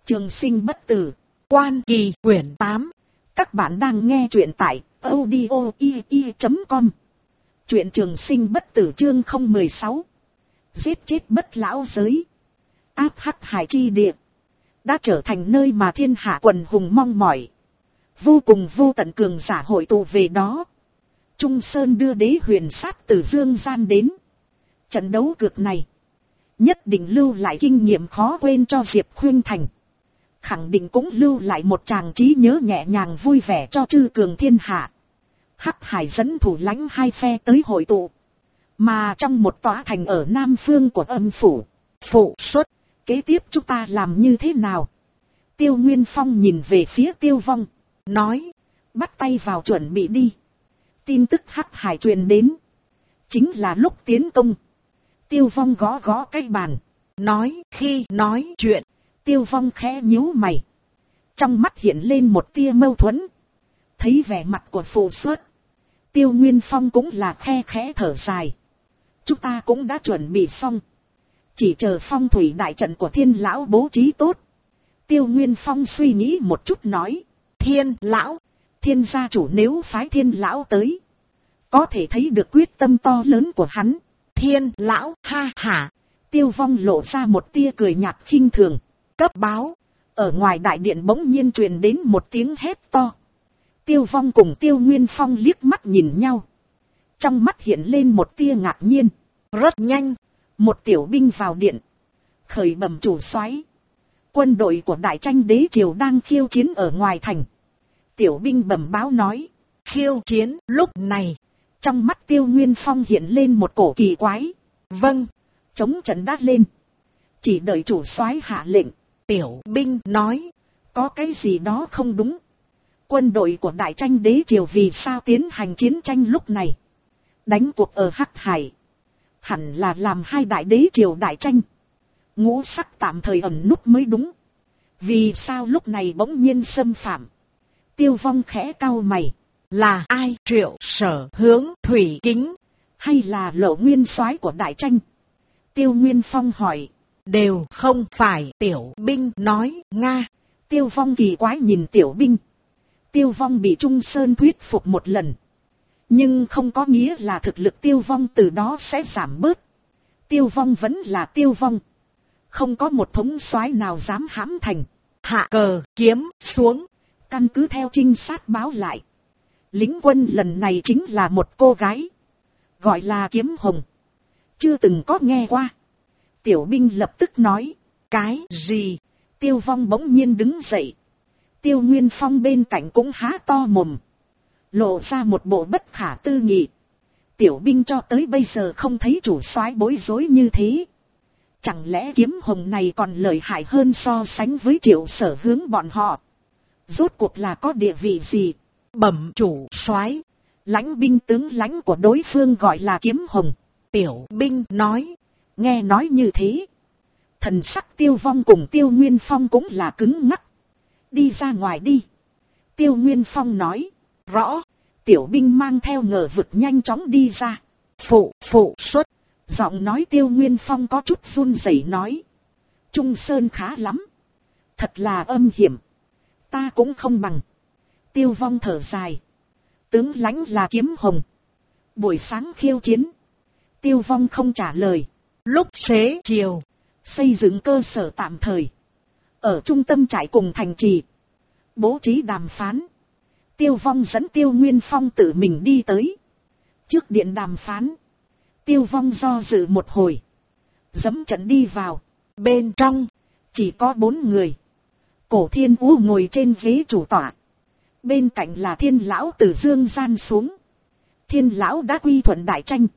Trường sinh bất tử, Quan Kỳ quyển 8. Các bạn đang nghe truyện tại audio.com. Truyện Trường sinh bất tử chương 016. Giết chết bất lão giới. Áp Hắc Hải chi địa đã trở thành nơi mà thiên hạ quần hùng mong mỏi. Vô cùng vô tận cường giả hội tụ về đó. Trung Sơn đưa đế huyền sát từ dương gian đến. Trận đấu cược này nhất định lưu lại kinh nghiệm khó quên cho Diệp Khuynh Thành. Khẳng định cũng lưu lại một tràng trí nhớ nhẹ nhàng vui vẻ cho chư cường thiên hạ. Hắc Hải dẫn thủ lãnh hai phe tới hội tụ. Mà trong một tòa thành ở nam phương của âm phủ. Phụ xuất, kế tiếp chúng ta làm như thế nào? Tiêu Nguyên Phong nhìn về phía Tiêu Vong, nói, bắt tay vào chuẩn bị đi. Tin tức Hắc Hải truyền đến, chính là lúc tiến công. Tiêu Vong gõ gõ cái bàn, nói, khi nói chuyện, Tiêu Vong khẽ nhíu mày. Trong mắt hiện lên một tia mâu thuẫn. Thấy vẻ mặt của Phụ Xuất, Tiêu Nguyên Phong cũng là khe khẽ thở dài. Chúng ta cũng đã chuẩn bị xong. Chỉ chờ phong thủy đại trận của Thiên Lão bố trí tốt. Tiêu Nguyên Phong suy nghĩ một chút nói, Thiên Lão, Thiên gia chủ nếu phái Thiên Lão tới, có thể thấy được quyết tâm to lớn của hắn. Thiên Lão, ha hả. Tiêu Vong lộ ra một tia cười nhạt khinh thường. Cấp báo, ở ngoài đại điện bỗng nhiên truyền đến một tiếng hét to. Tiêu Vong cùng Tiêu Nguyên Phong liếc mắt nhìn nhau. Trong mắt hiện lên một tia ngạc nhiên. Rất nhanh, một tiểu binh vào điện. Khởi bẩm chủ soái, quân đội của Đại Tranh Đế Triều đang khiêu chiến ở ngoài thành. Tiểu binh bẩm báo nói, khiêu chiến. Lúc này, trong mắt Tiêu Nguyên Phong hiện lên một cổ kỳ quái. Vâng, chống trận đát lên. Chỉ đợi chủ soái hạ lệnh. Tiểu binh nói, có cái gì đó không đúng. Quân đội của Đại Tranh Đế Triều vì sao tiến hành chiến tranh lúc này? Đánh cuộc ở Hắc Hải, hẳn là làm hai đại đế triều đại tranh. Ngũ sắc tạm thời ẩn núp mới đúng. Vì sao lúc này bỗng nhiên xâm phạm? Tiêu Vong khẽ cau mày. Là ai? Triệu Sở, Hướng, Thủy Kính, hay là Lộ nguyên soái của đại tranh? Tiêu Nguyên Phong hỏi. Đều không phải. Tiểu binh nói. Nga. Tiêu Vong kỳ quái nhìn tiểu binh. Tiêu Vong bị Trung Sơn thuyết phục một lần, nhưng không có nghĩa là thực lực Tiêu Vong từ đó sẽ giảm bớt. Tiêu Vong vẫn là Tiêu Vong. Không có một thống soái nào dám hãm thành. Hạ cờ, kiếm, xuống. Căn cứ theo trinh sát báo lại, lính quân lần này chính là một cô gái. Gọi là Kiếm Hồng. Chưa từng có nghe qua. Tiểu binh lập tức nói. Cái gì? Tiêu Vong bỗng nhiên đứng dậy. Tiêu Nguyên Phong bên cạnh cũng há to mồm, lộ ra một bộ bất khả tư nghị. Tiểu binh cho tới bây giờ không thấy chủ soái bối rối như thế. Chẳng lẽ Kiếm Hồng này còn lợi hại hơn so sánh với Triệu Sở, Hướng bọn họ? Rốt cuộc là có địa vị gì? Bẩm chủ soái, lãnh binh tướng lãnh của đối phương gọi là Kiếm Hồng. Tiểu binh nói. Nghe nói như thế, thần sắc Tiêu Vong cùng Tiêu Nguyên Phong cũng là cứng ngắc. Đi ra ngoài đi. Tiêu Nguyên Phong nói. Rõ. Tiểu binh mang theo ngờ vực nhanh chóng đi ra. Phụ xuất. Giọng nói Tiêu Nguyên Phong có chút run rẩy nói. Trung Sơn khá lắm. Thật là âm hiểm. Ta cũng không bằng. Tiêu Vong thở dài. Tướng lãnh là Kiếm Hồng. Buổi sáng khiêu chiến. Tiêu Vong không trả lời. Lúc xế chiều, xây dựng cơ sở tạm thời ở trung tâm trại cùng thành trì, bố trí đàm phán. Tiêu Vong dẫn Tiêu Nguyên Phong tự mình đi tới. Trước điện đàm phán, Tiêu Vong do dự một hồi, dẫm trận đi vào. Bên trong chỉ có 4 người. Cổ Thiên Vũ ngồi trên ghế chủ tọa. Bên cạnh là Thiên Lão từ dương gian xuống. Thiên Lão đã quy thuận đại tranh.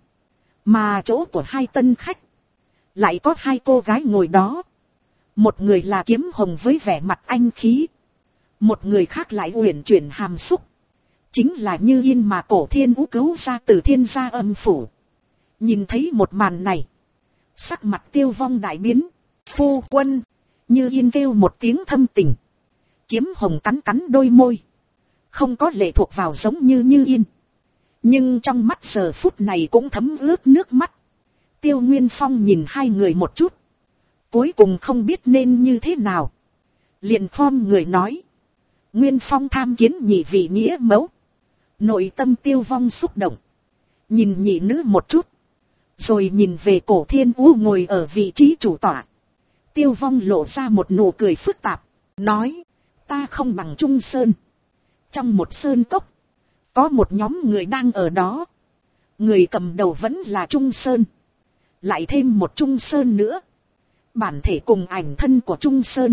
Mà chỗ của hai tân khách lại có 2 cô gái ngồi đó. Một người là Kiếm Hồng với vẻ mặt anh khí. Một người khác lại uyển chuyển hàm xúc. Chính là Như Yên mà Cổ Thiên Vũ cứu ra từ Thiên gia âm phủ. Nhìn thấy một màn này, sắc mặt Tiêu Vong đại biến. Phu quân. Như Yên kêu một tiếng thâm tình. Kiếm Hồng cắn cắn đôi môi. Không có lệ thuộc vào giống như Như Yên, nhưng trong mắt giờ phút này cũng thấm ướt nước mắt. Tiêu Nguyên Phong nhìn hai người một chút, cuối cùng không biết nên như thế nào. liền khom người nói. Nguyên Phong tham kiến nhị vị nghĩa mẫu. Nội tâm Tiêu Vong xúc động. Nhìn nhị nữ một chút. Rồi nhìn về Cổ Thiên Vũ ngồi ở vị trí chủ tọa. Tiêu Vong lộ ra một nụ cười phức tạp. Nói. Ta không bằng Trung Sơn. Trong một sơn cốc. Có một nhóm người đang ở đó. Người cầm đầu vẫn là Trung Sơn. Lại thêm một Trung Sơn nữa. Bản thể cùng ảnh thân của Trung Sơn.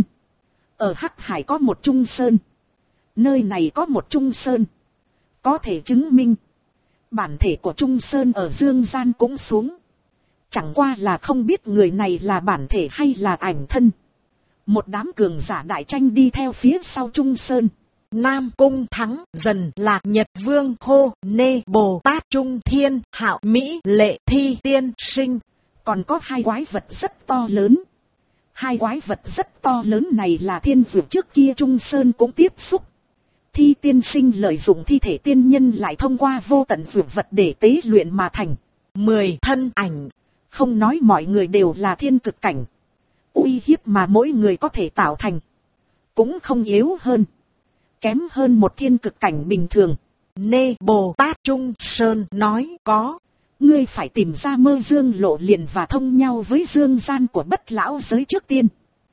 Ở Hắc Hải có một Trung Sơn. Nơi này có một Trung Sơn. Có thể chứng minh. Bản thể của Trung Sơn ở Dương Gian cũng xuống. Chẳng qua là không biết người này là bản thể hay là ảnh thân. Một đám cường giả đại tranh đi theo phía sau Trung Sơn. Nam Cung Thắng, Dần Lạc Nhật Vương Hô Nê Bồ Tát Trung Thiên Hạo Mỹ Lệ Thi Tiên Sinh. Còn có hai quái vật rất to lớn. Hai quái vật rất to lớn này là thiên dược trước kia Trung Sơn cũng tiếp xúc. Thi Tiên Sinh lợi dụng thi thể tiên nhân lại thông qua vô tận dược vật để tế luyện mà thành 10 thân ảnh. Không nói mọi người đều là thiên cực cảnh. Uy hiếp mà mỗi người có thể tạo thành. Cũng không yếu hơn. Kém hơn một thiên cực cảnh bình thường. Nê Bồ Tát Trung Sơn nói có. Ngươi phải tìm ra Mơ Dương Lộ liền và thông nhau với Dương Gian của Bất Lão Giới trước tiên.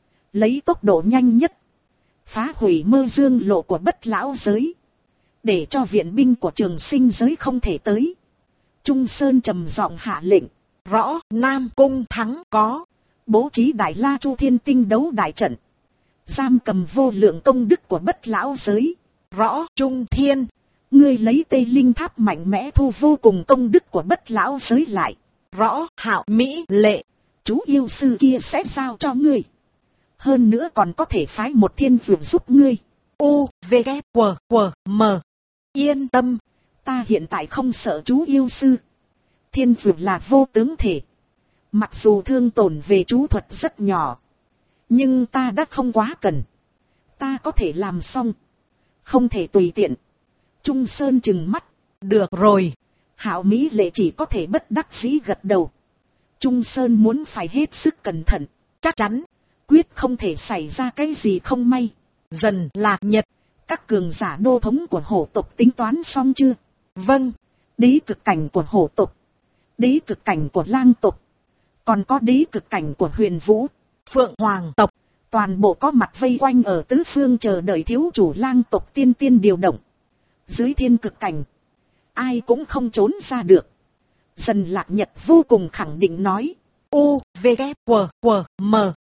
Lấy tốc độ nhanh nhất. Phá hủy Mơ Dương Lộ của Bất Lão Giới. Để cho viện binh của Trường Sinh Giới không thể tới. Trung Sơn trầm giọng hạ lệnh. Rõ. Nam Cung Thắng có. Bố trí Đại La Chu Thiên Tinh đấu đại trận. Giam cầm vô lượng công đức của Bất Lão Giới. Rõ. Trung Thiên. Ngươi lấy Tây Linh Tháp mạnh mẽ thu vô cùng công đức của Bất Lão Giới lại. Rõ. Hạo Mỹ Lệ. Chú yêu sư kia sẽ giao cho ngươi. Hơn nữa còn có thể phái một thiên dược giúp ngươi. U, V, K, W, W, M. Yên tâm. Ta hiện tại không sợ chú yêu sư. Thiên dược là vô tướng thể. Mặc dù thương tổn về chú thuật rất nhỏ. Nhưng ta đã không quá cần. Ta có thể làm xong. Không thể tùy tiện. Trung Sơn trừng mắt. Được rồi. Hạo Mỹ Lệ chỉ có thể bất đắc dĩ gật đầu. Trung Sơn muốn phải hết sức cẩn thận. Chắc chắn. Quyết không thể xảy ra cái gì không may. Dần Lạc Nhật. Các cường giả đô thống của hổ tộc tính toán xong chưa? Vâng. Đế cực cảnh của hổ tộc. Đế cực cảnh của lang tộc. Còn có đế cực cảnh của Huyền Vũ, Phượng Hoàng tộc. Toàn bộ có mặt vây quanh ở tứ phương chờ đợi thiếu chủ lang tộc tiên tiên điều động. Dưới thiên cực cảnh. Ai cũng không trốn ra được. Dần Lạc Nhật vô cùng khẳng định nói. U, V, K, W, W, M.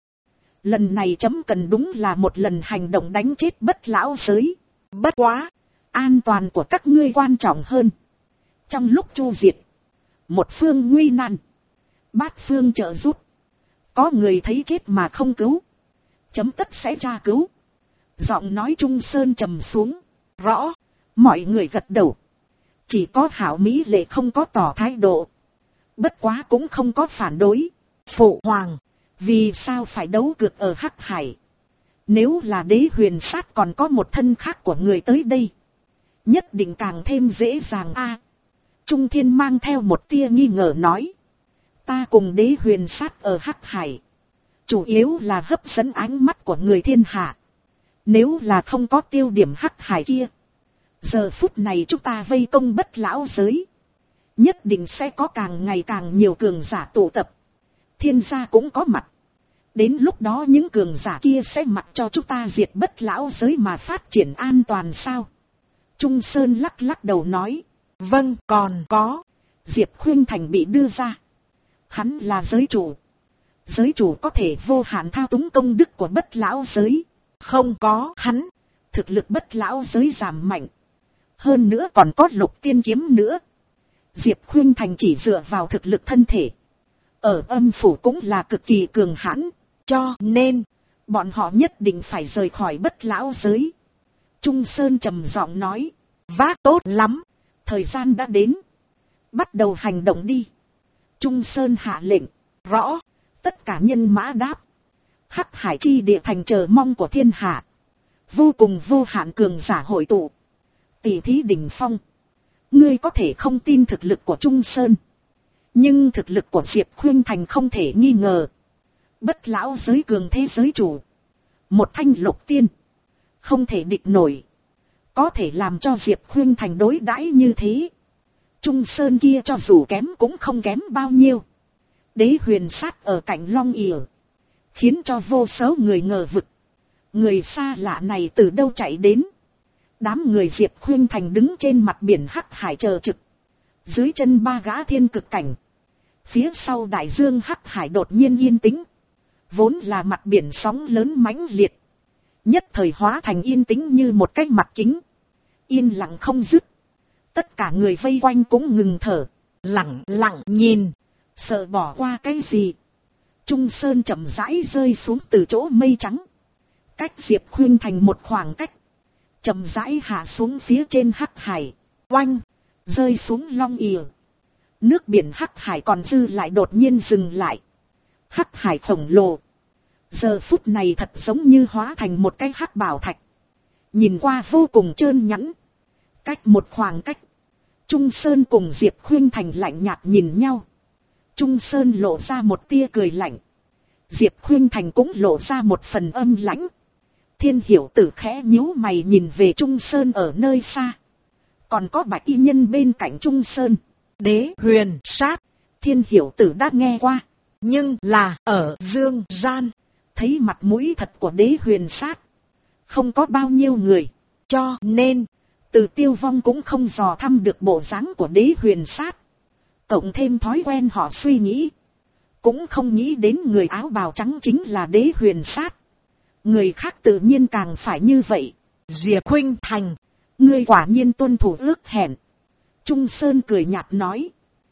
Lần này chấm cần đúng là một lần hành động đánh chết Bất Lão Giới. Bất quá. An toàn của các ngươi quan trọng hơn. Trong lúc chu diệt. Một phương nguy nan. Bát phương trợ giúp. Có người thấy chết mà không cứu. Chấm tất sẽ tra cứu. Giọng nói Trung Sơn trầm xuống. Rõ. Mọi người gật đầu. Chỉ có Hạo Mỹ Lệ không có tỏ thái độ. Bất quá cũng không có phản đối. Phụ hoàng. Vì sao phải đấu cược ở Hắc Hải? Nếu là Đế Huyền Sát còn có một thân khác của người tới đây. Nhất định càng thêm dễ dàng a. Trung Thiên mang theo một tia nghi ngờ nói. Ta cùng Đế Huyền Sát ở Hắc Hải. Chủ yếu là hấp dẫn ánh mắt của người thiên hạ. Nếu là không có tiêu điểm Hắc Hải kia. Giờ phút này chúng ta vây công Bất Lão Giới. Nhất định sẽ có càng ngày càng nhiều cường giả tụ tập. Thiên gia cũng có mặt. Đến lúc đó những cường giả kia sẽ mặc cho chúng ta diệt Bất Lão Giới mà phát triển an toàn sao? Trung Sơn lắc lắc đầu nói. Vâng, còn có. Diệp Khuynh Thành bị đưa ra. Hắn là giới chủ. Giới chủ có thể vô hạn thao túng công đức của Bất Lão Giới. Không có hắn. Thực lực Bất Lão Giới giảm mạnh. Hơn nữa còn có Lục Tiên Kiếm nữa. Diệp Khuynh Thành chỉ dựa vào thực lực thân thể. Ở âm phủ cũng là cực kỳ cường hãn. Cho nên, bọn họ nhất định phải rời khỏi Bất Lão Giới. Trung Sơn trầm giọng nói. Vác tốt lắm. Thời gian đã đến. Bắt đầu hành động đi. Trung Sơn hạ lệnh. Rõ. Tất cả nhân mã đáp. Hắc Hải chi địa thành chờ mong của thiên hạ. Vô cùng vô hạn cường giả hội tụ. Tỷ thí đỉnh phong. Ngươi có thể không tin thực lực của Trung Sơn. Nhưng thực lực của Diệp Khuynh Thành không thể nghi ngờ. Bất Lão Giới cường thế giới chủ. Một thanh lục tiên. Không thể địch nổi. Có thể làm cho Diệp Khuynh Thành đối đãi như thế. Trung Sơn kia cho dù kém cũng không kém bao nhiêu. Đế huyền sát ở cạnh Long ỉa. Khiến cho vô số người ngờ vực. Người xa lạ này từ đâu chạy đến. Đám người Diệp Khuynh Thành đứng trên mặt biển Hắc Hải chờ trực. Dưới chân ba gã thiên cực cảnh. Phía sau đại dương Hắc Hải đột nhiên yên tĩnh. Vốn là mặt biển sóng lớn mãnh liệt. Nhất thời hóa thành yên tĩnh như một cái mặt kính. Yên lặng không dứt. Tất cả người vây quanh cũng ngừng thở. Lặng lặng nhìn. Sợ bỏ qua cái gì. Trung Sơn chậm rãi rơi xuống từ chỗ mây trắng. Cách Diệp Khuynh Thành một khoảng cách. Chậm rãi hạ xuống phía trên Hắc Hải. Oanh. Rơi xuống Long ỉa. Nước biển Hắc Hải còn dư lại đột nhiên dừng lại. Hắc Hải khổng lồ. Giờ phút này thật giống như hóa thành một cái hắc bảo thạch. Nhìn qua vô cùng trơn nhẵn. Cách một khoảng cách. Trung Sơn cùng Diệp Khuynh Thành lạnh nhạt nhìn nhau. Trung Sơn lộ ra một tia cười lạnh. Diệp Khuynh Thành cũng lộ ra một phần âm lãnh. Thiên Hiểu Tử khẽ nhíu mày nhìn về Trung Sơn ở nơi xa. Còn có Bạch Y Nhân bên cạnh Trung Sơn. Đế huyền sát. Thiên Hiểu Tử đã nghe qua. Nhưng là ở dương gian. Thấy mặt mũi thật của đế huyền sát. Không có bao nhiêu người. Cho nên. Từ Tiêu Vong cũng không dò thăm được bộ dáng của đế huyền sát. Cộng thêm thói quen họ suy nghĩ. Cũng không nghĩ đến người áo bào trắng chính là đế huyền sát. Người khác tự nhiên càng phải như vậy. Diệp Khuynh Thành. Ngươi quả nhiên tuân thủ ước hẹn. Trung Sơn cười nhạt nói.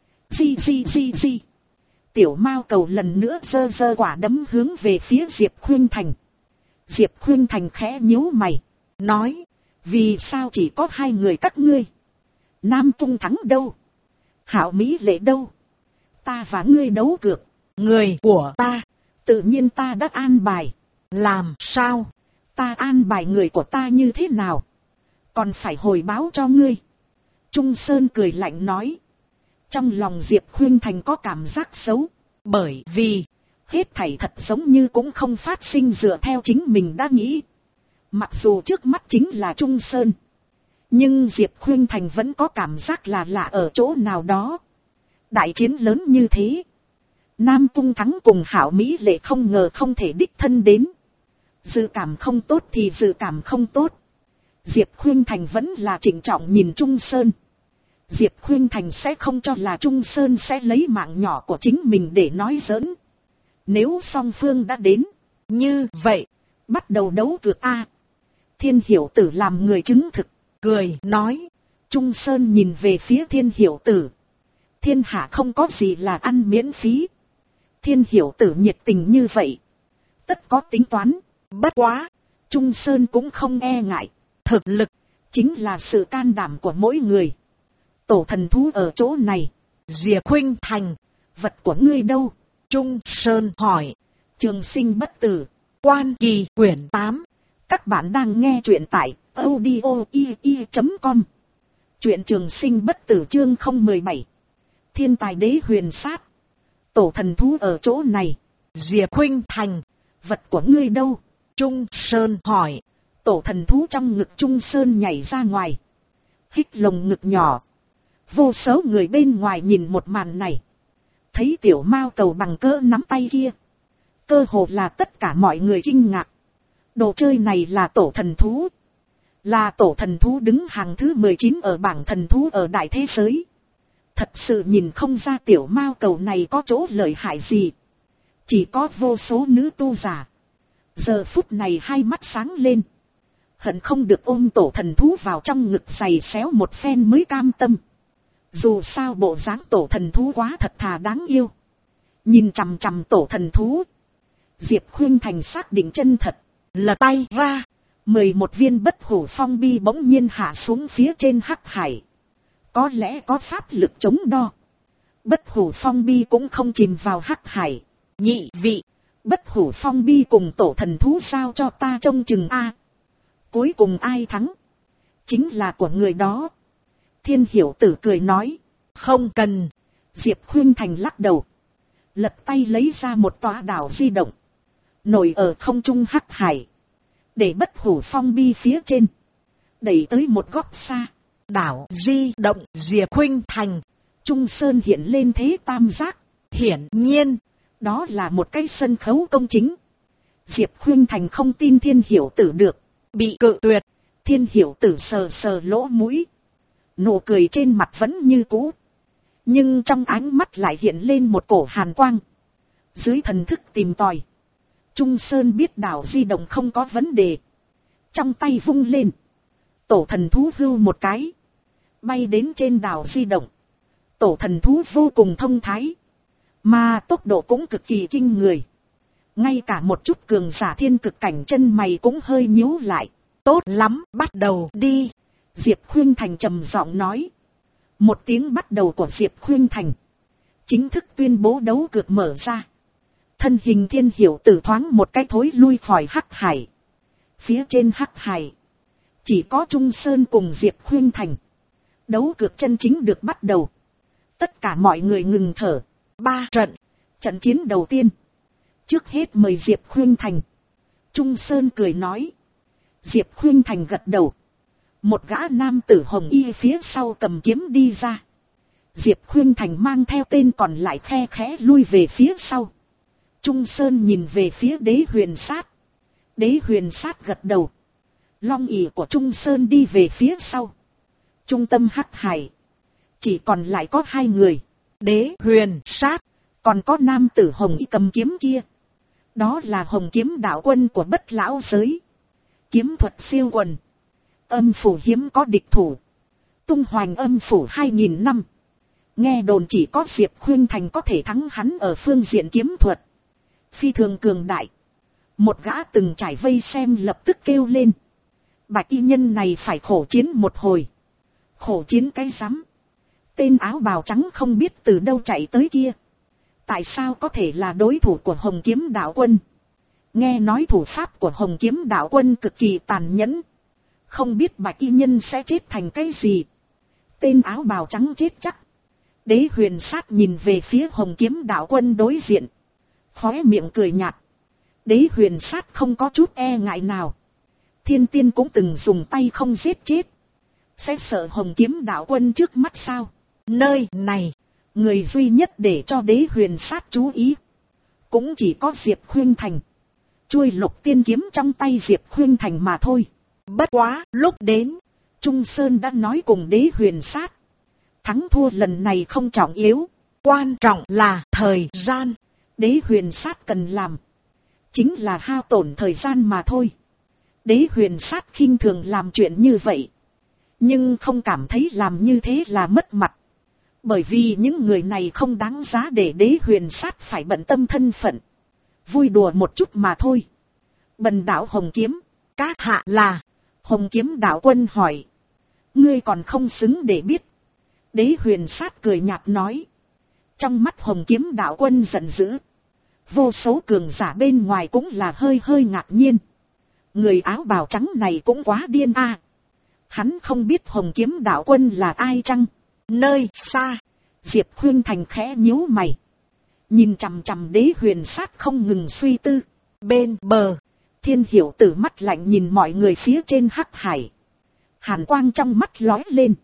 Di. Tiểu Mao Cầu lần nữa giơ giơ quả đấm hướng về phía Diệp Khuynh Thành. Diệp Khuynh Thành khẽ nhíu mày. Nói. Vì sao chỉ có hai người các ngươi? Nam Cung Thắng đâu? Hạo Mỹ Lệ đâu? Ta và ngươi đấu cược. Người của ta. Tự nhiên ta đã an bài. Làm sao? Ta an bài người của ta như thế nào? Còn phải hồi báo cho ngươi. Trung Sơn cười lạnh nói. Trong lòng Diệp Khuynh Thành có cảm giác xấu. Bởi vì. Hết thảy thật giống như cũng không phát sinh dựa theo chính mình đã nghĩ. Mặc dù trước mắt chính là Trung Sơn. Nhưng Diệp Khuynh Thành vẫn có cảm giác là lạ ở chỗ nào đó. Đại chiến lớn như thế. Nam Cung Thắng cùng Hạo Mỹ Lệ không ngờ không thể đích thân đến. Dự cảm không tốt thì dự cảm không tốt. Diệp Khuynh Thành vẫn là trịnh trọng nhìn Trung Sơn. Diệp Khuynh Thành sẽ không cho là Trung Sơn sẽ lấy mạng nhỏ của chính mình để nói giỡn. Nếu song phương đã đến. Như vậy. Bắt đầu đấu cược a. Thiên Hiểu Tử làm người chứng thực. Cười nói. Trung Sơn nhìn về phía Thiên Hiểu Tử. Thiên hạ không có gì là ăn miễn phí. Thiên Hiểu Tử nhiệt tình như vậy. Tất có tính toán. Bất quá. Trung Sơn cũng không e ngại. Thực lực. Chính là sự can đảm của mỗi người. Tổ thần thú ở chỗ này. Diệp Khuynh Thành. Vật của ngươi đâu? Trung Sơn hỏi. Trường Sinh Bất Tử. Quan Kỳ quyển 8. Các bạn đang nghe truyện tại audio.com. Truyện Trường Sinh Bất Tử chương 017. Thiên tài đế huyền sát. Tổ thần thú ở chỗ này. Diệp Khuynh Thành. Vật của ngươi đâu? Trung Sơn hỏi. Tổ thần thú trong ngực Trung Sơn nhảy ra ngoài. Hít lồng ngực nhỏ. Vô số người bên ngoài nhìn một màn này. Thấy tiểu Mao Cầu bằng cỡ nắm tay kia. Cơ hồ là tất cả mọi người kinh ngạc. Đồ chơi này là tổ thần thú. Là tổ thần thú đứng hàng thứ 19 ở bảng thần thú ở đại thế giới. Thật sự nhìn không ra tiểu Mao Cầu này có chỗ lợi hại gì. Chỉ có vô số nữ tu giả. Giờ phút này hai mắt sáng lên. Hận không được ôm tổ thần thú vào trong ngực giày xéo một phen mới cam tâm. Dù sao bộ dáng tổ thần thú quá thật thà đáng yêu. Nhìn chằm chằm tổ thần thú. Diệp Khuynh Thành xác định chân thật. Lật tay ra. 11 viên bất hủ phong bi bỗng nhiên hạ xuống phía trên Hắc Hải. Có lẽ có pháp lực chống đo. Bất hủ phong bi cũng không chìm vào Hắc Hải. Nhị vị. Bất hủ phong bi cùng tổ thần thú sao cho ta trông chừng a. Cuối cùng ai thắng? Chính là của người đó. Thiên Hiểu Tử cười nói. Không cần. Diệp Khuynh Thành lắc đầu. Lật tay lấy ra một tòa đảo di động. Nổi ở không trung Hắc Hải. để Bất Hủ Phong bi phía trên đẩy tới một góc xa. Đảo di động Diệp Khuynh Thành. Trung Sơn hiện lên thế tam giác. Hiển nhiên, đó là một cái sân khấu công chính. Diệp Khuynh Thành không tin Thiên Hiểu Tử được. bị cự tuyệt. Thiên Hiểu Tử sờ sờ lỗ mũi. Nụ cười trên mặt vẫn như cũ. Nhưng trong ánh mắt lại hiện lên một cổ hàn quang. Dưới thần thức tìm tòi, Trung Sơn biết đảo di động không có vấn đề. Trong tay vung lên. Tổ thần thú hưu một cái. Bay đến trên đảo di động. Tổ thần thú vô cùng thông thái. Mà tốc độ cũng cực kỳ kinh người. Ngay cả một chút cường giả thiên cực cảnh chân mày cũng hơi nhíu lại. Tốt lắm, bắt đầu đi. Diệp Khuynh Thành trầm giọng nói. Một tiếng bắt đầu của Diệp Khuynh Thành chính thức tuyên bố đấu cược mở ra. Thân hình Thiên Hiểu Tử thoáng một cái thối lui khỏi hắc hải. Phía trên hắc hải chỉ có Trung Sơn cùng Diệp Khuynh Thành. Đấu cược chân chính được bắt đầu. Tất cả mọi người ngừng thở. 3 trận. Trận chiến đầu tiên. Trước hết mời Diệp Khuynh Thành. Trung Sơn cười nói. Diệp Khuynh Thành gật đầu. Một gã nam tử hồng y phía sau cầm kiếm đi ra. Diệp Khuynh Thành mang theo tên còn lại khe khẽ lui về phía sau. Trung Sơn nhìn về phía Đế Huyền Sát. Đế Huyền Sát gật đầu. Long ỷ của Trung Sơn đi về phía sau. Trung tâm hắc hải chỉ còn lại có 2 người. Đế Huyền Sát, còn có nam tử hồng y cầm kiếm kia. Đó là Hồng Kiếm đạo quân của Bất Lão giới. Kiếm thuật siêu quần. Âm phủ hiếm có địch thủ. Tung hoành âm phủ 2000 năm. Nghe đồn chỉ có Diệp Khuynh Thành có thể thắng hắn ở phương diện kiếm thuật. Phi thường cường đại. Một gã từng trải vây xem lập tức kêu lên. Bạch y nhân này phải khổ chiến một hồi. Khổ chiến cái rắm. Tên áo bào trắng không biết từ đâu chạy tới kia. Tại sao có thể là đối thủ của Hồng Kiếm đạo quân? Nghe nói thủ pháp của Hồng Kiếm đạo quân cực kỳ tàn nhẫn. Không biết bạch y nhân sẽ chết thành cái gì. Tên áo bào trắng chết chắc. Đế Huyền Sát nhìn về phía Hồng Kiếm đạo quân đối diện. Khóe miệng cười nhạt. Đế Huyền Sát không có chút e ngại nào. Thiên tiên cũng từng dùng tay không giết chết. Sẽ sợ Hồng Kiếm đạo quân trước mắt sao? Nơi này, người duy nhất để cho Đế Huyền Sát chú ý cũng chỉ có Diệp Khuynh Thành. Chuôi Lục Tiên kiếm trong tay Diệp Khuynh Thành mà thôi. Bất quá, lúc đến, Trung Sơn đã nói cùng Đế Huyền Sát. Thắng thua lần này không trọng yếu. Quan trọng là thời gian. Đế Huyền Sát cần làm chính là hao tổn thời gian mà thôi. Đế Huyền Sát khinh thường làm chuyện như vậy. Nhưng không cảm thấy làm như thế là mất mặt. Bởi vì những người này không đáng giá để Đế Huyền Sát phải bận tâm thân phận. Vui đùa một chút mà thôi. Bần đạo Hồng Kiếm. Các hạ là? Hồng Kiếm đạo quân hỏi. Ngươi còn không xứng để biết. Đế Huyền Sát cười nhạt nói. Trong mắt Hồng Kiếm đạo quân giận dữ. Vô số cường giả bên ngoài cũng là hơi ngạc nhiên. Người áo bào trắng này cũng quá điên a. Hắn không biết Hồng Kiếm đạo quân là ai chăng? Nơi xa, Diệp Khuynh Thành khẽ nhíu mày. Nhìn chằm chằm Đế Huyền Sát không ngừng suy tư. Bên bờ, Thiên Hiểu Tử mắt lạnh nhìn mọi người phía trên hắc hải. Hàn quang trong mắt lóe lên.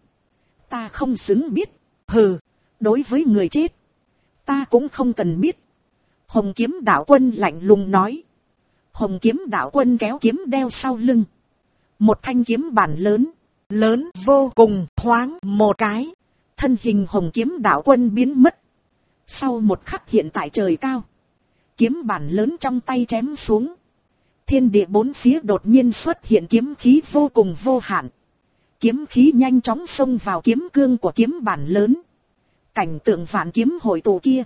Ta không xứng biết. Hừ, đối với người chết, ta cũng không cần biết. Hồng Kiếm đạo quân lạnh lùng nói. Hồng Kiếm đạo quân kéo kiếm đeo sau lưng. Một thanh kiếm bản lớn, lớn vô cùng, thoáng một cái. Thân hình Hồng Kiếm đạo quân biến mất. Sau một khắc hiện tại trời cao. Kiếm bản lớn trong tay chém xuống. Thiên địa bốn phía đột nhiên xuất hiện kiếm khí vô cùng vô hạn. Kiếm khí nhanh chóng xông vào kiếm cương của kiếm bản lớn. Cảnh tượng vạn kiếm hội tụ kia,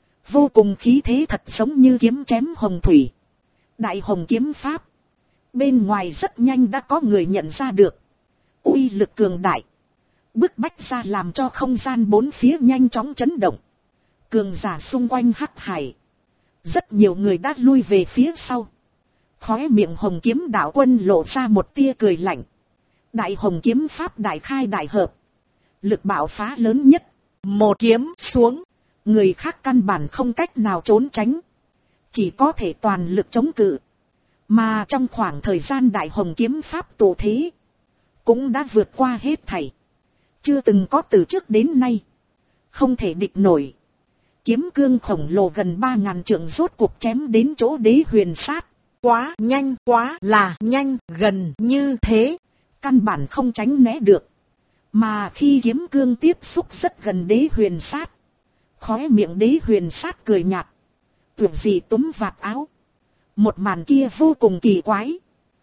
vô cùng khí thế thật giống như kiếm chém hồng thủy. Đại Hồng Kiếm pháp. Bên ngoài rất nhanh đã có người nhận ra được. Uy lực cường đại. Bức bách ra làm cho không gian bốn phía nhanh chóng chấn động. Cường giả xung quanh hắc hải. Rất nhiều người đã lui về phía sau. Khóe miệng Hồng Kiếm đạo quân lộ ra một tia cười lạnh. Đại Hồng Kiếm pháp đại khai đại hợp. Lực bạo phá lớn nhất. Một kiếm xuống. Người khác căn bản không cách nào trốn tránh. Chỉ có thể toàn lực chống cự. Mà trong khoảng thời gian đại hồng kiếm pháp tụ thế, cũng đã vượt qua hết thảy. Chưa từng có từ trước đến nay. Không thể địch nổi. Kiếm cương khổng lồ gần 3.000 trượng rốt cuộc chém đến chỗ Đế Huyền Sát. Quá nhanh, quá là nhanh, gần như thế. Căn bản không tránh né được. Mà khi kiếm cương tiếp xúc rất gần Đế Huyền Sát, khóe miệng Đế Huyền Sát cười nhạt, tưởng gì túm vạt áo. Một màn kia vô cùng kỳ quái.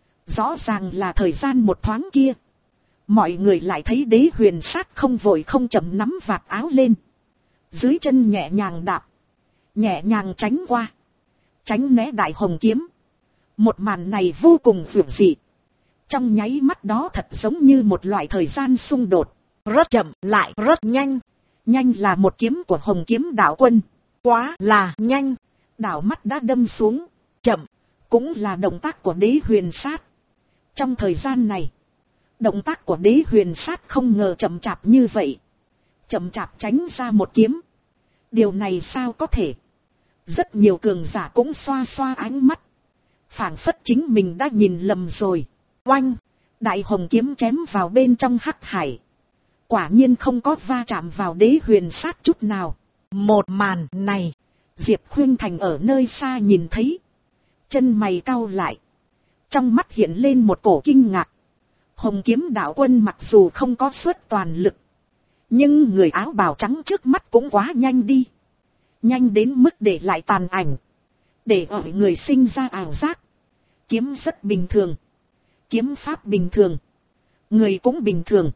Rõ ràng là thời gian một thoáng kia, mọi người lại thấy Đế Huyền Sát không vội không chậm nắm vạt áo lên, dưới chân nhẹ nhàng đạp, nhẹ nhàng tránh qua, tránh né đại hồng kiếm. Một màn này vô cùng vượt dị. Trong nháy mắt đó thật giống như một loại thời gian xung đột. Rất chậm lại rất nhanh. Nhanh là một kiếm của hồng kiếm đạo quân. Quá là nhanh. Đảo mắt đã đâm xuống. Chậm cũng là động tác của Đế Huyền Sát. Trong thời gian này, động tác của Đế Huyền Sát không ngờ chậm chạp như vậy. Chậm chạp tránh ra một kiếm. Điều này sao có thể? Rất nhiều cường giả cũng xoa xoa ánh mắt, phảng phất chính mình đã nhìn lầm rồi. Oanh! Đại hồng kiếm chém vào bên trong hắc hải. Quả nhiên không có va chạm vào Đế Huyền Sát chút nào. Một màn này, Diệp Khuynh Thành ở nơi xa nhìn thấy, chân mày cau lại, trong mắt hiện lên một cổ kinh ngạc. Hồng kiếm đạo quân mặc dù không có xuất toàn lực, nhưng người áo bào trắng trước mắt cũng quá nhanh đi. Nhanh đến mức để lại tàn ảnh, để ở người sinh ra ảo giác. Kiếm rất bình thường, kiếm pháp bình thường, người cũng bình thường.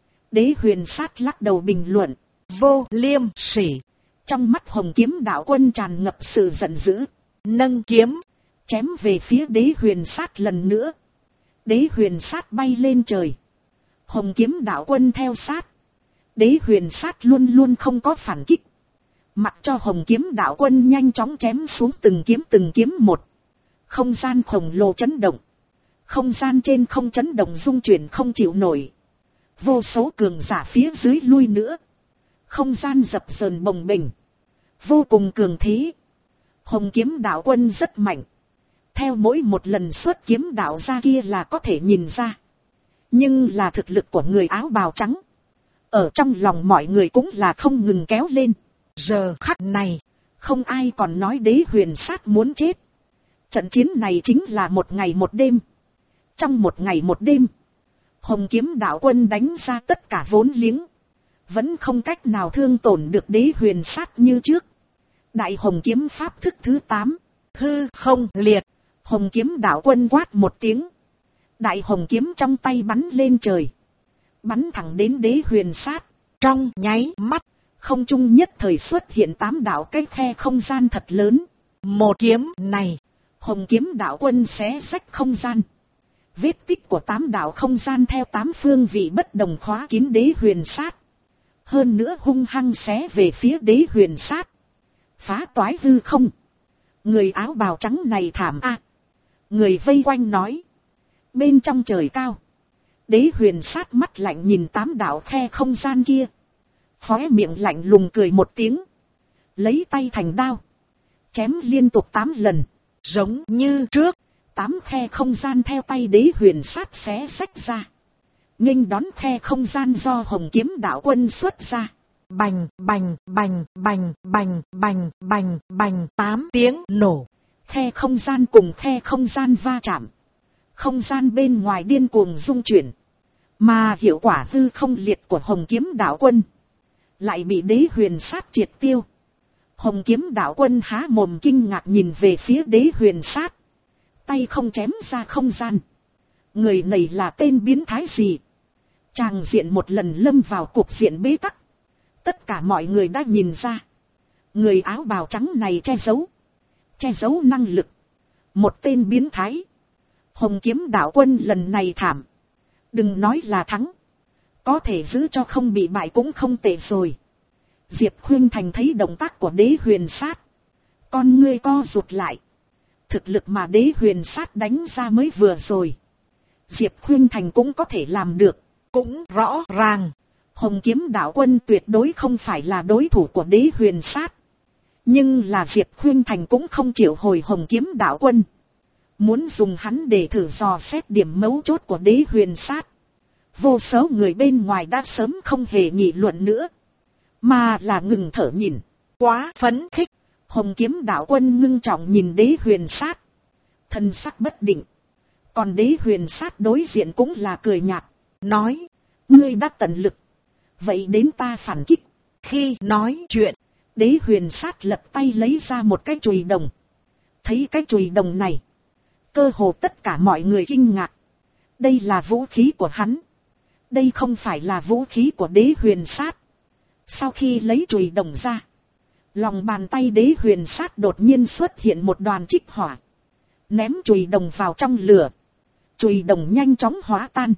Đế Huyền Sát lắc đầu bình luận, vô liêm sỉ. Trong mắt hồng kiếm đạo quân tràn ngập sự giận dữ, nâng kiếm, chém về phía Đế Huyền Sát lần nữa. Đế Huyền Sát bay lên trời, hồng kiếm đạo quân theo sát. Đế Huyền Sát luôn luôn không có phản kích, mặc cho hồng kiếm đạo quân nhanh chóng chém xuống từng kiếm một. Không gian khổng lồ chấn động, không gian trên không chấn động rung chuyển không chịu nổi. Vô số cường giả phía dưới lui nữa, không gian dập dờn bồng bềnh, vô cùng cường thế. Hồng kiếm đạo quân rất mạnh, theo mỗi một lần xuất kiếm đạo ra kia là có thể nhìn ra. Nhưng là thực lực của người áo bào trắng, ở trong lòng mọi người cũng là không ngừng kéo lên. Giờ khắc này, không ai còn nói Đế Huyền Sát muốn chết. Trận chiến này chính là một ngày một đêm. Trong một ngày một đêm, hồng kiếm đạo quân đánh ra tất cả vốn liếng, vẫn không cách nào thương tổn được Đế Huyền Sát như trước. Đại hồng kiếm pháp thức thứ 8, hư không liệt. Hồng kiếm đạo quân quát một tiếng, đại hồng kiếm trong tay bắn lên trời, bắn thẳng đến Đế Huyền Sát. Trong nháy mắt, không trung nhất thời xuất hiện 8 đạo cái khe không gian thật lớn. Một kiếm này, hồng kiếm đạo quân xé rách không gian. Vết tích của 8 đạo không gian theo 8 phương vị bất đồng khóa kín Đế Huyền Sát. Hơn nữa hung hăng xé về phía Đế Huyền Sát, phá toái hư không. Người áo bào trắng này thảm a. Người vây quanh nói. Bên trong trời cao, Đế Huyền Sát mắt lạnh nhìn 8 đạo khe không gian kia, khóe miệng lạnh lùng cười một tiếng, lấy tay thành đao, chém liên tục 8 lần. Giống như trước, 8 khe không gian theo tay Đế Huyền Sát xé xách ra, nghênh đón khe không gian do hồng kiếm đạo quân xuất ra. Bành bành bành bành bành bành bành bành, 8 tiếng nổ. Khe không gian cùng khe không gian va chạm, không gian bên ngoài điên cuồng rung chuyển. Mà hiệu quả hư không liệt của hồng kiếm đạo quân lại bị Đế Huyền Sát triệt tiêu. Hồng kiếm đạo quân há mồm kinh ngạc nhìn về phía Đế Huyền Sát, tay không chém ra không gian. Người này là tên biến thái gì? Tràng diện một lần lâm vào cục diện bế tắc. Tất cả mọi người đã nhìn ra, người áo bào trắng này che giấu năng lực. Một tên biến thái. Hồng kiếm đạo quân lần này thảm. Đừng nói là thắng, có thể giữ cho không bị bại cũng không tệ rồi. Diệp Khuynh Thành thấy động tác của Đế Huyền Sát, con ngươi co rụt lại. Thực lực mà Đế Huyền Sát đánh ra mới vừa rồi, Diệp Khuynh Thành cũng có thể làm được. Cũng rõ ràng, hồng kiếm đạo quân tuyệt đối không phải là đối thủ của Đế Huyền Sát. Nhưng là Diệp Khuynh Thành cũng không chịu hồi hồng kiếm đạo quân. Muốn dùng hắn để thử dò xét điểm mấu chốt của Đế Huyền Sát. Vô số người bên ngoài đã sớm không hề nghị luận nữa, mà là ngừng thở nhìn. Quá phấn khích. Hồng Kiếm Đạo Quân ngưng trọng nhìn Đế Huyền Sát, thân sắc bất định. Còn Đế Huyền Sát đối diện cũng là cười nhạt, nói: ngươi đã tận lực, vậy đến ta phản kích. Khi nói chuyện, Đế Huyền Sát lật tay lấy ra một cái chùy đồng. Thấy cái chùy đồng này, cơ hồ tất cả mọi người kinh ngạc. Đây là vũ khí của hắn, đây không phải là vũ khí của Đế Huyền Sát. Sau khi lấy chùy đồng ra, lòng bàn tay Đế Huyền Sát đột nhiên xuất hiện một đoàn trích hỏa, ném chùy đồng vào trong lửa. Chùy đồng nhanh chóng hóa tan.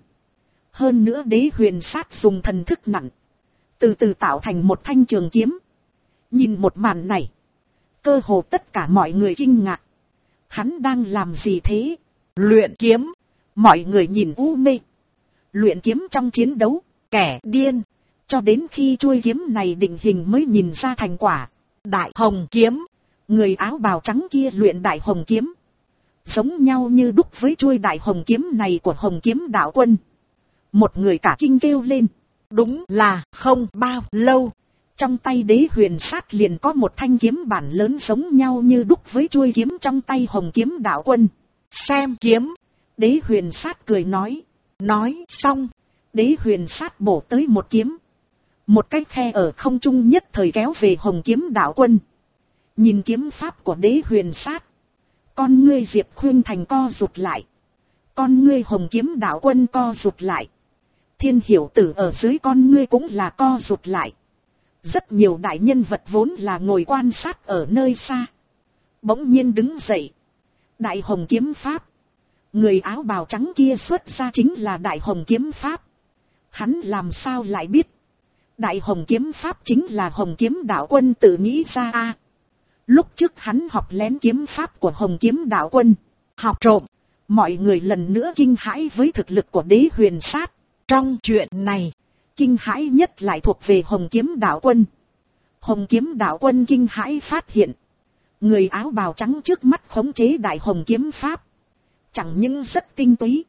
Hơn nữa Đế Huyền Sát dùng thần thức nặng, từ từ tạo thành một thanh trường kiếm. Nhìn một màn này, cơ hồ tất cả mọi người kinh ngạc. Hắn đang làm gì thế? Luyện kiếm. Mọi người nhìn u mê. Luyện kiếm trong chiến đấu, Kẻ điên. cho đến khi chuôi kiếm này định hình mới nhìn ra thành quả. Đại Hồng Kiếm. Người áo bào trắng kia luyện Đại Hồng Kiếm, giống nhau như đúc với chuôi Đại Hồng Kiếm này của Hồng Kiếm Đạo Quân. Một người cả kinh kêu lên. Đúng là không bao lâu, trong tay Đế Huyền Sát liền có một thanh kiếm bản lớn giống nhau như đúc với chuôi kiếm trong tay Hồng Kiếm Đạo Quân. xem kiếm. Đế Huyền Sát cười nói. Nói xong, Đế Huyền Sát bổ tới một kiếm. Một cái khe ở không trung nhất thời kéo về Hồng Kiếm Đạo Quân. Nhìn kiếm pháp của Đế Huyền Sát, con ngươi Diệp Khuynh Thành co rụt lại, con ngươi Hồng Kiếm Đạo Quân co rụt lại. Thiên Hiểu Tử ở dưới con ngươi cũng là co rụt lại. Rất nhiều đại nhân vật vốn là ngồi quan sát ở nơi xa, bỗng nhiên đứng dậy. Đại Hồng Kiếm Pháp. Người áo bào trắng kia xuất ra chính là Đại Hồng Kiếm Pháp. Hắn làm sao lại biết? Đại Hồng Kiếm Pháp chính là Hồng Kiếm Đạo Quân tự nghĩ ra a. Lúc trước hắn học lén kiếm pháp của Hồng Kiếm Đạo Quân, học trộm. Mọi người lần nữa kinh hãi với thực lực của Đế Huyền Sát. Trong chuyện này, kinh hãi nhất lại thuộc về Hồng Kiếm Đạo Quân. Hồng Kiếm Đạo Quân kinh hãi phát hiện, người áo bào trắng trước mắt khống chế Đại Hồng Kiếm Pháp chẳng những rất tinh túy,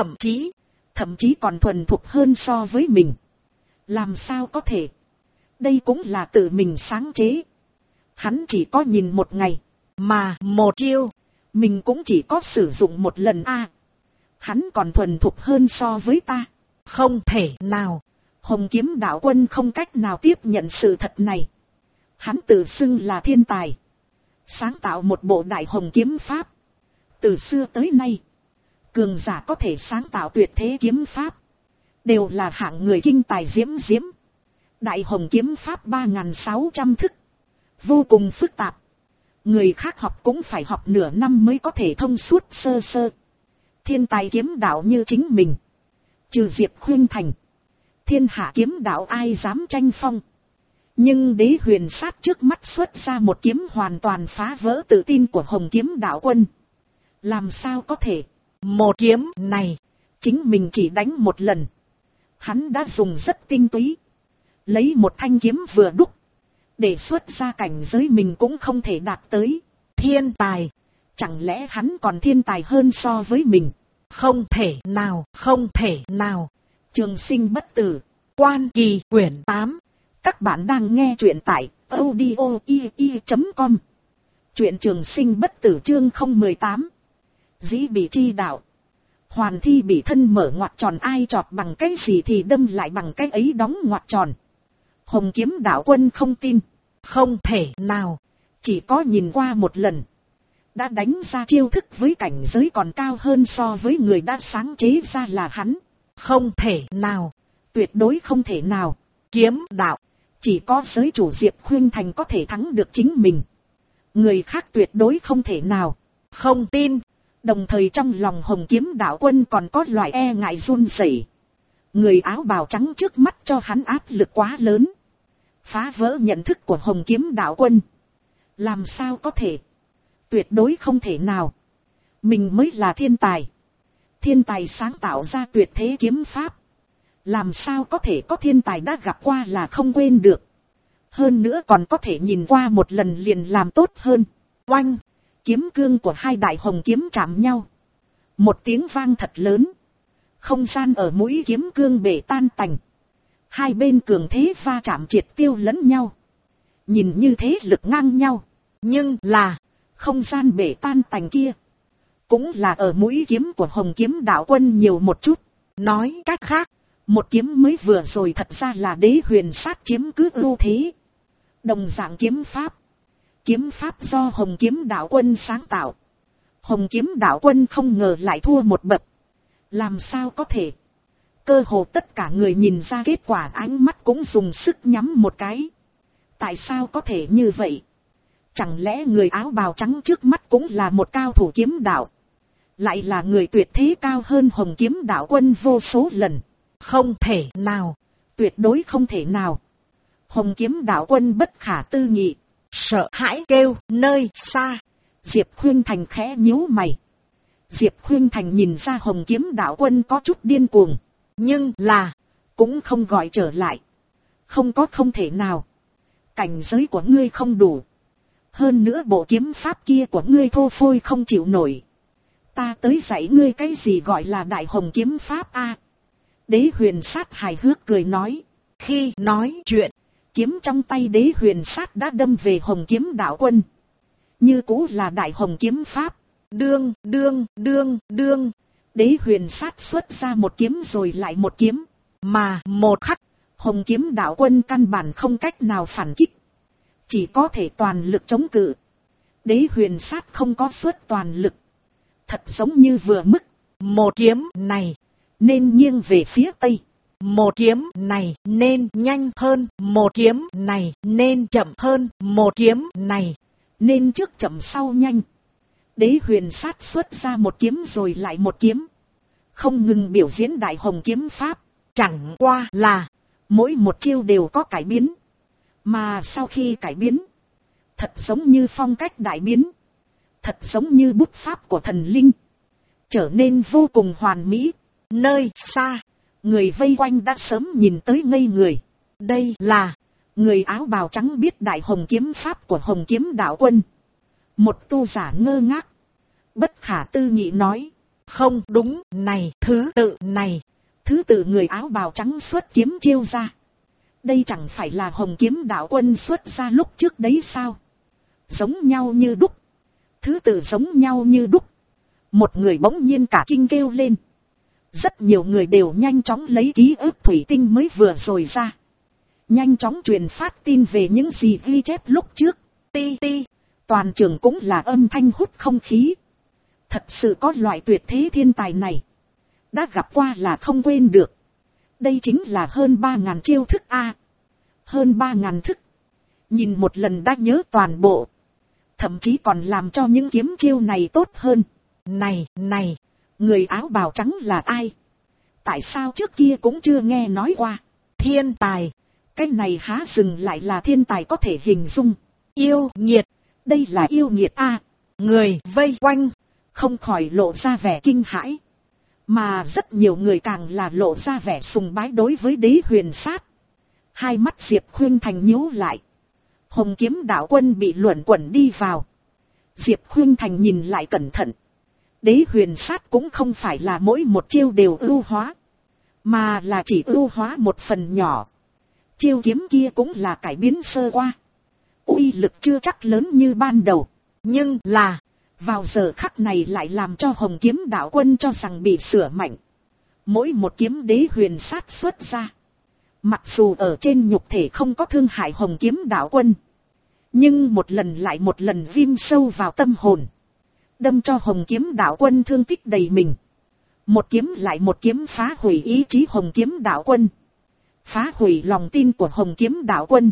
thậm chí còn thuần thục hơn so với mình. Làm sao có thể? Đây cũng là tự mình sáng chế. Hắn chỉ có nhìn một ngày, mà một chiêu, mình cũng chỉ có sử dụng một lần a. Hắn còn thuần thục hơn so với ta. Không thể nào. Hồng Kiếm Đạo Quân không cách nào tiếp nhận sự thật này. Hắn tự xưng là thiên tài, sáng tạo một bộ Đại Hồng Kiếm Pháp. Từ xưa tới nay, cường giả có thể sáng tạo tuyệt thế kiếm pháp đều là hạng người kinh tài diễm diễm. Đại Hồng Kiếm Pháp 3.600 thức, vô cùng phức tạp. Người khác học cũng phải học nửa năm mới có thể thông suốt sơ sơ. Thiên tài kiếm đạo như chính mình, trừ Diệp Khuynh Thành, thiên hạ kiếm đạo ai dám tranh phong. Nhưng Đế Huyền Sát trước mắt xuất ra một kiếm hoàn toàn phá vỡ tự tin của Hồng Kiếm Đạo Quân. Làm sao có thể? Một kiếm này, chính mình chỉ đánh một lần, hắn đã dùng rất tinh túy, lấy một thanh kiếm vừa đúc, để xuất ra cảnh giới mình cũng không thể đạt tới. Thiên tài, chẳng lẽ hắn còn thiên tài hơn so với mình? Không thể nào, không thể nào. Trường Sinh Bất Tử, Quan Kỳ quyển 8. Các bạn đang nghe truyện tại audio.com. Truyện Trường Sinh Bất Tử chương 018. Dĩ bị chi đạo. Hoàn thi bị thân mở ngoặt tròn, ai chọt bằng cái gì thì đâm lại bằng cái ấy đóng ngoặt tròn. Hồng Kiếm Đạo Quân không tin. Không thể nào. Chỉ có nhìn qua một lần, đã đánh ra chiêu thức với cảnh giới còn cao hơn so với người đã sáng chế ra là hắn. Không thể nào. Tuyệt đối không thể nào. Kiếm đạo, chỉ có giới chủ Diệp Khuynh Thành có thể thắng được chính mình. Người khác tuyệt đối không thể nào. Không tin. Đồng thời trong lòng Hồng Kiếm Đạo Quân còn có loại e ngại run rẩy. Người áo bào trắng trước mắt cho hắn áp lực quá lớn, phá vỡ nhận thức của Hồng Kiếm Đạo Quân. Làm sao có thể? Tuyệt đối không thể nào. Mình mới là thiên tài. Thiên tài sáng tạo ra tuyệt thế kiếm pháp. Làm sao có thể có thiên tài đã gặp qua là không quên được. Hơn nữa còn có thể nhìn qua một lần liền làm tốt hơn. Oanh! Kiếm cương của hai đại hồng kiếm chạm nhau. Một tiếng vang thật lớn. Không gian ở mũi kiếm cương bể tan tành. Hai bên cường thế va chạm triệt tiêu lẫn nhau. Nhìn như thế lực ngang nhau. Nhưng là không gian bể tan tành kia cũng là ở mũi kiếm của hồng kiếm đạo quân nhiều một chút. Nói cách khác, một kiếm mới vừa rồi thật ra là đế huyền sát chiếm cứ ưu thế. Đồng dạng kiếm pháp. Kiếm pháp do hồng kiếm đạo quân sáng tạo. Hồng kiếm đạo quân không ngờ lại thua một bậc. Làm sao có thể? Cơ hồ tất cả người nhìn ra kết quả ánh mắt cũng dùng sức nhắm một cái. Tại sao có thể như vậy? Chẳng lẽ người áo bào trắng trước mắt cũng là một cao thủ kiếm đạo? Lại là người tuyệt thế cao hơn hồng kiếm đạo quân vô số lần. Không thể nào. Tuyệt đối không thể nào. Hồng kiếm đạo quân bất khả tư nghị. Sợ hãi kêu nơi xa. Diệp Khuynh Thành khẽ nhíu mày. Diệp Khuynh Thành nhìn ra hồng kiếm đạo quân có chút điên cuồng. Nhưng là cũng không gọi trở lại. Không có không thể nào. Cảnh giới của ngươi không đủ. Hơn nữa bộ kiếm pháp kia của ngươi thô phôi không chịu nổi. Ta tới dạy ngươi cái gì gọi là đại hồng kiếm pháp a? Đế huyền sát hài hước cười nói. Khi nói chuyện, kiếm trong tay đế huyền sát đã đâm về hồng kiếm đạo quân. Như cũ là đại hồng kiếm pháp. Đương. Đế huyền sát xuất ra một kiếm rồi lại một kiếm. Mà một khắc, hồng kiếm đạo quân căn bản không cách nào phản kích. Chỉ có thể toàn lực chống cự. Đế huyền sát không có xuất toàn lực. Thật giống như vừa mức. Một kiếm này nên nghiêng về phía tây. Một kiếm này nên nhanh hơn. Một kiếm này nên chậm hơn. Một kiếm này nên trước chậm sau nhanh. Đế huyền sát xuất ra một kiếm rồi lại một kiếm. Không ngừng biểu diễn đại hồng kiếm pháp. Chẳng qua là mỗi một chiêu đều có cải biến. Mà sau khi cải biến, thật giống như phong cách đại biến. Thật giống như bút pháp của thần linh. Trở nên vô cùng hoàn mỹ. Nơi xa, người vây quanh đã sớm nhìn tới ngây người. Đây là người áo bào trắng biết đại hồng kiếm pháp của hồng kiếm đạo quân. Một tu giả ngơ ngác. Bất khả tư nghị nói. Không đúng này, thứ tự này. Thứ tự người áo bào trắng xuất kiếm chiêu ra. Đây chẳng phải là hồng kiếm đạo quân xuất ra lúc trước đấy sao? Giống nhau như đúc. Thứ tự giống nhau như đúc. Một người bỗng nhiên cả kinh kêu lên. Rất nhiều người đều nhanh chóng lấy ký ức thủy tinh mới vừa rồi ra. Nhanh chóng truyền phát tin về những gì ghi chép lúc trước. Ti ti. Toàn trường cũng là âm thanh hút không khí. Thật sự có loại tuyệt thế thiên tài này. Đã gặp qua là không quên được. Đây chính là hơn 3.000 chiêu thức A. Hơn 3.000 thức. Nhìn một lần đã nhớ toàn bộ. Thậm chí còn làm cho những kiếm chiêu này tốt hơn. Này, người áo bào trắng là ai? Tại sao trước kia cũng chưa nghe nói qua? Thiên tài. Cái này há dừng lại là thiên tài có thể hình dung. Yêu nghiệt. Đây là yêu nghiệt A. Người vây quanh không khỏi lộ ra vẻ kinh hãi. Mà rất nhiều người càng là lộ ra vẻ sùng bái đối với đế huyền sát. Hai mắt Diệp Khuynh Thành nhíu lại. Hồng kiếm đạo quân bị luẩn quẩn đi vào. Diệp Khuynh Thành nhìn lại cẩn thận. Đế huyền sát cũng không phải là mỗi một chiêu đều ưu hóa. Mà là chỉ ưu hóa một phần nhỏ. Chiêu kiếm kia cũng là cải biến sơ qua. Uy lực chưa chắc lớn như ban đầu. Nhưng là vào giờ khắc này lại làm cho hồng kiếm đạo quân cho rằng bị sửa mạnh. Mỗi một kiếm đế huyền sát xuất ra. Mặc dù ở trên nhục thể không có thương hại hồng kiếm đạo quân. Nhưng một lần lại một lần ghim sâu vào tâm hồn. Đâm cho hồng kiếm đạo quân thương tích đầy mình. Một kiếm lại một kiếm phá hủy ý chí hồng kiếm đạo quân. Phá hủy lòng tin của hồng kiếm đạo quân.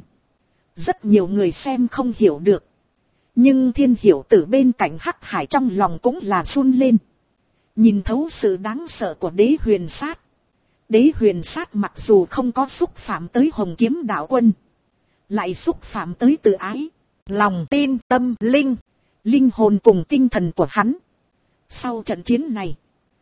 Rất nhiều người xem không hiểu được. Nhưng thiên hiểu tử bên cạnh hắc hải trong lòng cũng là run lên. Nhìn thấu sự đáng sợ của đế huyền sát. Đế huyền sát mặc dù không có xúc phạm tới hồng kiếm đạo quân. Lại xúc phạm tới tự ái, lòng tin, tâm linh, linh hồn cùng tinh thần của hắn. Sau trận chiến này,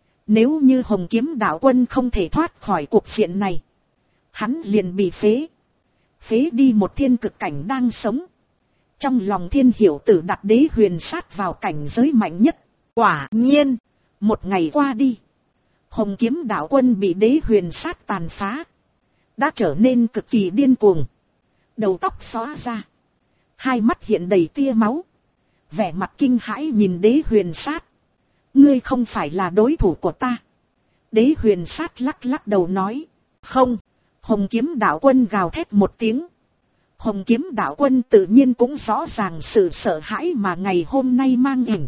nếu như hồng kiếm đạo quân không thể thoát khỏi cuộc diện này, hắn liền bị phế. Phế đi một thiên cực cảnh đang sống. Trong lòng Thiên Hiểu Tử đặt Đế Huyền Sát vào cảnh giới mạnh nhất. Quả nhiên, một ngày qua đi, Hồng Kiếm Đạo Quân bị Đế Huyền Sát tàn phá, đã trở nên cực kỳ điên cuồng. Đầu tóc xóa ra, hai mắt hiện đầy tia máu, vẻ mặt kinh hãi nhìn Đế Huyền Sát. Ngươi không phải là đối thủ của ta. Đế Huyền Sát lắc lắc đầu nói. Không. Hồng Kiếm Đạo Quân gào thét một tiếng. Hồng Kiếm Đạo Quân tự nhiên cũng rõ ràng sự sợ hãi mà ngày hôm nay mang ỉn.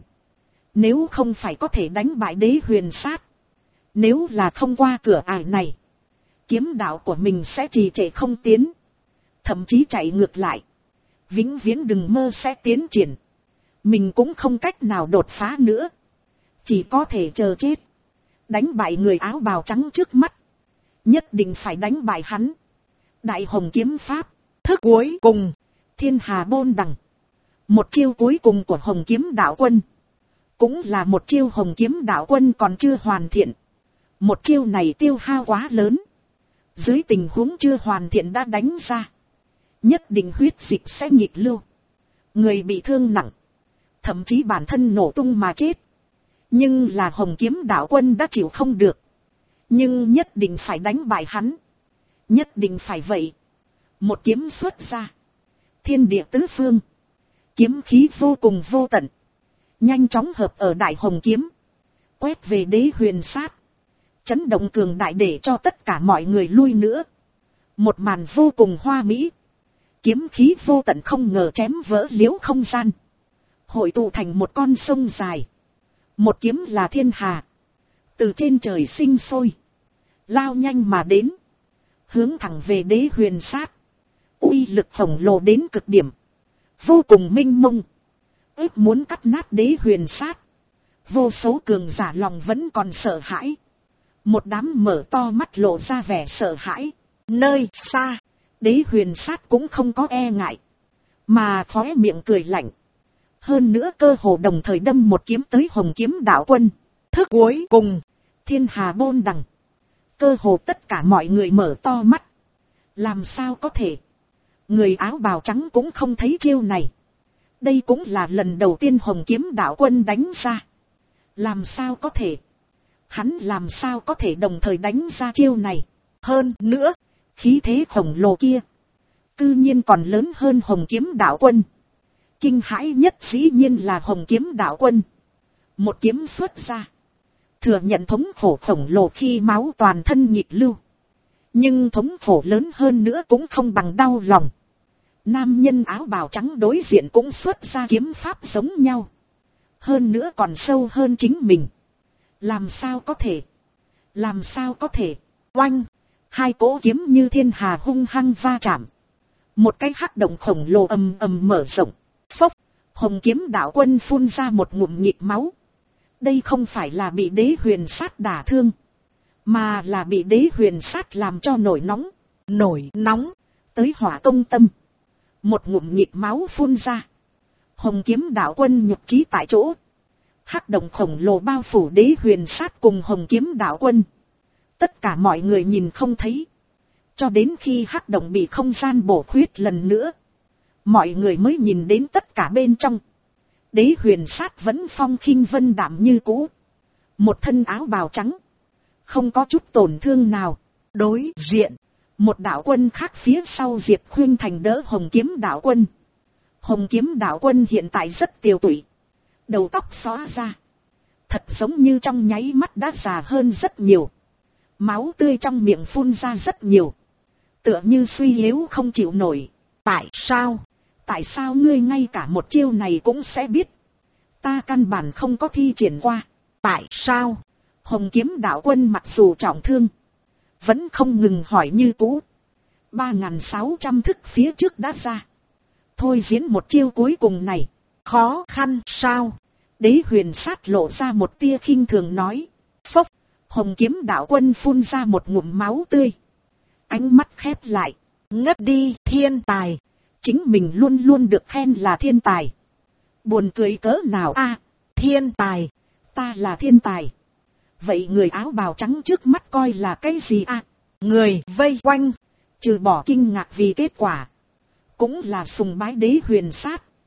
Nếu không phải có thể đánh bại Đế Huyền Sát, nếu là thông qua cửa ải này, kiếm đạo của mình sẽ trì trệ không tiến, thậm chí chạy ngược lại, vĩnh viễn đừng mơ sẽ tiến triển. Mình cũng không cách nào đột phá nữa, chỉ có thể chờ chết. Đánh bại người áo bào trắng trước mắt, nhất định phải đánh bại hắn. Đại Hồng Kiếm Pháp, thức cuối cùng, Thiên Hà Bôn Đằng. Một chiêu cuối cùng của Hồng Kiếm Đạo Quân, cũng là một chiêu Hồng Kiếm Đạo Quân còn chưa hoàn thiện. Một chiêu này tiêu hao quá lớn, dưới tình huống chưa hoàn thiện đã đánh ra, nhất định huyết dịch sẽ nghịch lưu, người bị thương nặng, thậm chí bản thân nổ tung mà chết. Nhưng là Hồng Kiếm Đạo Quân đã chịu không được, nhưng nhất định phải đánh bại hắn, nhất định phải vậy. Một kiếm xuất ra, thiên địa tứ phương, kiếm khí vô cùng vô tận, nhanh chóng hợp ở Đại Hồng Kiếm, quét về Đế Huyền Sát, chấn động cường đại để cho tất cả mọi người lui nữa. Một màn vô cùng hoa mỹ, kiếm khí vô tận không ngờ chém vỡ liễu không gian, hội tụ thành một con sông dài. Một kiếm là thiên hà, từ trên trời sinh sôi, lao nhanh mà đến, hướng thẳng về Đế Huyền Sát. Uy lực khổng lồ đến cực điểm, vô cùng minh mông, ước muốn cắt nát Đế Huyền Sát. Vô số cường giả lòng vẫn còn sợ hãi, một đám mở to mắt lộ ra vẻ sợ hãi. Nơi xa, Đế Huyền Sát cũng không có e ngại, mà khóe miệng cười lạnh. Hơn nữa cơ hồ đồng thời đâm một kiếm tới Hồng Kiếm Đạo Quân. Thức cuối cùng, Thiên Hà Bôn Đằng. Cơ hồ tất cả mọi người mở to mắt. Làm sao có thể? Người áo bào trắng cũng không thấy chiêu này. Đây cũng là lần đầu tiên Hồng Kiếm Đạo Quân đánh ra. Làm sao có thể? Hắn làm sao có thể đồng thời đánh ra chiêu này? Hơn nữa, khí thế khổng lồ kia, cư nhiên còn lớn hơn Hồng Kiếm Đạo Quân. Kinh hãi nhất dĩ nhiên là Hồng Kiếm Đạo Quân. Một kiếm xuất ra, thừa nhận thống khổ khổng lồ khi máu toàn thân nghịch lưu. Nhưng thống khổ lớn hơn nữa cũng không bằng đau lòng. Nam nhân áo bào trắng đối diện cũng xuất ra kiếm pháp giống nhau, hơn nữa còn sâu hơn chính mình. Làm sao có thể? Làm sao có thể? Oanh! Hai cỗ kiếm như thiên hà hung hăng va chạm. Một cái hắc động khổng lồ ầm ầm mở rộng. Phốc! Hồng Kiếm Đạo Quân phun ra một ngụm nhịp máu. Đây không phải là bị Đế Huyền Sát đả thương, mà là bị Đế Huyền Sát làm cho nổi nóng. Nổi nóng tới hỏa công tâm. Một ngụm nhịp máu phun ra. Hồng Kiếm Đạo Quân nhục chí tại chỗ. Hắc động khổng lồ bao phủ Đế Huyền Sát cùng Hồng Kiếm Đạo Quân. Tất cả mọi người nhìn không thấy, cho đến khi hắc động bị không gian bổ khuyết lần nữa, mọi người mới nhìn đến tất cả bên trong. Đế Huyền Sát vẫn phong khinh vân đạm như cũ, một thân áo bào trắng, không có chút tổn thương nào. Đối diện, một đạo quân khác phía sau Diệp Khuyên Thành đỡ Hồng Kiếm Đạo Quân. Hồng Kiếm Đạo Quân hiện tại rất tiều tụy, đầu tóc xóa ra, thật giống như trong nháy mắt đã già hơn rất nhiều. Máu tươi trong miệng phun ra rất nhiều, tựa như suy yếu không chịu nổi. Tại sao? Tại sao ngươi ngay cả một chiêu này cũng sẽ biết? Ta căn bản không có thi triển qua. Tại sao? Hồng Kiếm Đạo Quân mặc dù trọng thương, vẫn không ngừng hỏi như cũ. 3.600 thức phía trước đã ra, thôi diễn một chiêu cuối cùng này, khó khăn sao? Đế Huyền Sát lộ ra một tia khinh thường nói. Phốc! Hồng Kiếm Đạo Quân phun ra một ngụm máu tươi, ánh mắt khép lại. Ngất đi, thiên tài. Chính mình luôn luôn được khen là thiên tài. Buồn cười cỡ nào a? Thiên tài? Ta là thiên tài. Vậy người áo bào trắng trước mắt coi là cái gì a? Người vây quanh, trừ bỏ kinh ngạc vì kết quả, cũng là sùng bái Đế Huyền Sát.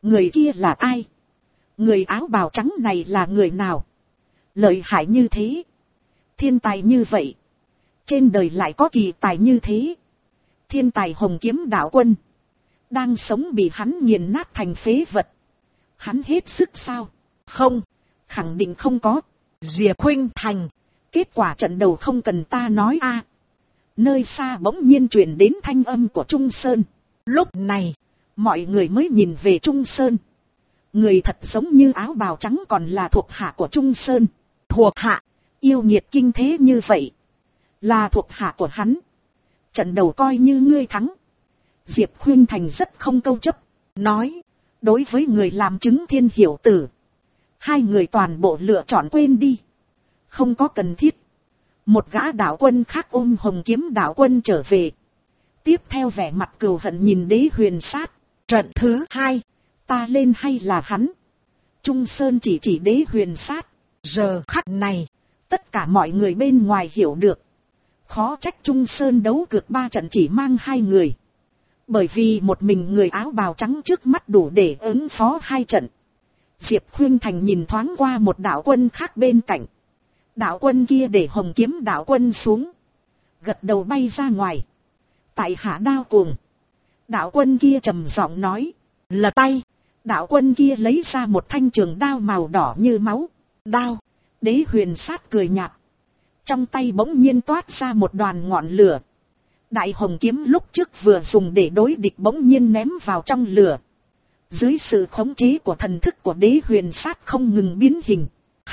Người kia là ai? Người áo bào trắng này là người nào? Lợi hại như thế. Thiên tài như vậy. Trên đời lại có kỳ tài như thế. Thiên tài Hồng Kiếm đạo quân. Đang sống bị hắn nghiền nát thành phế vật. Hắn hết sức sao? Không. Khẳng định không có. Diệp Khuynh Thành. Kết quả trận đầu không cần ta nói a. Nơi xa bỗng nhiên truyền đến thanh âm của Trung Sơn. Lúc này, mọi người mới nhìn về Trung Sơn. Người thật giống như áo bào trắng còn là thuộc hạ của Trung Sơn. Thuộc hạ, yêu nghiệt kinh thế như vậy. Là thuộc hạ của hắn. Trận đầu coi như ngươi thắng. Diệp Khuynh Thành rất không câu chấp. nói, Đối với người làm chứng Thiên Hiểu Tử, hai người toàn bộ lựa chọn quên đi. Không có cần thiết. Một gã đạo quân khác ôm Hồng Kiếm đạo quân trở về. Tiếp theo vẻ mặt cừu hận nhìn Đế Huyền Sát. trận thứ 2, Ta lên hay là hắn? Trung Sơn chỉ Đế Huyền Sát. giờ khắc này, Tất cả mọi người bên ngoài hiểu được. Khó trách Trung Sơn đấu cược 3 trận chỉ mang 2 người. Bởi vì một mình người áo bào trắng trước mắt đủ để ứng phó 2 trận. Diệp Khuynh Thành nhìn thoáng qua một đạo quân khác bên cạnh. Đạo quân kia để Hồng Kiếm đạo quân xuống. Gật đầu bay ra ngoài. Tại hạ đao cuồng. Đạo quân kia trầm giọng nói. lật tay, Đạo quân kia lấy ra một thanh trường đao màu đỏ như máu. đao, Đế Huyền Sát cười nhạt. Trong tay bỗng nhiên toát ra một đoàn ngọn lửa. Đại Hồng Kiếm lúc trước vừa dùng để đối địch bỗng nhiên ném vào trong lửa. Dưới sự khống chế của thần thức của Đế Huyền Sát không ngừng biến hình.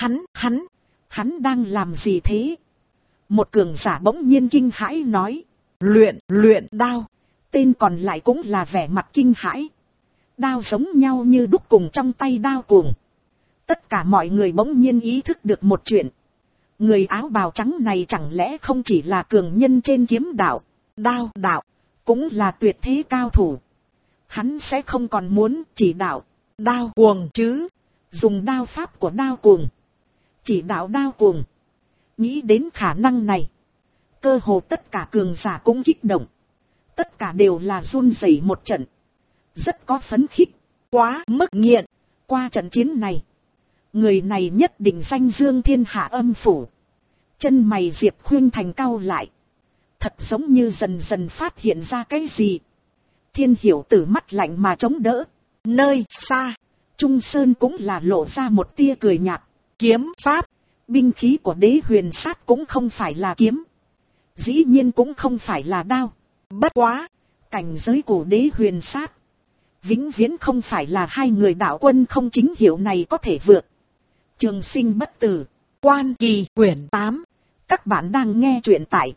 Hắn đang làm gì thế? Một cường giả bỗng nhiên kinh hãi nói. luyện đao, Tên còn lại cũng là vẻ mặt kinh hãi. Đao giống nhau như đúc cùng trong tay đao cuồng. Tất cả mọi người bỗng nhiên ý thức được một chuyện. Người áo bào trắng này chẳng lẽ không chỉ là cường nhân trên kiếm đạo, đao đạo, cũng là tuyệt thế cao thủ. Hắn sẽ không còn muốn chỉ đạo đao cuồng chứ? Dùng đao pháp của đao cuồng, chỉ đạo đao cuồng. Nghĩ đến khả năng này, cơ hồ tất cả cường giả cũng kích động. Tất cả đều là run rẩy một trận. Rất có phấn khích. Quá mức nghiện. Qua trận chiến này, người này nhất định danh dương thiên hạ âm phủ. Chân mày Diệp Khuynh Thành cau lại. Thật giống như dần dần phát hiện ra cái gì. Thiên Hiểu Tử mắt lạnh mà chống đỡ. Nơi xa, Trung Sơn cũng là lộ ra một tia cười nhạt. kiếm pháp, Binh khí của Đế Huyền Sát cũng không phải là kiếm. Dĩ nhiên cũng không phải là đao. bất quá, Cảnh giới của Đế Huyền Sát vĩnh viễn không phải là hai người đạo quân không chính hiệu này có thể vượt. Trường Sinh Bất Tử, Quan Kỳ quyển 8. Các bạn đang nghe truyện tại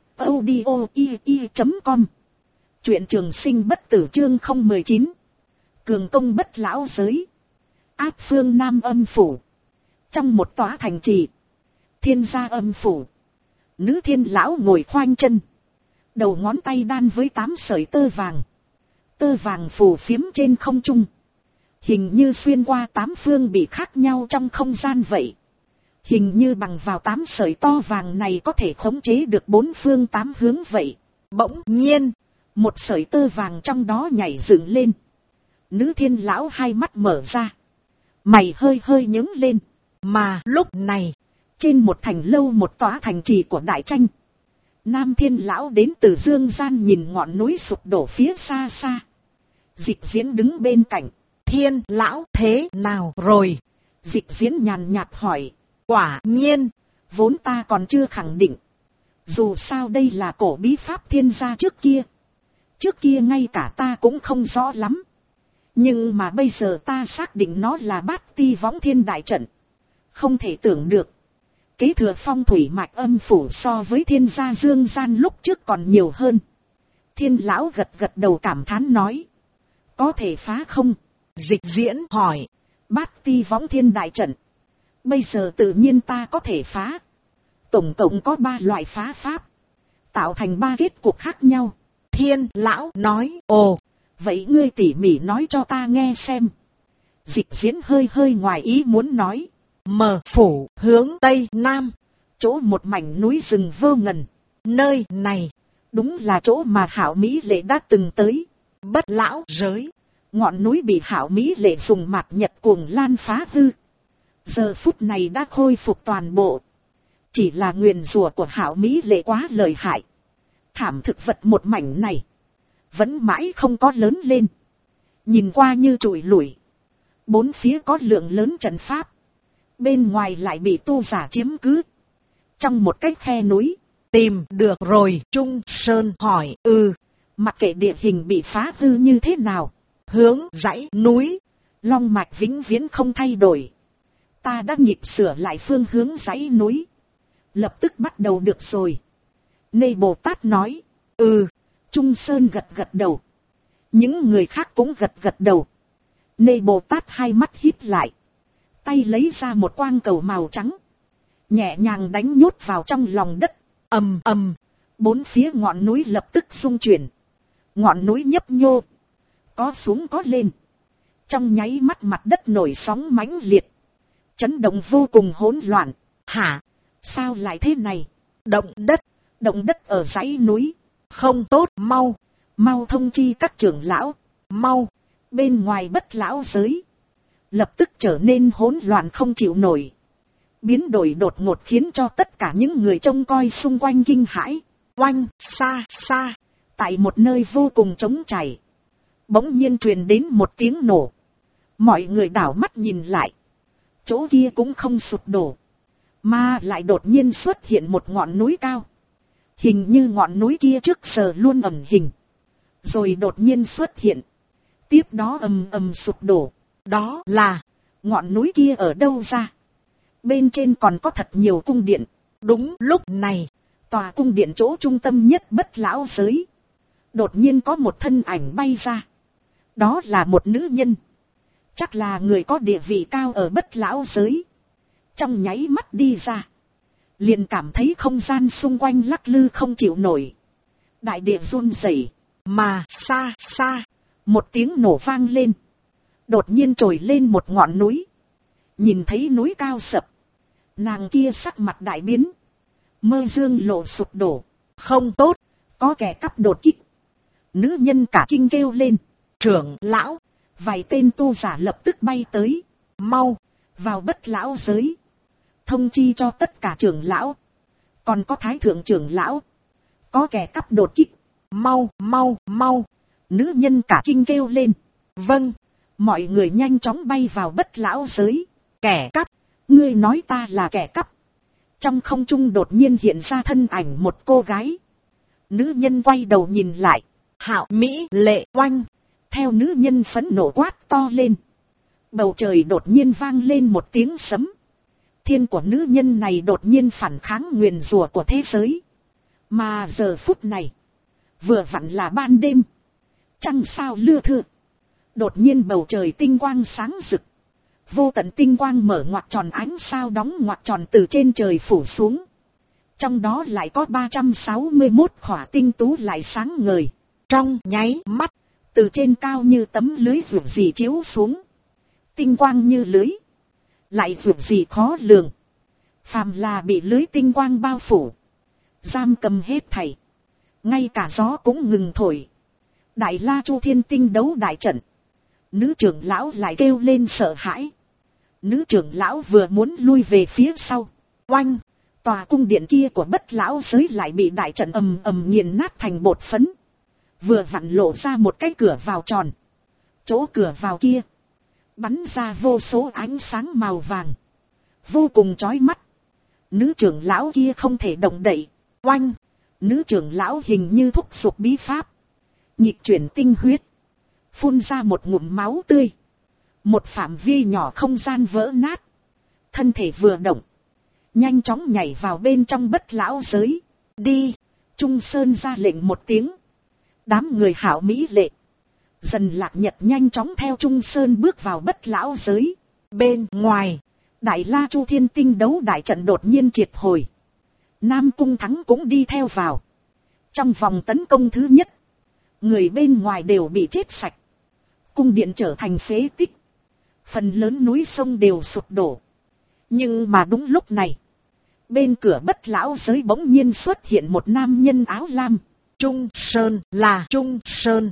audio.com. Truyện Trường Sinh Bất Tử chương 019. Cường công bất lão giới. Áp phương Nam âm phủ. Trong một tòa thành trì, Thiên gia âm phủ. Nữ thiên lão ngồi khoanh chân. Đầu ngón tay đan với 8 sợi tơ vàng. Tơ vàng phù phiếm trên không trung. Hình như xuyên qua 8 phương bị khác nhau trong không gian vậy. Hình như bằng vào 8 sợi to vàng này có thể khống chế được 4 phương 8 hướng vậy. Bỗng nhiên, một sợi tơ vàng trong đó nhảy dựng lên. Nữ thiên lão hai mắt mở ra. Mày hơi hơi nhướng lên. mà lúc này, Trên một thành lâu một tòa thành trì của Đại Tranh. Nam thiên lão đến từ dương gian nhìn ngọn núi sụp đổ phía xa xa. Dịch Diễn đứng bên cạnh. Thiên lão thế nào rồi? Dịch Diễn nhàn nhạt hỏi. Quả nhiên, Vốn ta còn chưa khẳng định. Dù sao đây là cổ bí pháp thiên gia trước kia. Trước kia ngay cả ta cũng không rõ lắm. Nhưng mà bây giờ ta xác định nó là Bát Ti Võng Thiên đại trận. Không thể tưởng được. Kế thừa phong thủy mạch âm phủ so với thiên gia dương gian lúc trước còn nhiều hơn. Thiên lão gật gật đầu cảm thán nói. Có thể phá không? Dịch Diễn hỏi. Bát Ti Võng Thiên đại trận. Bây giờ tự nhiên ta có thể phá. Tổng cộng có 3 loại phá pháp. Tạo thành 3 kết cục khác nhau. Thiên lão nói. Ồ, vậy ngươi tỉ mỉ nói cho ta nghe xem. Dịch Diễn hơi hơi ngoài ý muốn nói. mở phủ hướng tây nam. Chỗ một mảnh núi rừng vô ngần. Nơi này, Đúng là chỗ mà Hạo Mỹ Lệ đã từng tới. bất lão giới. Ngọn núi bị Hạo Mỹ Lệ dùng mạt nhật cuồng lan phá hư. Giờ phút này đã khôi phục toàn bộ. Chỉ là nguyền rủa của Hạo Mỹ Lệ quá lợi hại. Thảm thực vật một mảnh này vẫn mãi không có lớn lên. Nhìn qua như trụi lủi. Bốn phía có lượng lớn trận pháp. Bên ngoài lại bị tu giả chiếm cứ. Trong một cái khe núi. Tìm được rồi, Trung Sơn hỏi. Mặc kệ địa hình bị phá hư như thế nào. Hướng dãy núi. Long mạch vĩnh viễn không thay đổi. Ta đã nhịp sửa lại phương hướng dãy núi. Lập tức bắt đầu được rồi. Nê Bồ Tát nói. Trung Sơn gật gật đầu. Những người khác cũng gật gật đầu. Nê Bồ Tát hai mắt híp lại. Tay lấy ra một quang cầu màu trắng. Nhẹ nhàng đánh nhốt vào trong lòng đất. Ầm ầm. Bốn phía ngọn núi lập tức rung chuyển. Ngọn núi nhấp nhô. Có xuống có lên. Trong nháy mắt mặt đất nổi sóng mãnh liệt. Chấn động vô cùng hỗn loạn. Hả? Sao lại thế này? Động đất. Động đất ở dãy núi. Không tốt, mau thông chi các trưởng lão. Mau. Bên ngoài Bất Lão giới lập tức trở nên hỗn loạn không chịu nổi. Biến đổi đột ngột khiến cho tất cả những người trông coi xung quanh kinh hãi. Oanh, xa xa. Tại một nơi vô cùng trống trải. Bỗng nhiên truyền đến một tiếng nổ. Mọi người đảo mắt nhìn lại. Chỗ kia cũng không sụp đổ. Mà lại đột nhiên xuất hiện một ngọn núi cao. Hình như ngọn núi kia trước giờ luôn ẩn hình. Rồi đột nhiên xuất hiện. Tiếp đó ầm ầm sụp đổ. Đó là ngọn núi kia ở đâu ra? Bên trên còn có thật nhiều cung điện. Đúng lúc này, tòa cung điện chỗ trung tâm nhất Bất Lão giới. Đột nhiên có một thân ảnh bay ra. Đó là một nữ nhân. Chắc là người có địa vị cao ở Bất Lão giới. Trong nháy mắt đi ra. Liền cảm thấy không gian xung quanh lắc lư không chịu nổi. Đại địa run rẩy. Mà xa xa. Một tiếng nổ vang lên. Đột nhiên trồi lên một ngọn núi. Nhìn thấy núi cao sập. Nàng kia sắc mặt đại biến. Mơ dương lộ sụp đổ. Không tốt. Có kẻ cắp đột kích. Nữ nhân cả kinh kêu lên. Trưởng lão. Vài tên tu giả lập tức bay tới. Mau. Vào Bất Lão giới. Thông chi cho tất cả trưởng lão. Còn có thái thượng trưởng lão. Có kẻ cắp đột kích. Mau. Nữ nhân cả kinh kêu lên. Vâng. Mọi người nhanh chóng bay vào Bất Lão giới. Kẻ cắp. Ngươi nói ta là kẻ cắp. Trong không trung đột nhiên hiện ra thân ảnh một cô gái. Nữ nhân quay đầu nhìn lại. Hạo Mỹ Lệ. Oanh. Theo nữ nhân phẫn nộ quát to lên. Bầu trời đột nhiên vang lên một tiếng sấm. Thiên của nữ nhân này đột nhiên phản kháng nguyền rủa của thế giới. Mà giờ phút này, vừa vặn là ban đêm. Trăng sao lưa thưa. Đột nhiên bầu trời tinh quang sáng rực. Vô tận tinh quang mở ngoặc tròn, ánh sao đóng ngoặc tròn từ trên trời phủ xuống. Trong đó lại có 361 khỏa tinh tú lại sáng ngời. Trong nháy mắt, từ trên cao như tấm lưới vượt gì chiếu xuống. Tinh quang như lưới. Lại vượt gì khó lường. Phàm là bị lưới tinh quang bao phủ. Giam cầm hết thảy. Ngay cả gió cũng ngừng thổi. Đại La Chu Thiên Tinh đấu đại trận. Nữ trưởng lão lại kêu lên sợ hãi. Nữ trưởng lão vừa muốn lui về phía sau. Oanh! Tòa cung điện kia của Bất Lão giới lại bị đại trận ầm ầm nghiền nát thành bột phấn. Vừa vặn lộ ra một cái cửa vào tròn. Chỗ cửa vào kia bắn ra vô số ánh sáng màu vàng. Vô cùng chói mắt. Nữ trưởng lão kia không thể động đậy. Oanh! Nữ trưởng lão hình như thúc giục bí pháp. Nhịp chuyển tinh huyết. Phun ra một ngụm máu tươi. Một phạm vi nhỏ không gian vỡ nát. Thân thể vừa động. Nhanh chóng nhảy vào bên trong Bất Lão giới. Đi! Trung Sơn ra lệnh một tiếng. Đám người Hạo Mỹ Lệ. Dần Lạc Nhật nhanh chóng theo Trung Sơn bước vào Bất Lão giới. Bên ngoài, Đại La Chu Thiên Tinh đấu đại trận đột nhiên triệt hồi. Nam Cung Thắng cũng đi theo vào. Trong vòng tấn công thứ nhất, người bên ngoài đều bị chết sạch. Cung điện trở thành phế tích. Phần lớn núi sông đều sụp đổ. Nhưng mà đúng lúc này, bên cửa Bất Lão giới bỗng nhiên xuất hiện một nam nhân áo lam. Trung Sơn là Trung Sơn.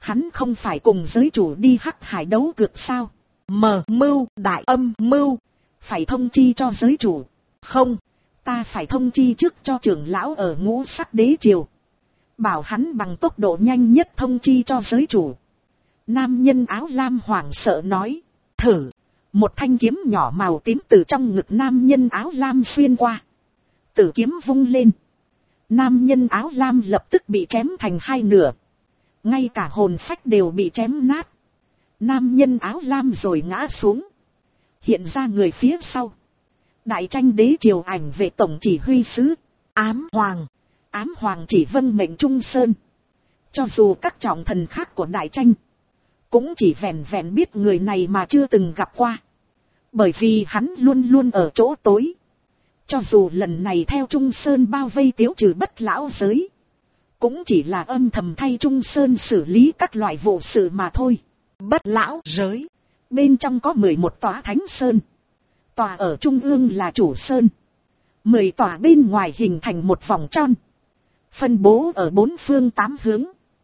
Hắn không phải cùng giới chủ đi Hắc Hải đấu cược sao? Mưu, đại âm mưu. Phải thông chi cho giới chủ. Không, ta phải thông chi trước cho trưởng lão ở Ngũ Sắc Đế Triều. Bảo hắn bằng tốc độ nhanh nhất thông chi cho giới chủ. Nam nhân áo lam hoảng sợ nói. thử. Một thanh kiếm nhỏ màu tím từ trong ngực nam nhân áo lam xuyên qua. Tử kiếm vung lên. Nam nhân áo lam lập tức bị chém thành hai nửa. Ngay cả hồn phách đều bị chém nát. Nam nhân áo lam rồi ngã xuống. Hiện ra người phía sau. Đại tranh đế triều ảnh vệ tổng chỉ huy sứ. Ám Hoàng. Ám Hoàng chỉ vâng mệnh Trung Sơn. Cho dù các trọng thần khác của đại tranh cũng chỉ vẹn vẹn biết người này mà chưa từng gặp qua. Bởi vì hắn luôn luôn ở chỗ tối. Cho dù lần này theo Trung Sơn bao vây tiêu trừ bất lão giới, cũng chỉ là âm thầm thay Trung Sơn xử lý các loại vụ sự mà thôi. Bất lão giới. Bên trong có 11 tòa thánh sơn. Tòa ở trung ương là chủ sơn. 10 tòa bên ngoài hình thành một vòng tròn. Phân bố ở 4 phương 8 hướng.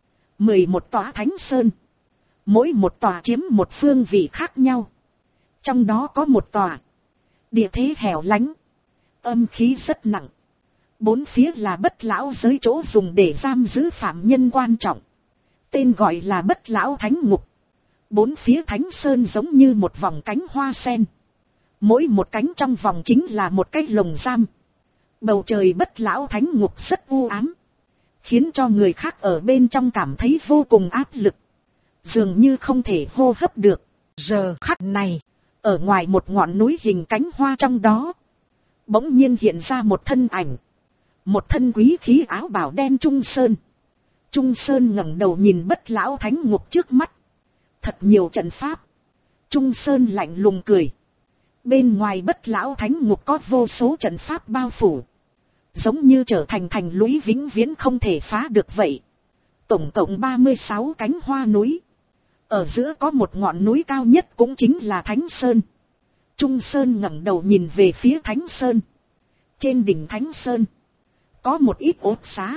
11 tòa thánh sơn. Mỗi một tòa chiếm một phương vị khác nhau. Trong đó có một tòa địa thế hẻo lánh, âm khí rất nặng. 4 phía là bất lão giới chỗ dùng để giam giữ phạm nhân quan trọng. Tên gọi là bất lão thánh ngục. 4 phía thánh sơn giống như một vòng cánh hoa sen. Mỗi một cánh trong vòng chính là một cái lồng giam. Bầu trời bất lão thánh ngục rất u ám, khiến cho người khác ở bên trong cảm thấy vô cùng áp lực. Dường như không thể hô hấp được. Giờ khắc này, ở ngoài một ngọn núi hình cánh hoa trong đó, bỗng nhiên hiện ra một thân ảnh. Một thân quý khí áo bào đen Trung Sơn. Trung Sơn ngẩng đầu nhìn bất lão thánh ngục trước mắt. Thật nhiều trận pháp. Trung Sơn lạnh lùng cười. Bên ngoài bất lão thánh ngục có vô số trận pháp bao phủ. Giống như trở thành thành lũy vĩnh viễn không thể phá được vậy. Tổng cộng 36 cánh hoa núi. Ở giữa có một ngọn núi cao nhất cũng chính là Thánh Sơn. Trung Sơn ngẩng đầu nhìn về phía Thánh Sơn. Trên đỉnh Thánh Sơn có một ít ốt xá.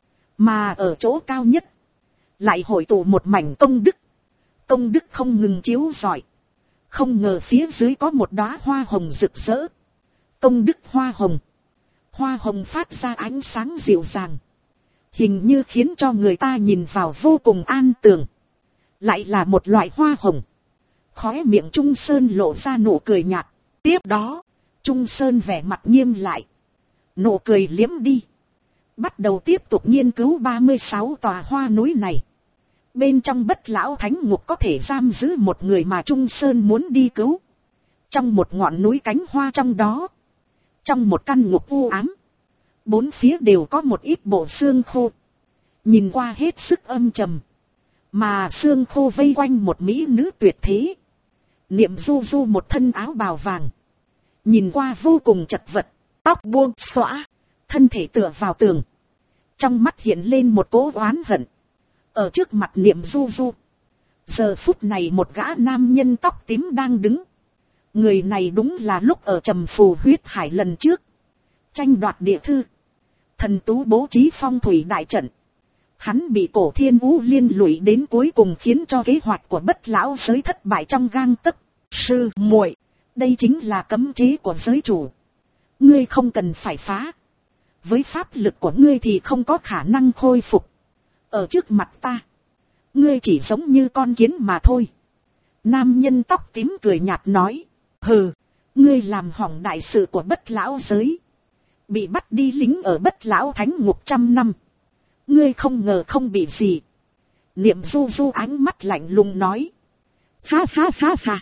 Mà ở chỗ cao nhất lại hội tụ một mảnh công đức. Công đức không ngừng chiếu rọi. Không ngờ phía dưới có một đóa hoa hồng rực rỡ. Công đức hoa hồng. Hoa hồng phát ra ánh sáng dịu dàng. Hình như khiến cho người ta nhìn vào vô cùng an tường. Lại là một loại hoa hồng. Khóe miệng Trung Sơn lộ ra nụ cười nhạt. Tiếp đó, Trung Sơn vẻ mặt nghiêm lại. Nụ cười liếm đi. Bắt đầu tiếp tục nghiên cứu 36 tòa hoa núi này. Bên trong bất lão thánh ngục có thể giam giữ một người mà Trung Sơn muốn đi cứu. Trong một ngọn núi cánh hoa trong đó. Trong một căn ngục u ám. 4 phía đều có một ít bộ xương khô. Nhìn qua hết sức âm trầm. Mà xương khô vây quanh một mỹ nữ tuyệt thế. Niệm Du Du một thân áo bào vàng. Nhìn qua vô cùng chật vật. Tóc buông xõa. Thân thể tựa vào tường. Trong mắt hiện lên một cỗ oán hận. Ở trước mặt Niệm Du Du. Giờ phút này một gã nam nhân tóc tím đang đứng. Người này đúng là lúc ở Trầm Phù huyết hải lần trước. Tranh đoạt địa thư. Thần Tú bố trí phong thủy đại trận. Hắn bị Cổ Thiên Vũ liên lụy đến cuối cùng khiến cho kế hoạch của bất lão giới thất bại trong gang tấc. Sư muội, đây chính là cấm chế của giới chủ. Ngươi không cần phải phá. Với pháp lực của ngươi thì không có khả năng khôi phục. Ở trước mặt ta, ngươi chỉ giống như con kiến mà thôi. Nam nhân tóc tím cười nhạt nói. Hừ, ngươi làm hỏng đại sự của bất lão giới. Bị bắt đi lính ở bất lão thánh ngục 100 năm. Ngươi không ngờ không bị gì. Niệm Du Du ánh mắt lạnh lùng nói. Ha ha ha ha.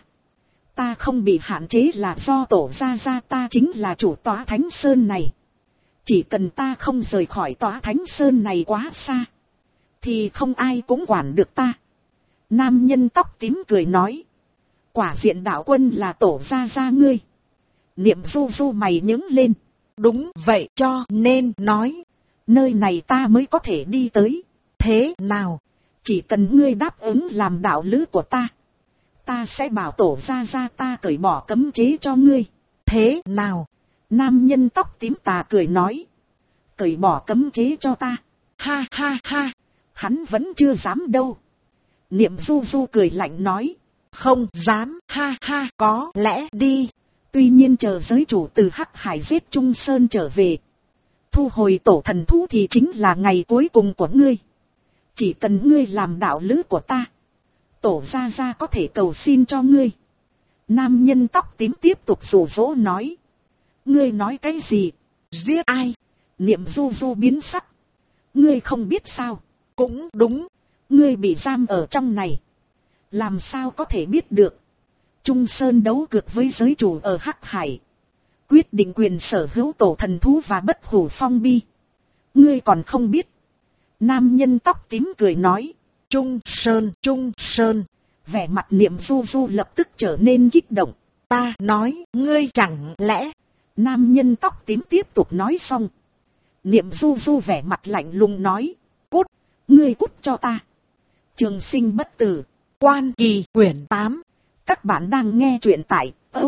Ta không bị hạn chế là do tổ gia ta chính là chủ tòa Thánh Sơn này. Chỉ cần ta không rời khỏi tòa Thánh Sơn này quá xa, thì không ai cũng quản được ta. Nam nhân tóc tím cười nói. Quả diện đạo quân là tổ gia ngươi. Niệm Du Du mày nhướng lên. Đúng vậy, cho nên nói. Nơi này ta mới có thể đi tới. Thế nào? Chỉ cần ngươi đáp ứng làm đạo lữ của ta, ta sẽ bảo tổ gia ta cởi bỏ cấm chế cho ngươi. Thế nào? Nam nhân tóc tím tà cười nói. Cởi bỏ cấm chế cho ta. Ha ha ha. Hắn vẫn chưa dám đâu. Niệm Du Du cười lạnh nói. Không dám, ha ha, có lẽ đi. Tuy nhiên chờ giới chủ từ Hắc Hải giết Trung Sơn trở về, thu hồi tổ thần thú thì chính là ngày cuối cùng của ngươi. Chỉ cần ngươi làm đạo lữ của ta, tổ gia gia có thể cầu xin cho ngươi. Nam nhân tóc tím tiếp tục rủ rỗ nói. Ngươi nói cái gì? Giết ai? Niệm Du Du biến sắc. Ngươi không biết sao? Cũng đúng. Ngươi bị giam ở trong này, làm sao có thể biết được? Trung Sơn đấu cược với giới chủ ở Hắc Hải, quyết định quyền sở hữu tổ thần thú và bất hủ phong bi. Ngươi còn không biết. Nam nhân tóc tím cười nói. Trung Sơn. Vẻ mặt Niệm Du Du lập tức trở nên kích động. Ta nói, ngươi chẳng lẽ... Nam nhân tóc tím tiếp tục nói xong. Niệm Du Du vẻ mặt lạnh lùng nói. Cút, ngươi cút cho ta. Trường sinh bất tử. Quan Kỳ quyển 8. Các bạn đang nghe truyện tại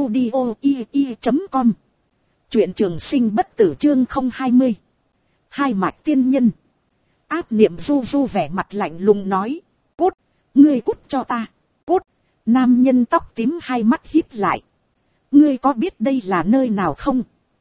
audio.com. Truyện Trường Sinh bất tử chương 020. Hai mạch tiên nhân. Áp Niệm Du Du vẻ mặt lạnh lùng nói. Cút, ngươi cút cho ta. Cút. Nam nhân tóc tím hai mắt híp lại. Ngươi có biết đây là nơi nào không?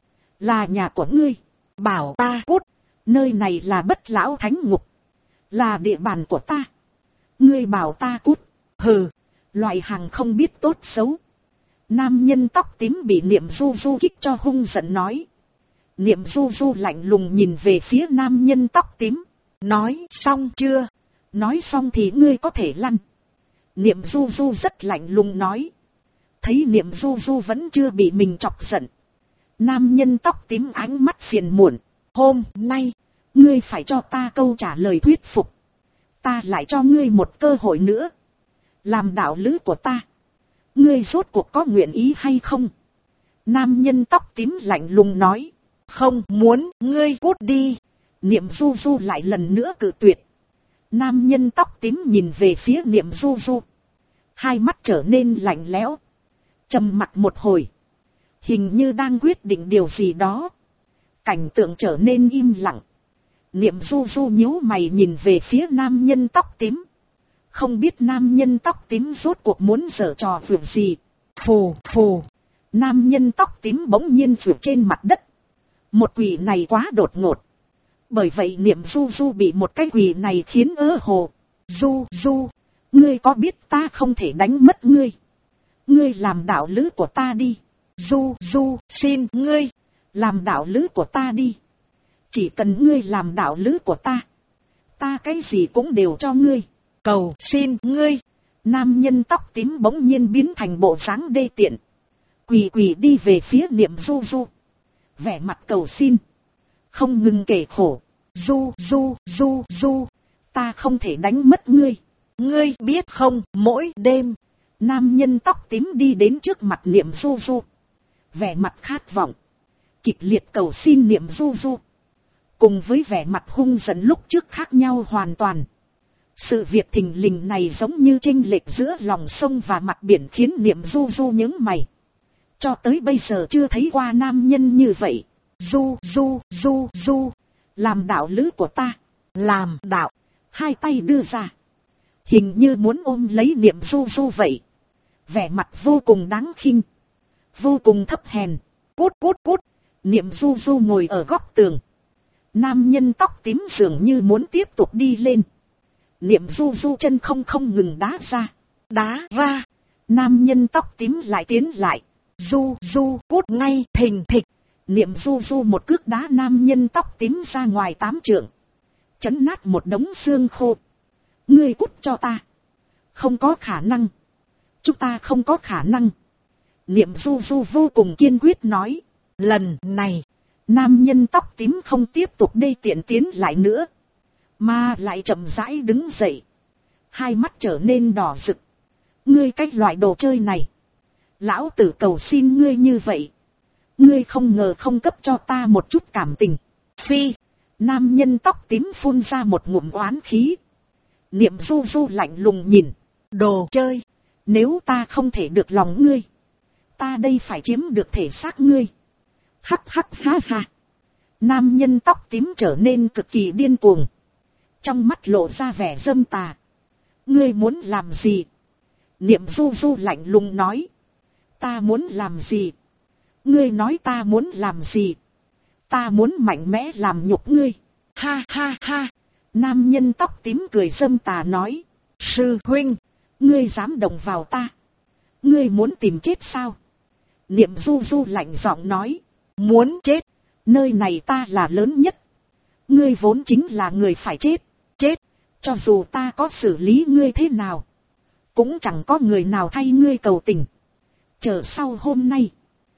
Là nhà của ngươi. Bảo ta cút. Nơi này là Bất Lão Thánh Ngục, là địa bàn của ta. Ngươi bảo ta cút. Hừ, loại hàng không biết tốt xấu. Nam nhân tóc tím bị Niệm Du Du kích cho hung giận nói. Niệm Du Du lạnh lùng nhìn về phía nam nhân tóc tím. Nói xong chưa? Nói xong thì ngươi có thể lăn. Niệm Du Du rất lạnh lùng nói. Thấy Niệm Du Du vẫn chưa bị mình chọc giận, nam nhân tóc tím ánh mắt phiền muộn. Hôm nay, ngươi phải cho ta câu trả lời thuyết phục. Ta lại cho ngươi một cơ hội nữa. Làm đạo lữ của ta, ngươi rốt cuộc có nguyện ý hay không? Nam nhân tóc tím lạnh lùng nói. Không muốn, ngươi cút đi. Niệm Du Du lại lần nữa cự tuyệt. Nam nhân tóc tím nhìn về phía Niệm Du Du, hai mắt trở nên lạnh lẽo, trầm mặc một hồi, hình như đang quyết định điều gì đó. Cảnh tượng trở nên im lặng. Niệm Du Du nhíu mày nhìn về phía nam nhân tóc tím. Không biết nam nhân tóc tím rốt cuộc muốn giở trò vượt gì. Phù. Nam nhân tóc tím bỗng nhiên vượt trên mặt đất. Một quỷ này quá đột ngột. Bởi vậy Niệm Du Du bị một cái quỷ này khiến ớ hồ. Du, ngươi có biết ta không thể đánh mất ngươi. Ngươi làm đạo lữ của ta đi. Du, xin ngươi, làm đạo lữ của ta đi. Chỉ cần ngươi làm đạo lữ của ta, ta cái gì cũng đều cho ngươi. Cầu xin ngươi. Nam nhân tóc tím bỗng nhiên biến thành bộ dáng đê tiện, quỳ đi về phía Niệm Du Du, vẻ mặt cầu xin, không ngừng kể khổ. Du, ta không thể đánh mất ngươi. Ngươi biết không, mỗi đêm, nam nhân tóc tím đi đến trước mặt Niệm Du Du, vẻ mặt khát vọng, kịch liệt cầu xin Niệm Du Du. Cùng với vẻ mặt hung giận lúc trước khác nhau hoàn toàn. Sự việc thình lình này giống như chênh lệch giữa lòng sông và mặt biển khiến Niệm Du Du nhướng mày. Cho tới bây giờ chưa thấy qua nam nhân như vậy. Du, làm đạo lữ của ta. Làm đạo. Hai tay đưa ra, hình như muốn ôm lấy Niệm Du Du vậy. Vẻ mặt vô cùng đáng khinh, vô cùng thấp hèn. Cút. Niệm Du Du ngồi ở góc tường. Nam nhân tóc tím dường như muốn tiếp tục đi lên. Niệm Du Du chân không ngừng đá ra. Nam nhân tóc tím lại tiến lại. Du, cút ngay, thình thịch. Niệm Du Du một cước đá nam nhân tóc tím ra ngoài 8 trượng, chấn nát một đống xương khô. Ngươi cút cho ta. Không có khả năng. Chúng ta không có khả năng. Niệm Du Du vô cùng kiên quyết nói. Lần này, nam nhân tóc tím không tiếp tục đê tiện tiến lại nữa, mà lại chậm rãi đứng dậy. Hai mắt trở nên đỏ rực. Ngươi cái loại đồ chơi này, lão tử cầu xin ngươi như vậy, ngươi không ngờ không cấp cho ta một chút cảm tình. Phi. Nam nhân tóc tím phun ra một ngụm oán khí. Niệm Du Du lạnh lùng nhìn. Đồ chơi. Nếu ta không thể được lòng ngươi, ta đây phải chiếm được thể xác ngươi. Hắc ha. Nam nhân tóc tím trở nên cực kỳ điên cuồng, trong mắt lộ ra vẻ dâm tà. Ngươi muốn làm gì? Niệm Du Du lạnh lùng nói. Ta muốn làm gì? Ngươi nói ta muốn làm gì? Ta muốn mạnh mẽ làm nhục ngươi. Ha ha ha. Nam nhân tóc tím cười dâm tà nói. Sư huynh, ngươi dám động vào ta? Ngươi muốn tìm chết sao? Niệm Du Du lạnh giọng nói. Muốn chết? Nơi này ta là lớn nhất. Ngươi vốn chính là người phải chết. Chết, cho dù ta có xử lý ngươi thế nào, cũng chẳng có người nào thay ngươi cầu tình. Chờ sau hôm nay,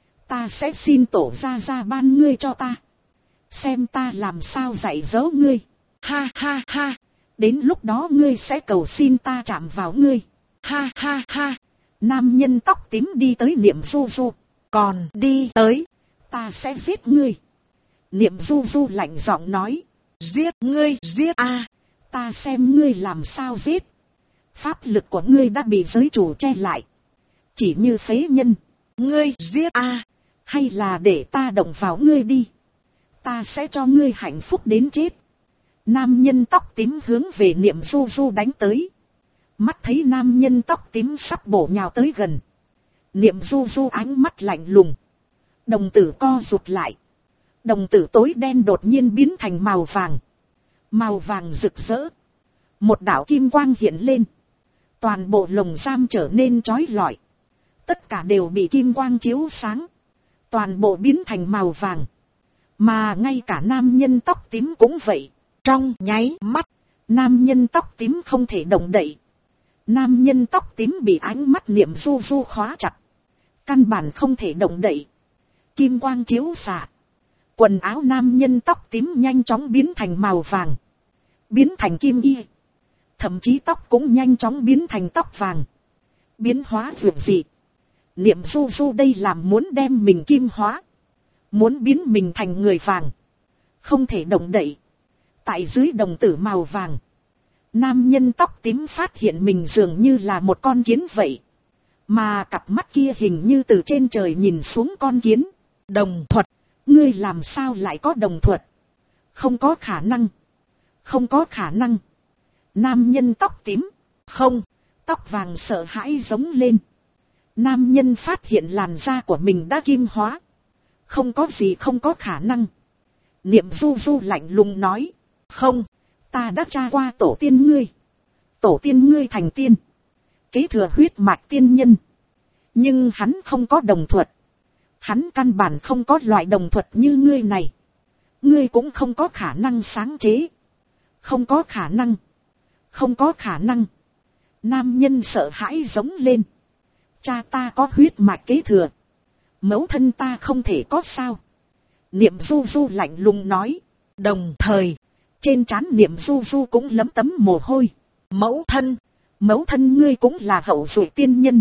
ta sẽ xin tổ ra ra ban ngươi cho ta. Xem ta làm sao dạy dỗ ngươi. Ha ha ha. Đến lúc đó ngươi sẽ cầu xin ta chạm vào ngươi. Ha ha ha. Nam nhân tóc tím đi tới Niệm Du Du. Còn đi tới, ta sẽ giết ngươi. Niệm Du Du lạnh giọng nói. Giết ngươi, giết a. Ta xem ngươi làm sao giết. Pháp lực của ngươi đã bị giới chủ che lại. Chỉ như phế nhân. Ngươi giết a. Hay là để ta động vào ngươi đi. Ta sẽ cho ngươi hạnh phúc đến chết. Nam nhân tóc tím hướng về Niệm Du Du đánh tới. Mắt thấy nam nhân tóc tím sắp bổ nhào tới gần. Niệm Du Du ánh mắt lạnh lùng. Đồng tử co rụt lại. Đồng tử tối đen đột nhiên biến thành màu vàng. Màu vàng rực rỡ. Một đạo kim quang hiện lên. Toàn bộ lồng giam trở nên chói lọi. Tất cả đều bị kim quang chiếu sáng. Toàn bộ biến thành màu vàng. Mà ngay cả nam nhân tóc tím cũng vậy. Trong nháy mắt, nam nhân tóc tím không thể động đậy. Nam nhân tóc tím bị ánh mắt Niệm Du Du khóa chặt. Căn bản không thể động đậy. Kim quang chiếu xạ. Quần áo nam nhân tóc tím nhanh chóng biến thành màu vàng. Biến thành kim y. Thậm chí tóc cũng nhanh chóng biến thành tóc vàng. Biến hóa vượt dị. Niệm Du Du đây làm muốn đem mình kim hóa. Muốn biến mình thành người vàng. Không thể động đậy. Tại dưới đồng tử màu vàng. Nam nhân tóc tím phát hiện mình dường như là một con kiến vậy. Mà cặp mắt kia hình như từ trên trời nhìn xuống con kiến. Đồng thuật. Ngươi làm sao lại có đồng thuật? Không có khả năng. Không có khả năng. Nam nhân tóc tím. Không. Tóc vàng sợ hãi giống lên. Nam nhân phát hiện làn da của mình đã kim hóa. Không có gì không có khả năng. Niệm Du Du lạnh lùng nói. Không. Ta đã tra qua tổ tiên ngươi. Tổ tiên ngươi thành tiên. Kế thừa huyết mạch tiên nhân. Nhưng hắn không có đồng thuật. Hắn căn bản không có loại đồng thuật như ngươi này. Ngươi cũng không có khả năng sáng chế. Không có khả năng. Không có khả năng. Nam nhân sợ hãi giống lên. Cha ta có huyết mạch kế thừa. Mẫu thân ta không thể có sao. Niệm Du Du lạnh lùng nói. Đồng thời, trên trán Niệm Du Du cũng lấm tấm mồ hôi. Mẫu thân ngươi cũng là hậu duệ tiên nhân.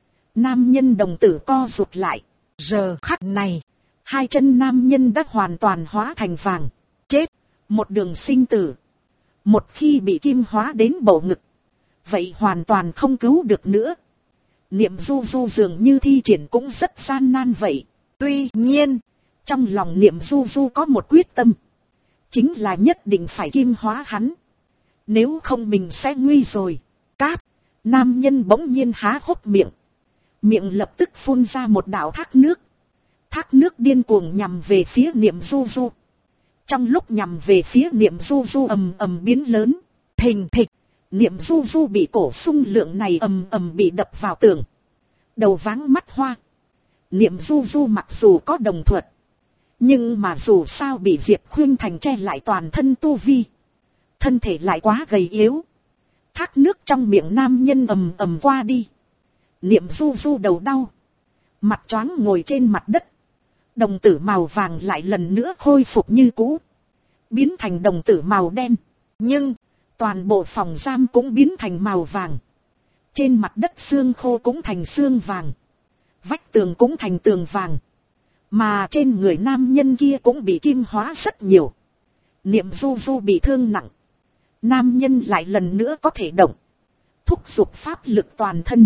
Nam nhân đồng tử co rụt lại. Giờ khắc này, hai chân nam nhân đã hoàn toàn hóa thành vàng. Chết, một đường sinh tử. Một khi bị kim hóa đến bầu ngực, vậy hoàn toàn không cứu được nữa. Niệm Du Du dường như thi triển cũng rất gian nan vậy. Tuy nhiên, trong lòng Niệm Du Du có một quyết tâm. Chính là nhất định phải kim hóa hắn. Nếu không mình sẽ nguy rồi. Cáp, nam nhân bỗng nhiên há hốc miệng. Miệng lập tức phun ra một đạo thác nước. Thác nước điên cuồng nhằm về phía Niệm Du Du. Trong lúc nhằm về phía Niệm Du Du ầm ầm biến lớn. Thình thịch, Niệm Du Du bị cổ xung lượng này ầm ầm bị đập vào tường. Đầu váng mắt hoa. Niệm Du Du mặc dù có đồng thuật. Nhưng mà dù sao bị Diệp Khuynh Thành che lại toàn thân tu vi. Thân thể lại quá gầy yếu. Thác nước trong miệng nam nhân ầm ầm qua đi. Niệm Du Du đầu đau. Mặt choáng ngồi trên mặt đất. Đồng tử màu vàng lại lần nữa khôi phục như cũ. Biến thành đồng tử màu đen. Nhưng, toàn bộ phòng giam cũng biến thành màu vàng. Trên mặt đất xương khô cũng thành xương vàng. Vách tường cũng thành tường vàng. Mà trên người nam nhân kia cũng bị kim hóa rất nhiều. Niệm Du Du bị thương nặng. Nam nhân lại lần nữa có thể động. Thúc giục pháp lực toàn thân.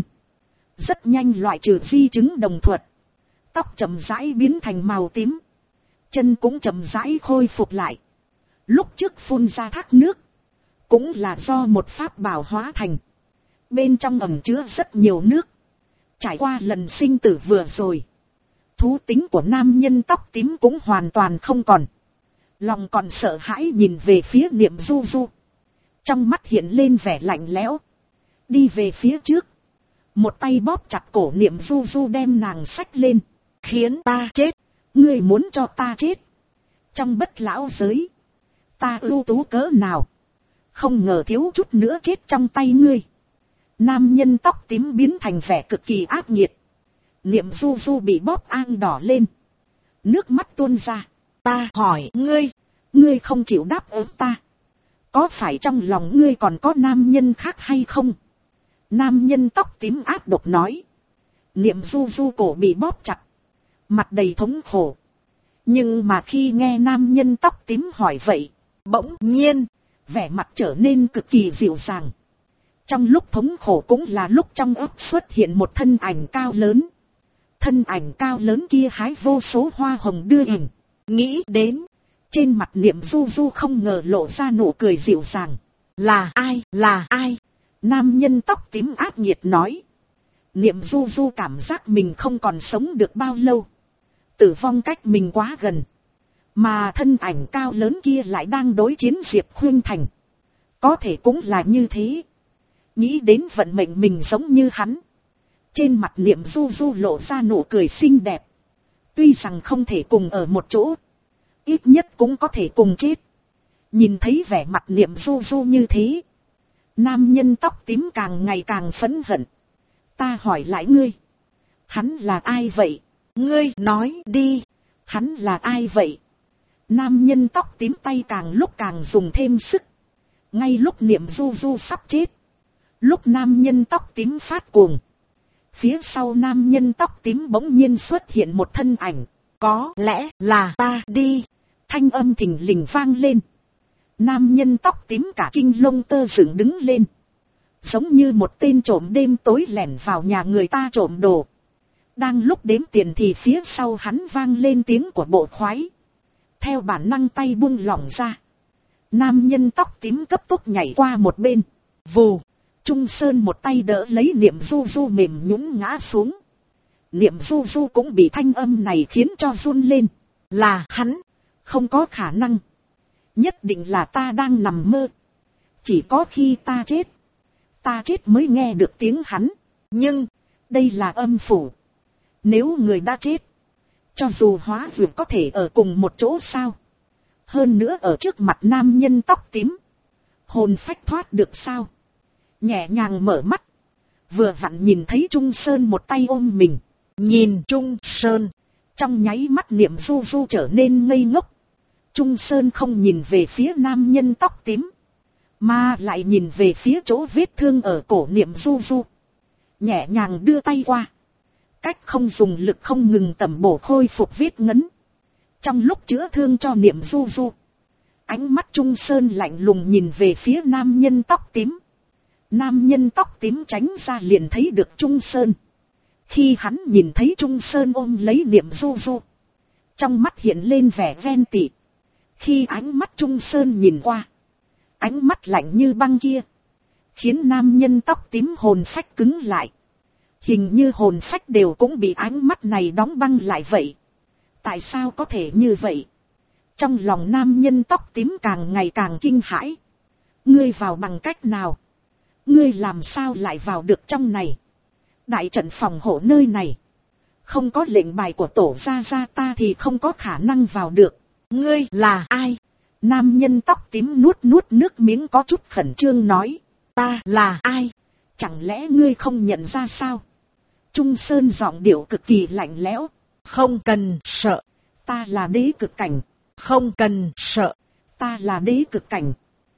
Rất nhanh loại trừ di chứng đồng thuật. Tóc chậm rãi biến thành màu tím. Chân cũng chậm rãi khôi phục lại. Lúc trước phun ra thác nước. Cũng là do một pháp bảo hóa thành. Bên trong ẩm chứa rất nhiều nước. Trải qua lần sinh tử vừa rồi, thú tính của nam nhân tóc tím cũng hoàn toàn không còn. Lòng còn sợ hãi nhìn về phía Niệm Du Du. Trong mắt hiện lên vẻ lạnh lẽo. Đi về phía trước. Một tay bóp chặt cổ Niệm Du Du đem nàng xách lên. Khiến ta chết. Ngươi muốn cho ta chết. Trong bất lão giới. Ta ưu tú cỡ nào. Không ngờ thiếu chút nữa chết trong tay ngươi. Nam nhân tóc tím biến thành vẻ cực kỳ ác nghiệt. Niệm Du Du bị bóp ang đỏ lên. Nước mắt tuôn ra. Ta hỏi ngươi. Ngươi không chịu đáp ứng ta. Có phải trong lòng ngươi còn có nam nhân khác hay không? Nam nhân tóc tím ác độc nói. Niệm Du Du cổ bị bóp chặt. Mặt đầy thống khổ. Nhưng mà khi nghe nam nhân tóc tím hỏi vậy, bỗng nhiên, vẻ mặt trở nên cực kỳ dịu dàng. Trong lúc thống khổ cũng là lúc trong óc xuất hiện một thân ảnh cao lớn. Thân ảnh cao lớn kia hái vô số hoa hồng đưa ỉnh. Nghĩ đến, trên mặt Niệm Du Du không ngờ lộ ra nụ cười dịu dàng. Là ai, là ai? Nam nhân tóc tím ác nghiệt nói. Niệm Du Du cảm giác mình không còn sống được bao lâu. Tử vong cách mình quá gần. Mà thân ảnh cao lớn kia lại đang đối chiến Diệp Khuynh Thành. Có thể cũng là như thế. Nghĩ đến vận mệnh mình giống như hắn. Trên mặt Niệm Du Du lộ ra nụ cười xinh đẹp. Tuy rằng không thể cùng ở một chỗ, ít nhất cũng có thể cùng chết. Nhìn thấy vẻ mặt Niệm Du Du như thế, nam nhân tóc tím càng ngày càng phẫn hận. Ta hỏi lại ngươi, hắn là ai vậy? Ngươi nói đi, hắn là ai vậy? Nam nhân tóc tím tay càng lúc càng dùng thêm sức. Ngay lúc Niệm Du Du sắp chết, lúc nam nhân tóc tím phát cuồng, phía sau nam nhân tóc tím bỗng nhiên xuất hiện một thân ảnh. Có lẽ là ta đi. Thanh âm thình lình vang lên. Nam nhân tóc tím cả kinh lông tơ dựng đứng lên. Giống như một tên trộm đêm tối lẻn vào nhà người ta trộm đồ. Đang lúc đếm tiền thì phía sau hắn vang lên tiếng của bộ khoái. Theo bản năng tay buông lỏng ra. Nam nhân tóc tím cấp tốc nhảy qua một bên. Vù, Trung Sơn một tay đỡ lấy Niệm Du Du mềm nhũn ngã xuống. Niệm Du Du cũng bị thanh âm này khiến cho run lên. Là hắn, không có khả năng. Nhất định là ta đang nằm mơ. Chỉ có khi ta chết mới nghe được tiếng hắn. Nhưng, đây là âm phủ. Nếu người đã chết, cho dù hóa dược có thể ở cùng một chỗ sao? Hơn nữa ở trước mặt nam nhân tóc tím, hồn phách thoát được sao? Nhẹ nhàng mở mắt, vừa vặn nhìn thấy Trung Sơn một tay ôm mình. Nhìn Trung Sơn, trong nháy mắt Niệm Du Du trở nên ngây ngốc. Trung Sơn không nhìn về phía nam nhân tóc tím, mà lại nhìn về phía chỗ vết thương ở cổ Niệm Du Du. Nhẹ nhàng đưa tay qua, cách không dùng lực không ngừng tẩm bổ khôi phục vết ngấn. Trong lúc chữa thương cho Niệm Du Du, ánh mắt Trung Sơn lạnh lùng nhìn về phía nam nhân tóc tím. Nam nhân tóc tím tránh ra liền thấy được Trung Sơn. Khi hắn nhìn thấy Trung Sơn ôm lấy Niệm Du Du, trong mắt hiện lên vẻ ghen tị. Khi ánh mắt Trung Sơn nhìn qua, ánh mắt lạnh như băng kia, khiến nam nhân tóc tím hồn phách cứng lại. Hình như hồn phách đều cũng bị ánh mắt này đóng băng lại vậy. Tại sao có thể như vậy? Trong lòng nam nhân tóc tím càng ngày càng kinh hãi. Ngươi vào bằng cách nào? Ngươi làm sao lại vào được trong này? Đại trận phòng hộ nơi này, không có lệnh bài của tổ gia gia ta thì không có khả năng vào được. Ngươi là ai? Nam nhân tóc tím nuốt nước miếng có chút khẩn trương nói. Ta là ai? Chẳng lẽ ngươi không nhận ra sao? Trung Sơn giọng điệu cực kỳ lạnh lẽo. Không cần sợ, ta là đế cực cảnh. Không cần sợ, ta là đế cực cảnh.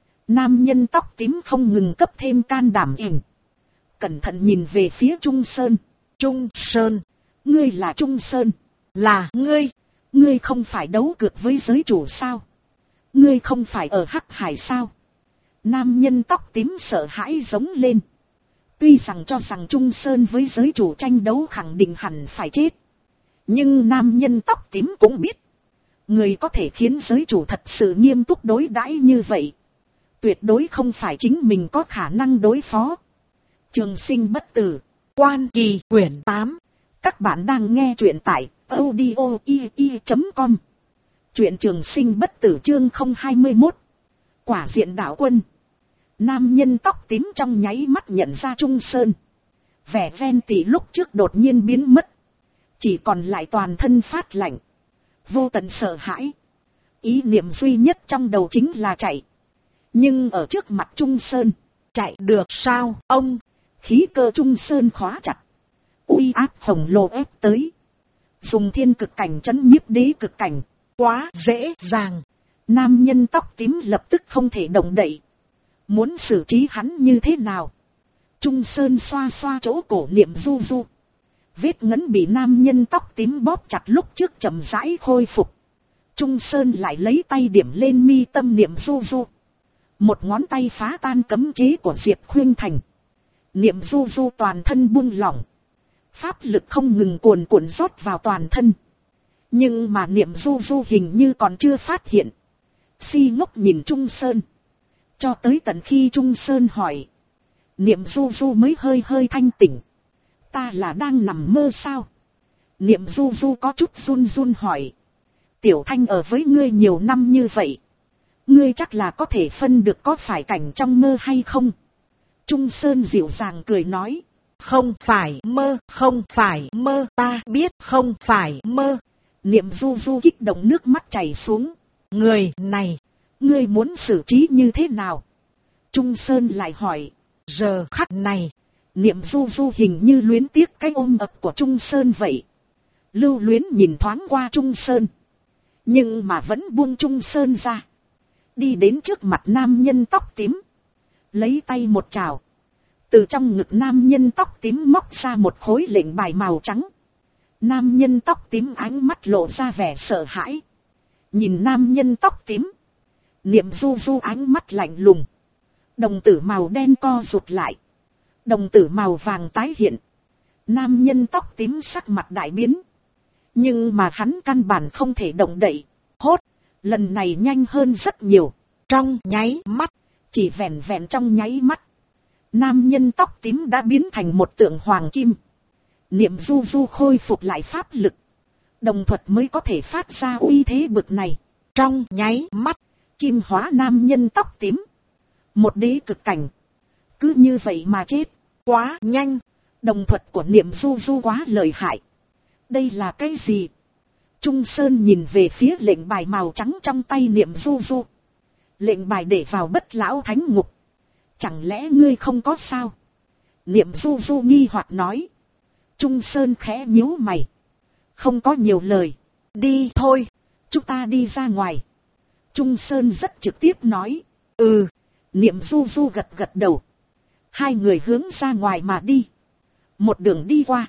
Nam nhân tóc tím không ngừng cấp thêm can đảm ỉm. Cẩn thận nhìn về phía Trung Sơn. Trung Sơn, ngươi là Trung Sơn. Là ngươi không phải đấu cược với giới chủ sao? Ngươi không phải ở Hắc Hải sao? Nam nhân tóc tím sợ hãi giống lên. Tuy rằng cho rằng Trung Sơn với giới chủ tranh đấu khẳng định hẳn phải chết, nhưng nam nhân tóc tím cũng biết, người có thể khiến giới chủ thật sự nghiêm túc đối đãi như vậy, tuyệt đối không phải chính mình có khả năng đối phó. Trường sinh bất tử. Quan Kỳ quyển 8. Các bạn đang nghe truyện tại audio.com. Truyện Trường sinh bất tử chương 021. Quả diện đạo quân. Nam nhân tóc tím trong nháy mắt nhận ra Trung Sơn. Vẻ ven tỉ lúc trước đột nhiên biến mất. Chỉ còn lại toàn thân phát lạnh. Vô tận sợ hãi. Ý niệm duy nhất trong đầu chính là chạy. Nhưng ở trước mặt Trung Sơn, chạy được sao ông? Khí cơ Trung Sơn khóa chặt. Uy áp khổng lồ ép tới. Dùng thiên cực cảnh trấn nhiếp đế cực cảnh. Quá dễ dàng. Nam nhân tóc tím lập tức không thể động đậy. Muốn xử trí hắn như thế nào? Trung Sơn xoa xoa chỗ cổ Niệm Du Du. Vết ngấn bị nam nhân tóc tím bóp chặt lúc trước chậm rãi khôi phục. Trung Sơn lại lấy tay điểm lên mi tâm Niệm Du Du. Một ngón tay phá tan cấm chế của Diệp Khuynh Thành. Niệm Du Du toàn thân buông lỏng. Pháp lực không ngừng cuồn cuộn rót vào toàn thân. Nhưng mà Niệm Du Du hình như còn chưa phát hiện. Si ngốc nhìn Trung Sơn. Cho tới tận khi Trung Sơn hỏi. Niệm Du Du mới hơi hơi thanh tỉnh. Ta là đang nằm mơ sao? Niệm Du Du có chút run run hỏi. Tiểu Thanh ở với ngươi nhiều năm như vậy. Ngươi chắc là có thể phân được có phải cảnh trong mơ hay không? Trung Sơn dịu dàng cười nói. Không phải mơ, không phải mơ, ta biết không phải mơ. Niệm Du Du kích động nước mắt chảy xuống. Người này, ngươi muốn xử trí như thế nào? Trung Sơn lại hỏi. Giờ khắc này, Niệm Du Du hình như luyến tiếc cái ôm ập của Trung Sơn vậy. Lưu luyến nhìn thoáng qua Trung Sơn. Nhưng mà vẫn buông Trung Sơn ra. Đi đến trước mặt nam nhân tóc tím. Lấy tay một chảo. Từ trong ngực nam nhân tóc tím móc ra một khối lệnh bài màu trắng. Nam nhân tóc tím ánh mắt lộ ra vẻ sợ hãi. Nhìn nam nhân tóc tím. Niệm Du Du ánh mắt lạnh lùng. Đồng tử màu đen co rụt lại. Đồng tử màu vàng tái hiện. Nam nhân tóc tím sắc mặt đại biến. Nhưng mà hắn căn bản không thể động đậy. Hốt, lần này nhanh hơn rất nhiều. Trong nháy mắt, chỉ vẹn vẹn trong nháy mắt. Nam nhân tóc tím đã biến thành một tượng hoàng kim. Niệm Du Du khôi phục lại pháp lực. Đồng thuật mới có thể phát ra uy thế bực này. Trong nháy mắt, kim hóa nam nhân tóc tím. Một đế cực cảnh. Cứ như vậy mà chết. Quá nhanh. Đồng thuật của Niệm Du Du quá lợi hại. Đây là cái gì? Trung Sơn nhìn về phía lệnh bài màu trắng trong tay Niệm Du Du. Lệnh bài để vào Bất Lão Thánh Ngục. Chẳng lẽ ngươi không có sao? Niệm Du Du nghi hoặc nói. Trung Sơn khẽ nhíu mày. Không có nhiều lời. Đi thôi, chúng ta đi ra ngoài. Trung Sơn rất trực tiếp nói. Ừ. Niệm Du Du gật gật đầu. Hai người hướng ra ngoài mà đi. Một đường đi qua.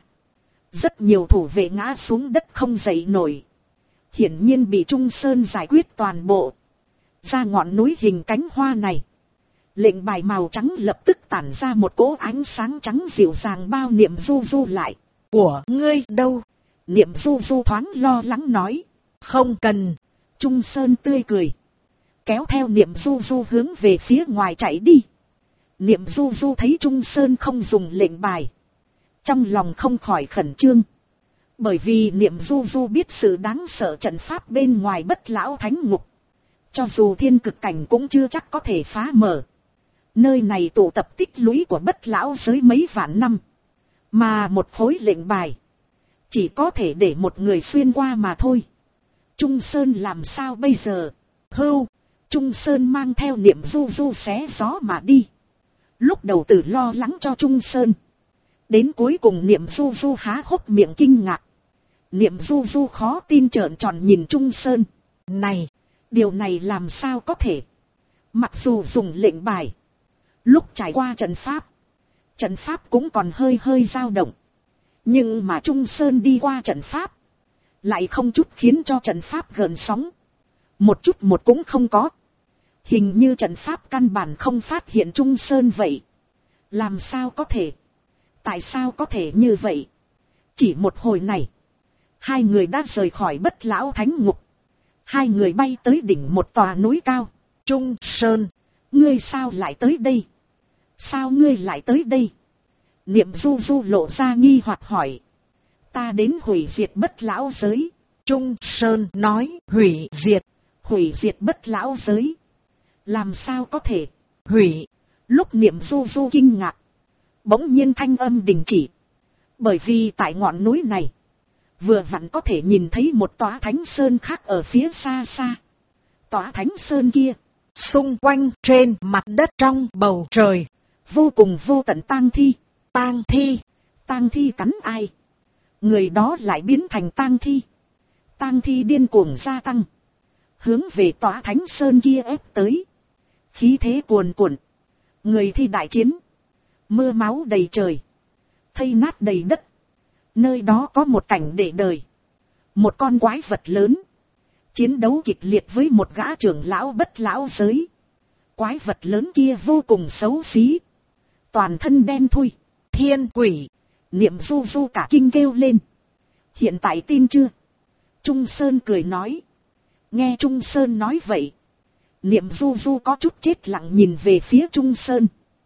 Rất nhiều thủ vệ ngã xuống đất không dậy nổi. Hiển nhiên bị Trung Sơn giải quyết toàn bộ. Ra ngọn núi hình cánh hoa này. Lệnh bài màu trắng lập tức tản ra một cỗ ánh sáng trắng dịu dàng bao Niệm Du Du lại. Của ngươi đâu? Niệm Du Du thoáng lo lắng nói. Không cần. Trung Sơn tươi cười. Kéo theo Niệm Du Du hướng về phía ngoài chạy đi. Niệm Du Du thấy Trung Sơn không dùng lệnh bài. Trong lòng không khỏi khẩn trương. Bởi vì Niệm Du Du biết sự đáng sợ trận pháp bên ngoài Bất Lão Thánh Ngục. Cho dù thiên cực cảnh cũng chưa chắc có thể phá mở. Nơi này tụ tập tích lũy của Bất Lão giới mấy vạn năm. Mà một khối lệnh bài. Chỉ có thể để một người xuyên qua mà thôi. Trung Sơn làm sao bây giờ? Hưu, Trung Sơn mang theo Niệm Du Du xé gió mà đi. Lúc đầu tự lo lắng cho Trung Sơn. Đến cuối cùng Niệm Du Du há hốc miệng kinh ngạc. Niệm Du Du khó tin trợn tròn nhìn Trung Sơn. Này, điều này làm sao có thể? Mặc dù dùng lệnh bài. Lúc trải qua trận pháp cũng còn hơi hơi dao động. Nhưng mà Trung Sơn đi qua trận pháp. Lại không chút khiến cho trận pháp gợn sóng. Một chút một cũng không có. Hình như trận pháp căn bản không phát hiện Trung Sơn vậy. Làm sao có thể? Tại sao có thể như vậy? Chỉ một hồi này. Hai người đã rời khỏi Bất Lão Thánh Ngục. Hai người bay tới đỉnh một tòa núi cao. Trung Sơn, ngươi sao lại tới đây? Sao ngươi lại tới đây? Niệm Du Du lộ ra nghi hoặc hỏi. Ta đến hủy diệt bất lão giới. Trung Sơn nói, hủy diệt. Hủy diệt bất lão giới. Làm sao có thể? Hủy. Lúc Niệm Du Du kinh ngạc, bỗng nhiên thanh âm đình chỉ. Bởi vì tại ngọn núi này, vừa vặn có thể nhìn thấy một tòa thánh sơn khác ở phía xa xa. Tòa thánh sơn kia, Xung quanh trên mặt đất trong bầu trời, vô cùng vô tận tang thi. tang thi. Tang thi cắn ai, người đó lại biến thành tang thi. Tang thi điên cuồng gia tăng, hướng về tòa thánh sơn kia ép tới. Khí thế cuồn cuộn, người thi đại chiến, mưa máu đầy trời, thây nát đầy đất. Nơi đó có một cảnh để đời. Một con quái vật lớn chiến đấu kịch liệt với một gã trưởng lão bất lão giới. Quái vật lớn kia vô cùng xấu xí, toàn thân đen thui. Thiên quỷ. Niệm Du Du cả kinh kêu lên. Hiện tại tin chưa? Trung Sơn cười nói. Nghe Trung Sơn nói vậy, Niệm Du Du có chút chết lặng nhìn về phía Trung Sơn,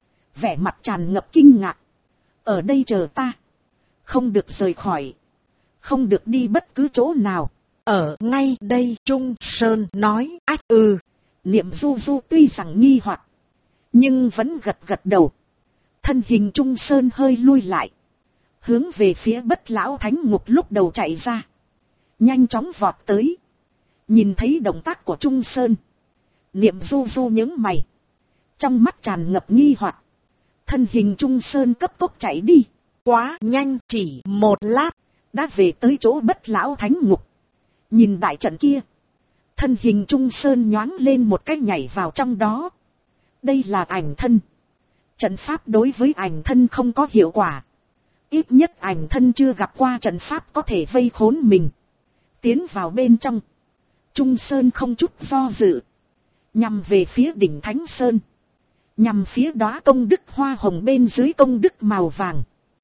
vẻ mặt tràn ngập kinh ngạc. Ở đây chờ ta, không được rời khỏi, không được đi bất cứ chỗ nào. Ở ngay đây, Trung Sơn nói. Ách. Niệm Du Du tuy rằng nghi hoặc, nhưng vẫn gật gật đầu. Thân hình Trung Sơn hơi lui lại, hướng về phía bất lão thánh ngục lúc đầu chạy ra, nhanh chóng vọt tới. Nhìn thấy động tác của Trung Sơn, Niệm Du Du nhướng mày, trong mắt tràn ngập nghi hoặc. Thân hình Trung Sơn cấp tốc chạy đi, quá nhanh, chỉ một lát đã về tới chỗ bất lão thánh ngục. Nhìn đại trận kia, thân hình Trung Sơn nhoáng lên một cái nhảy vào trong đó. Đây là ảnh thân. Trận pháp đối với ảnh thân không có hiệu quả. Ít nhất ảnh thân chưa gặp qua trận pháp có thể vây khốn mình. Tiến vào bên trong, Trung Sơn không chút do dự, nhằm về phía đỉnh Thánh Sơn, nhằm phía đóa công đức hoa hồng bên dưới công đức màu vàng.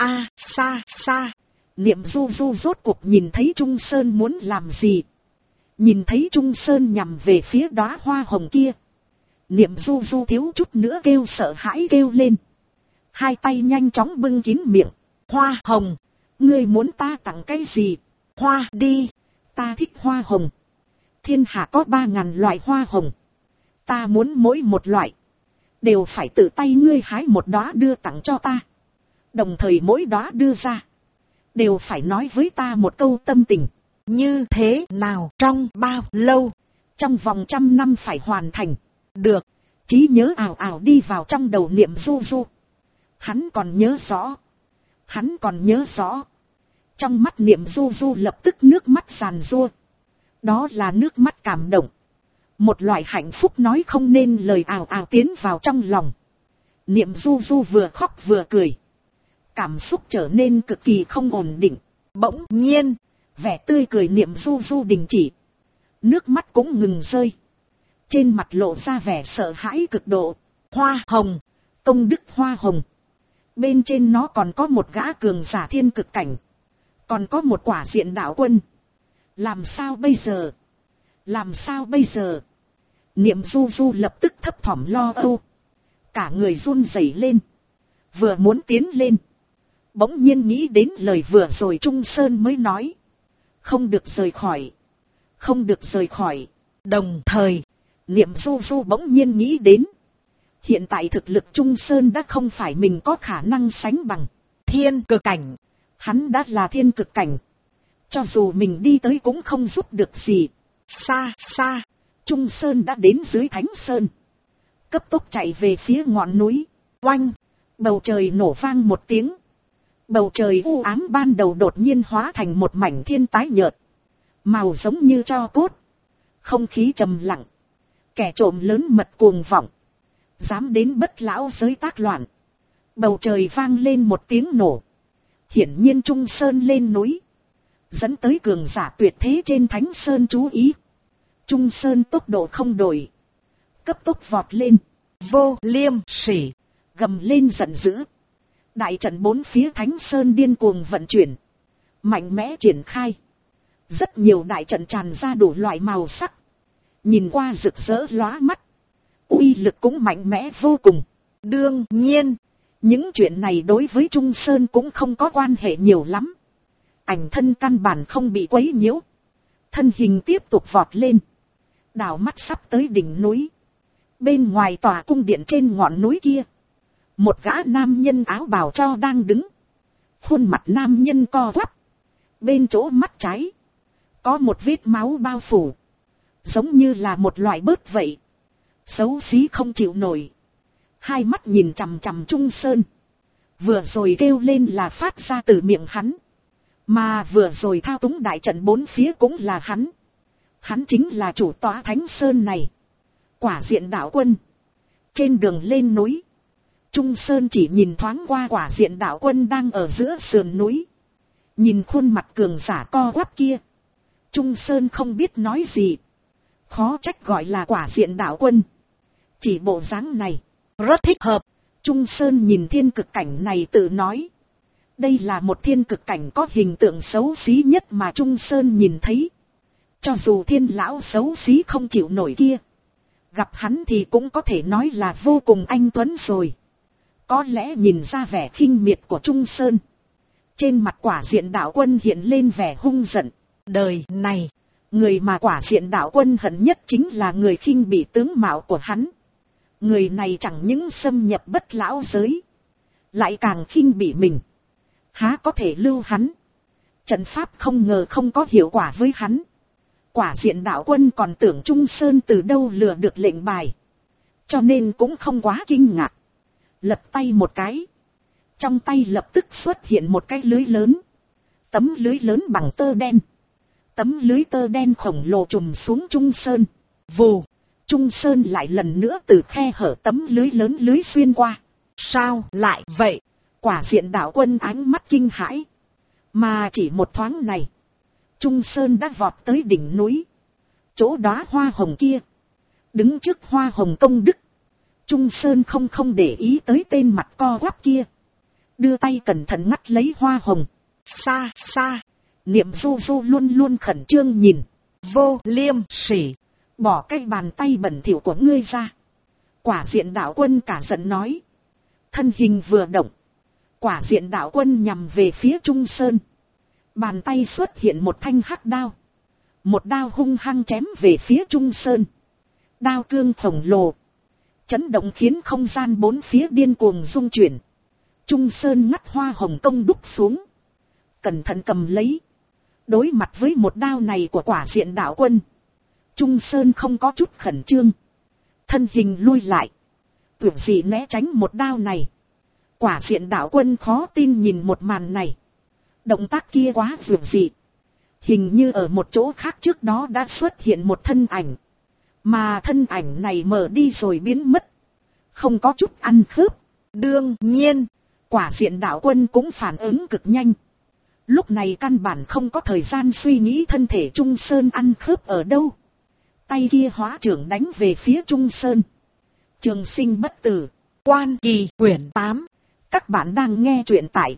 Xa xa. Niệm Du Du rốt cuộc nhìn thấy Trung Sơn muốn làm gì. Nhìn thấy Trung Sơn nhằm về phía đóa hoa hồng kia, Niệm Du Du thiếu chút nữa kêu sợ hãi kêu lên. Hai tay nhanh chóng bưng kín miệng. Hoa hồng. Ngươi muốn ta tặng cái gì? Hoa đi. Ta thích hoa hồng. Thiên hạ có 3000 loại hoa hồng. Ta muốn mỗi một loại đều phải tự tay ngươi hái một đóa đưa tặng cho ta. Đồng thời mỗi đóa đưa ra đều phải nói với ta một câu tâm tình. Như thế nào? Trong bao lâu? Trong vòng 100 năm phải hoàn thành. Được. Trí nhớ ào ào đi vào trong đầu Niệm Du Du. Hắn còn nhớ rõ. Trong mắt Niệm Du Du lập tức nước mắt giàn giụa. Đó là nước mắt cảm động. Một loại hạnh phúc nói không nên lời ào ào tiến vào trong lòng. Niệm Du Du vừa khóc vừa cười. Cảm xúc trở nên cực kỳ không ổn định. Bỗng nhiên, vẻ tươi cười Niệm Du Du đình chỉ. Nước mắt cũng ngừng rơi. Trên mặt lộ ra vẻ sợ hãi cực độ. Hoa hồng, công đức hoa hồng. Bên trên nó còn có một gã cường giả thiên cực cảnh. Còn có một quả diện đạo quân. Làm sao bây giờ? Niệm Du Du lập tức thấp thỏm lo âu. Cả người run rẩy lên. Vừa muốn tiến lên, bỗng nhiên nghĩ đến lời vừa rồi Trung Sơn mới nói. Không được rời khỏi. Đồng thời, Niệm Du Du bỗng nhiên nghĩ đến. Hiện tại thực lực Trung Sơn đã không phải mình có khả năng sánh bằng. Thiên cực cảnh. Hắn đã là thiên cực cảnh. Cho dù mình đi tới cũng không giúp được gì. Xa xa, Trung Sơn đã đến dưới Thánh Sơn. Cấp tốc chạy về phía ngọn núi. Oanh, bầu trời nổ vang một tiếng. Bầu trời u ám ban đầu đột nhiên hóa thành một mảnh thiên tái nhợt. Màu giống như tro cốt. Không khí trầm lặng. Kẻ trộm lớn mật cuồng vọng. Dám đến bất lão giới tác loạn. Bầu trời vang lên một tiếng nổ. Hiển nhiên Trung Sơn lên núi. Dẫn tới cường giả tuyệt thế trên Thánh Sơn chú ý. Trung Sơn tốc độ không đổi. Cấp tốc vọt lên. Vô liêm sỉ. Gầm lên giận dữ. Đại trận bốn phía Thánh Sơn điên cuồng vận chuyển. Mạnh mẽ triển khai. Rất nhiều đại trận tràn ra đủ loại màu sắc. Nhìn qua rực rỡ lóa mắt. Uy lực cũng mạnh mẽ vô cùng. Đương nhiên, Những chuyện này đối với Trung Sơn cũng không có quan hệ nhiều lắm. Ảnh thân căn bản không bị quấy nhiễu. Thân hình tiếp tục vọt lên. Đảo mắt sắp tới đỉnh núi. Bên ngoài tòa cung điện trên ngọn núi kia, một gã nam nhân áo bào cho đang đứng. Khuôn mặt nam nhân co quắp. Bên chỗ mắt trái có một vết máu bao phủ, giống như là một loại bớt vậy. Xấu xí không chịu nổi. Hai mắt nhìn chằm chằm Trung Sơn. Vừa rồi kêu lên là phát ra từ miệng hắn. Mà vừa rồi thao túng đại trận bốn phía cũng là hắn. Hắn chính là chủ tọa Thánh Sơn này. Quả Diện Đạo Quân. Trên đường lên núi, Trung Sơn chỉ nhìn thoáng qua Quả Diện Đạo Quân đang ở giữa sườn núi. Nhìn khuôn mặt cường giả co quắp kia, Trung Sơn không biết nói gì. Khó trách gọi là Quả Diện Đạo Quân. Chỉ bộ dáng này rất thích hợp. Trung Sơn nhìn thiên cực cảnh này tự nói. Đây là một thiên cực cảnh có hình tượng xấu xí nhất mà Trung Sơn nhìn thấy. Cho dù thiên lão xấu xí không chịu nổi kia, gặp hắn thì cũng có thể nói là vô cùng anh tuấn rồi. Có lẽ nhìn ra vẻ khinh miệt của Trung Sơn, trên mặt Quả Diện Đạo Quân hiện lên vẻ hung giận. Đời này, người mà Quả Diện Đạo Quân hận nhất chính là người khinh bỉ tướng mạo của hắn. Người này chẳng những xâm nhập bất lão giới, lại càng khinh bỉ mình. Há có thể lưu hắn. Trận pháp không ngờ không có hiệu quả với hắn. Quả Diện Đạo Quân còn tưởng Trung Sơn từ đâu lừa được lệnh bài, cho nên cũng không quá kinh ngạc. Lật tay một cái, trong tay lập tức xuất hiện một cái lưới lớn. Tấm lưới lớn bằng tơ đen. Tấm lưới tơ đen khổng lồ trùm xuống Trung Sơn. Vù, Trung Sơn lại lần nữa từ khe hở tấm lưới lớn lưới xuyên qua. Sao lại vậy? Quả Diện Đạo Quân ánh mắt kinh hãi. Mà chỉ một thoáng này, Trung Sơn đã vọt tới đỉnh núi. Chỗ đóa hoa hồng kia, đứng trước hoa hồng công đức. Trung Sơn không để ý tới tên mặt co quắp kia. Đưa tay cẩn thận ngắt lấy hoa hồng. Xa xa, Niệm Du Du luôn luôn khẩn trương nhìn. Vô Liêm Sỉ, bỏ cái bàn tay bẩn thỉu của ngươi ra. Quả Diện Đạo Quân cả giận nói. Thân hình vừa động, Quả Diện Đạo Quân nhằm về phía Trung Sơn. Bàn tay xuất hiện một thanh hắc đao. Một đao hung hăng chém về phía Trung Sơn. Đao cương khổng lồ, chấn động khiến không gian bốn phía điên cuồng rung chuyển. Trung Sơn ngắt hoa hồng công đúc xuống, cẩn thận cầm lấy. Đối mặt với một đao này của Quả Diện Đạo Quân, Trung Sơn không có chút khẩn trương. Thân hình lui lại, tưởng gì né tránh một đao này. Quả Diện Đạo Quân khó tin nhìn một màn này. Động tác kia quá dường dị. Hình như ở một chỗ khác trước đó đã xuất hiện một thân ảnh. Mà thân ảnh này mở đi rồi biến mất. Không có chút ăn khớp. Đương nhiên, Quả Diện Đạo Quân cũng phản ứng cực nhanh. Lúc này căn bản không có thời gian suy nghĩ thân thể Trung Sơn ăn khớp ở đâu. Tay kia hóa trưởng đánh về phía Trung Sơn. Trường Sinh Bất Tử, Quan Kỳ quyển 8. Các bạn đang nghe truyện tại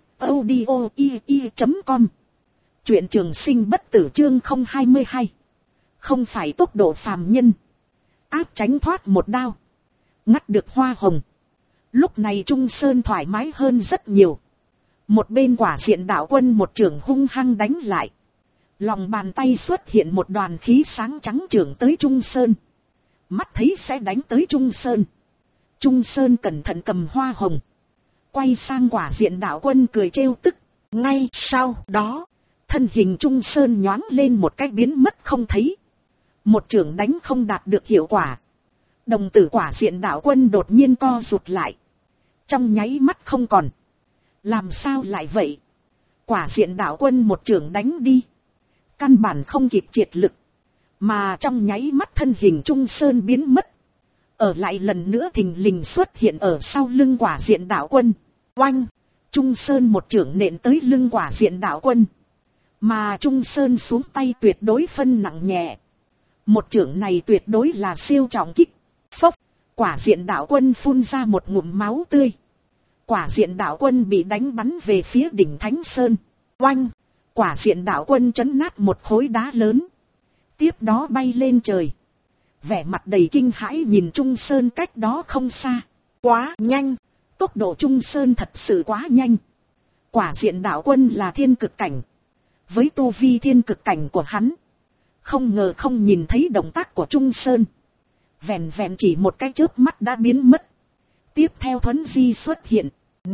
audio.com. Truyện Trường Sinh Bất Tử chương 022. Không phải tốc độ phàm nhân. Áp tránh thoát một đao, ngắt được hoa hồng. Lúc này Trung Sơn thoải mái hơn rất nhiều. Một bên Quả Diện Đạo Quân một chưởng hung hăng đánh lại. Lòng bàn tay xuất hiện một đoàn khí sáng trắng chưởng tới Trung Sơn. Mắt thấy sẽ đánh tới Trung Sơn. Trung Sơn cẩn thận cầm hoa hồng, quay sang Quả Diện Đạo Quân cười trêu tức. Ngay sau đó, thân hình Trung Sơn nhoáng lên một cái biến mất không thấy. Một chưởng đánh không đạt được hiệu quả. Đồng tử Quả Diện Đạo Quân đột nhiên co rụt lại. Trong nháy mắt không còn. Làm sao lại vậy? Quả Diện Đạo Quân một chưởng đánh đi, căn bản không kịp triệt lực. Mà trong nháy mắt thân hình Trung Sơn biến mất. Ở lại lần nữa thình lình xuất hiện ở sau lưng Quả Diện Đạo Quân. Oanh! Trung Sơn một chưởng nện tới lưng Quả Diện Đạo Quân. Mà Trung Sơn xuống tay tuyệt đối phân nặng nhẹ. Một chưởng này tuyệt đối là siêu trọng kích. Phốc! Quả Diện Đạo Quân phun ra một ngụm máu tươi. Quả Diện Đạo Quân bị đánh bắn về phía đỉnh Thánh Sơn. Oanh! Quả Diện Đạo Quân trấn nát một khối đá lớn. Tiếp đó bay lên trời. Vẻ mặt đầy kinh hãi nhìn Trung Sơn cách đó không xa. Quá nhanh! Tốc độ Trung Sơn thật sự quá nhanh. Quả diện đạo quân là thiên cực cảnh. Với tu vi thiên cực cảnh của hắn, không ngờ không nhìn thấy động tác của Trung Sơn. Vẹn vẹn chỉ một cái chớp mắt đã biến mất. Tiếp theo thuấn di xuất hiện.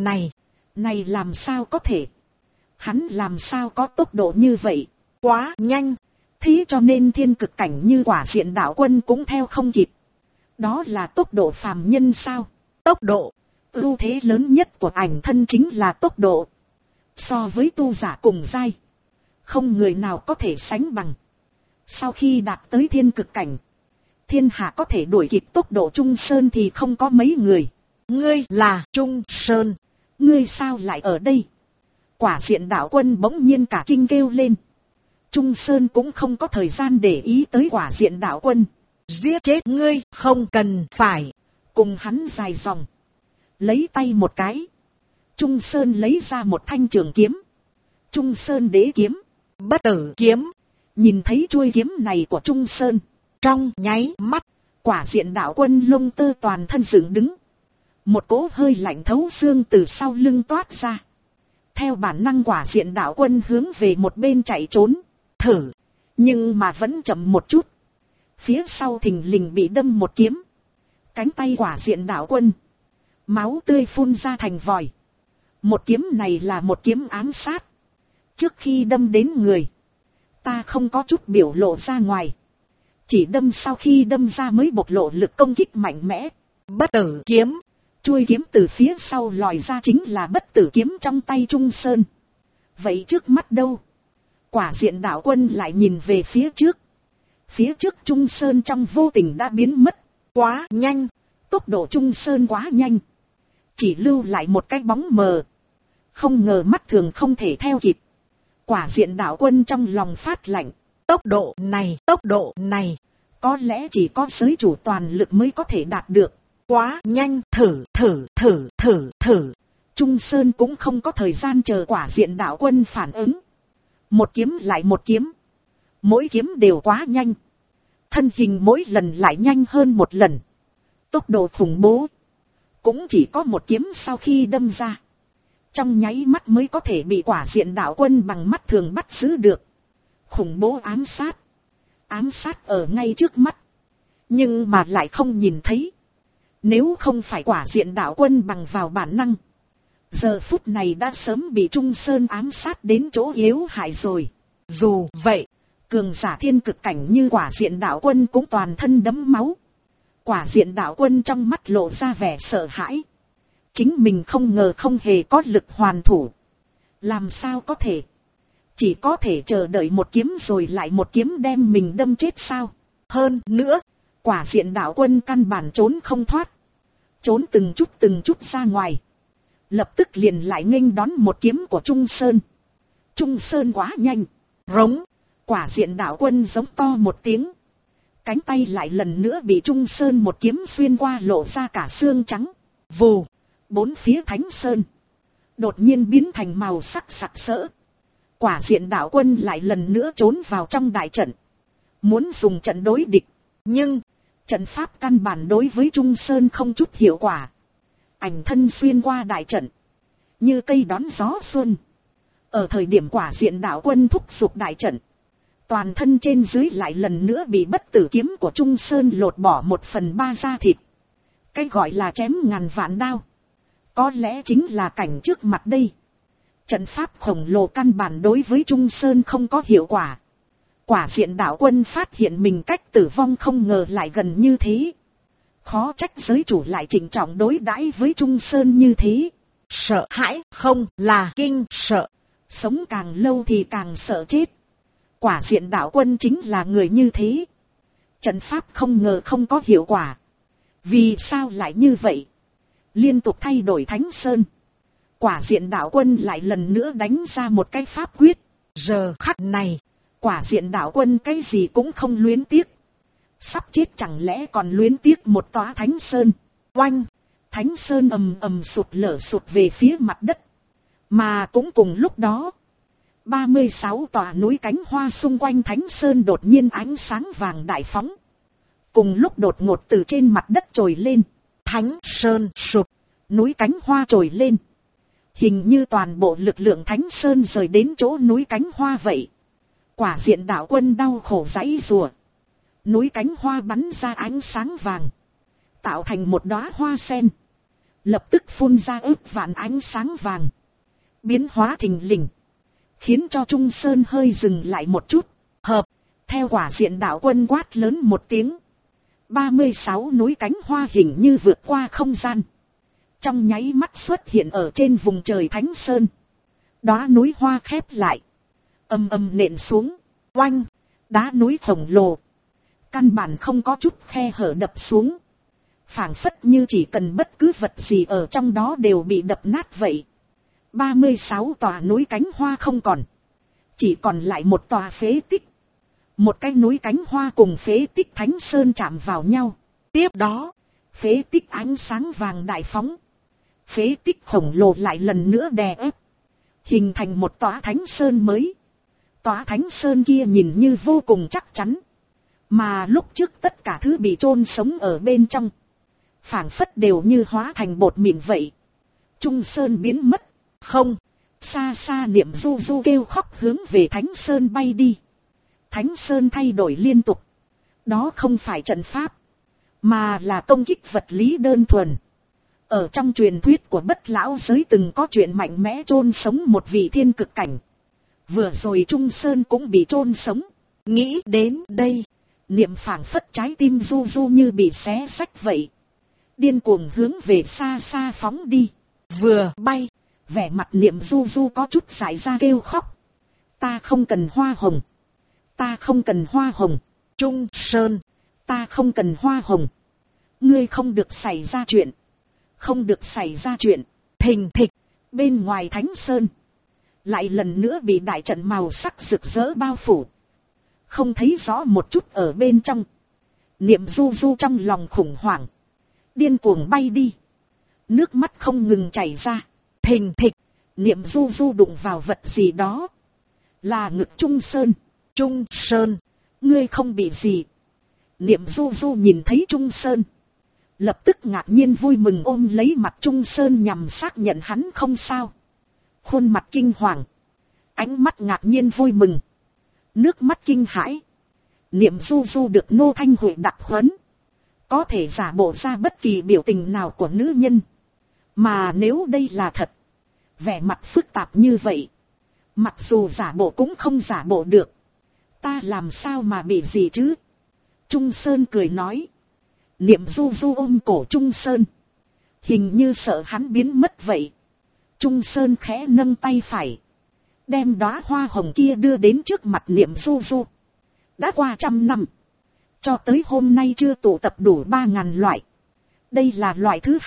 Này làm sao có thể? Hắn làm sao có tốc độ như vậy? Quá nhanh. Thế cho nên thiên cực cảnh như quả diện đạo quân cũng theo không kịp. Đó là tốc độ phàm nhân sao? Tốc độ. Ưu thế lớn nhất của ảnh thân chính là tốc độ. So với tu giả cùng giai, không người nào có thể sánh bằng. Sau khi đạt tới thiên cực cảnh, thiên hạ có thể đuổi kịp tốc độ Trung Sơn thì không có mấy người. Ngươi là Trung Sơn. Ngươi sao lại ở đây? Quả diện đạo quân bỗng nhiên cả kinh kêu lên. Trung Sơn cũng không có thời gian để ý tới quả diện đạo quân. Giết chết ngươi, không cần phải cùng hắn dài dòng. Lấy tay một cái, Trung Sơn lấy ra một thanh trường kiếm. Trung Sơn đế kiếm, bất tử kiếm. Nhìn thấy chuôi kiếm này của Trung Sơn, trong nháy mắt, quả diện đạo quân lông tơ toàn thân dựng đứng. Một cỗ hơi lạnh thấu xương từ sau lưng toát ra. Theo bản năng quả diện đạo quân hướng về một bên chạy trốn, thử, nhưng mà vẫn chậm một chút. Phía sau thình lình bị đâm một kiếm. Cánh tay quả diện đạo quân, máu tươi phun ra thành vòi. Một kiếm này là một kiếm ám sát. Trước khi đâm đến người, ta không có chút biểu lộ ra ngoài. Chỉ đâm sau khi đâm ra mới bộc lộ lực công kích mạnh mẽ. Bất tử kiếm. Chuôi kiếm từ phía sau lòi ra chính là bất tử kiếm trong tay Trung Sơn. Vậy trước mắt đâu? Quả diện đạo quân lại nhìn về phía trước. Phía trước Trung Sơn trong vô tình đã biến mất. Quá nhanh. Tốc độ Trung Sơn quá nhanh. Chỉ lưu lại một cái bóng mờ. Không ngờ mắt thường không thể theo kịp. Quả diện đạo quân trong lòng phát lạnh. Tốc độ này. Có lẽ chỉ có giới chủ toàn lực mới có thể đạt được. Quá nhanh. Thử. Trung Sơn cũng không có thời gian chờ quả diện đạo quân phản ứng. Một kiếm lại một kiếm. Mỗi kiếm đều quá nhanh. Thân hình mỗi lần lại nhanh hơn một lần. Tốc độ khủng bố. Cũng chỉ có một kiếm sau khi đâm ra, trong nháy mắt mới có thể bị quả diện đạo quân bằng mắt thường bắt giữ được. Khủng bố ám sát. Ám sát ở ngay trước mắt. Nhưng mà lại không nhìn thấy. Nếu không phải quả diện đạo quân bằng vào bản năng, giờ phút này đã sớm bị Trung Sơn ám sát đến chỗ yếu hại rồi. Dù vậy, cường giả thiên cực cảnh như quả diện đạo quân cũng toàn thân đẫm máu. Quả diện đạo quân trong mắt lộ ra vẻ sợ hãi. Chính mình không ngờ không hề có lực hoàn thủ. Làm sao có thể? Chỉ có thể chờ đợi một kiếm rồi lại một kiếm đem mình đâm chết sao? Hơn nữa, quả diện đạo quân căn bản trốn không thoát. Trốn từng chút ra ngoài. Lập tức liền lại nghênh đón một kiếm của Trung Sơn. Trung Sơn quá nhanh. Rống. Quả diện đạo quân giống to một tiếng. Cánh tay lại lần nữa bị Trung Sơn một kiếm xuyên qua, lộ ra cả xương trắng. Vù. Bốn phía Thánh Sơn đột nhiên biến thành màu sắc sặc sỡ. Quả diện đạo quân lại lần nữa trốn vào trong đại trận. Muốn dùng trận đối địch. Nhưng trận pháp căn bản đối với Trung Sơn không chút hiệu quả. Ảnh thân xuyên qua đại trận, như cây đón gió xuân. Ở thời điểm quả diện đạo quân thúc giục đại trận, toàn thân trên dưới lại lần nữa bị bất tử kiếm của Trung Sơn lột bỏ 1/3 da thịt. Cái gọi là chém ngàn vạn đao, có lẽ chính là cảnh trước mặt đây. Trận pháp khổng lồ căn bản đối với Trung Sơn không có hiệu quả. Quả diện đạo quân phát hiện mình cách tử vong không ngờ lại gần như thế. Khó trách giới chủ lại trịnh trọng đối đãi với Trung Sơn như thế. Sợ hãi không là kinh sợ. Sống càng lâu thì càng sợ chết. Quả diện đạo quân chính là người như thế. Trận pháp không ngờ không có hiệu quả. Vì sao lại như vậy? Liên tục thay đổi Thánh Sơn. Quả diện đạo quân lại lần nữa đánh ra một cái pháp quyết. Giờ khắc này, quả diện đạo quân cái gì cũng không luyến tiếc. Sắp chết chẳng lẽ còn luyến tiếc một tòa Thánh Sơn. Oanh! Thánh Sơn ầm ầm sụt lở sụt về phía mặt đất. Mà cũng cùng lúc đó, 36 tòa núi cánh hoa xung quanh Thánh Sơn đột nhiên ánh sáng vàng đại phóng. Cùng lúc đột ngột từ trên mặt đất trồi lên. Thánh Sơn sụp. Núi cánh hoa trồi lên. Hình như toàn bộ lực lượng Thánh Sơn rời đến chỗ núi cánh hoa vậy. Quả diện đạo quân đau khổ giãy giụa. Núi cánh hoa bắn ra ánh sáng vàng. Tạo thành một đóa hoa sen. Lập tức phun ra ức vạn ánh sáng vàng. Biến hóa thình lình. Khiến cho Trung Sơn hơi dừng lại một chút. Hợp. Theo quả diện đạo quân quát lớn một tiếng. 36 núi cánh hoa hình như vượt qua không gian. Trong nháy mắt xuất hiện ở trên vùng trời Thánh Sơn. Đóa núi hoa khép lại. Ầm ầm nện xuống. Oanh. Đá núi khổng lồ. Căn bản không có chút khe hở đập xuống. Phảng phất như chỉ cần bất cứ vật gì ở trong đó đều bị đập nát vậy. 36 tòa núi cánh hoa không còn. Chỉ còn lại một tòa phế tích. Một cái núi cánh hoa cùng phế tích Thánh Sơn chạm vào nhau. Tiếp đó, phế tích ánh sáng vàng đại phóng. Phế tích khổng lồ lại lần nữa đè ép. Hình thành một tòa Thánh Sơn mới. Tòa Thánh Sơn kia nhìn như vô cùng chắc chắn. Mà lúc trước tất cả thứ bị chôn sống ở bên trong. Phảng phất đều như hóa thành bột mịn vậy. Trung Sơn biến mất. Không. Xa xa Niệm Du Du kêu khóc hướng về Thánh Sơn bay đi. Thánh Sơn thay đổi liên tục. Đó không phải trận pháp. Mà là công kích vật lý đơn thuần. Ở trong truyền thuyết của Bất Lão Giới từng có chuyện mạnh mẽ chôn sống một vị thiên cực cảnh. Vừa rồi Trung Sơn cũng bị chôn sống. Nghĩ đến đây. Niệm phảng phất trái tim Du Du như bị xé xách vậy. Điên cuồng hướng về xa xa phóng đi. Vừa bay. Vẻ mặt Niệm Du Du có chút dại ra kêu khóc. Ta không cần hoa hồng. Ta không cần hoa hồng. Trung Sơn. Ta không cần hoa hồng. Ngươi không được xảy ra chuyện. Không được xảy ra chuyện. Thình thịch. Bên ngoài Thánh Sơn. Lại lần nữa bị đại trận màu sắc rực rỡ bao phủ. Không thấy rõ một chút ở bên trong. Niệm Du Du trong lòng khủng hoảng. Điên cuồng bay đi. Nước mắt không ngừng chảy ra. Thình thịch. Niệm Du Du đụng vào vật gì đó. Là ngực Trung Sơn. Trung Sơn. Ngươi không bị gì. Niệm Du Du nhìn thấy Trung Sơn. Lập tức ngạc nhiên vui mừng ôm lấy mặt Trung Sơn nhằm xác nhận hắn không sao. Khuôn mặt kinh hoàng. Ánh mắt ngạc nhiên vui mừng. Nước mắt kinh hãi. Niệm Du Du được Nô Thanh Huệ đặc huấn. Có thể giả bộ ra bất kỳ biểu tình nào của nữ nhân. Mà nếu đây là thật. Vẻ mặt phức tạp như vậy. Mặc dù giả bộ cũng không giả bộ được. Ta làm sao mà bị gì chứ? Trung Sơn cười nói. Niệm Du Du ôm cổ Trung Sơn. Hình như sợ hắn biến mất vậy. Trung Sơn khẽ nâng tay phải. Đem đóa hoa hồng kia đưa đến trước mặt Niệm Du Du. Đã qua 100 năm. Cho tới hôm nay chưa tụ tập đủ 3.000 loại. Đây là loại thứ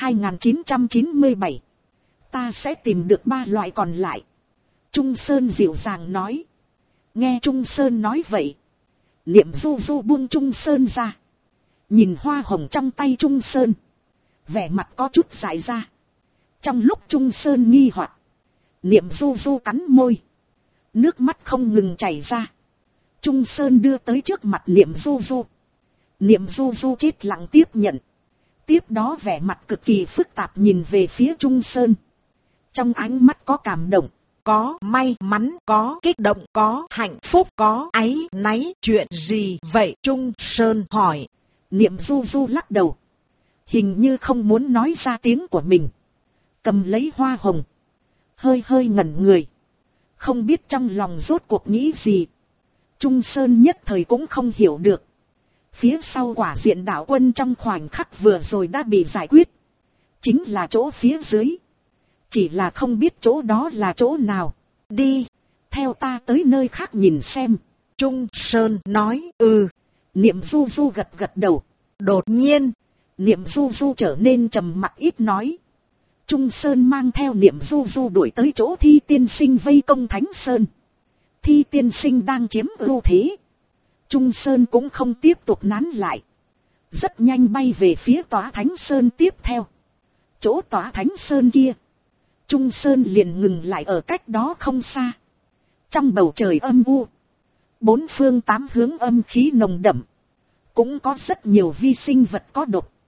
2997. Ta sẽ tìm được 3 loại còn lại. Trung Sơn dịu dàng nói. Nghe Trung Sơn nói vậy. Niệm Du Du buông Trung Sơn ra. Nhìn hoa hồng trong tay Trung Sơn. Vẻ mặt có chút dại ra. Trong lúc Trung Sơn nghi hoặc. Niệm Du Du cắn môi. Nước mắt không ngừng chảy ra. Trung Sơn đưa tới trước mặt Niệm Du Du. Niệm Du Du chết lặng tiếp nhận. Tiếp đó vẻ mặt cực kỳ phức tạp nhìn về phía Trung Sơn. Trong ánh mắt có cảm động, có may mắn, có kích động, có hạnh phúc, có áy náy. Chuyện gì vậy? Trung Sơn hỏi. Niệm Du Du lắc đầu. Hình như không muốn nói ra tiếng của mình. Cầm lấy hoa hồng. Hơi hơi ngẩn người. Không biết trong lòng rốt cuộc nghĩ gì. Trung Sơn nhất thời cũng không hiểu được. Phía sau quả diện đạo quân trong khoảnh khắc vừa rồi đã bị giải quyết. Chính là chỗ phía dưới. Chỉ là không biết chỗ đó là chỗ nào. Đi, theo ta tới nơi khác nhìn xem. Trung Sơn nói. Niệm Du Du gật gật đầu. Đột nhiên, Niệm Du Du trở nên trầm mặc ít nói. Trung Sơn mang theo Niệm Du Du đuổi tới chỗ Thi Tiên Sinh vây công Thánh Sơn. Thi Tiên Sinh đang chiếm ưu thế. Trung Sơn cũng không tiếp tục nán lại. Rất nhanh bay về phía tòa Thánh Sơn tiếp theo. Chỗ tòa Thánh Sơn kia. Trung Sơn liền ngừng lại ở cách đó không xa. Trong bầu trời âm u. 4 phương 8 hướng âm khí nồng đậm. Cũng có rất nhiều vi sinh vật có độc.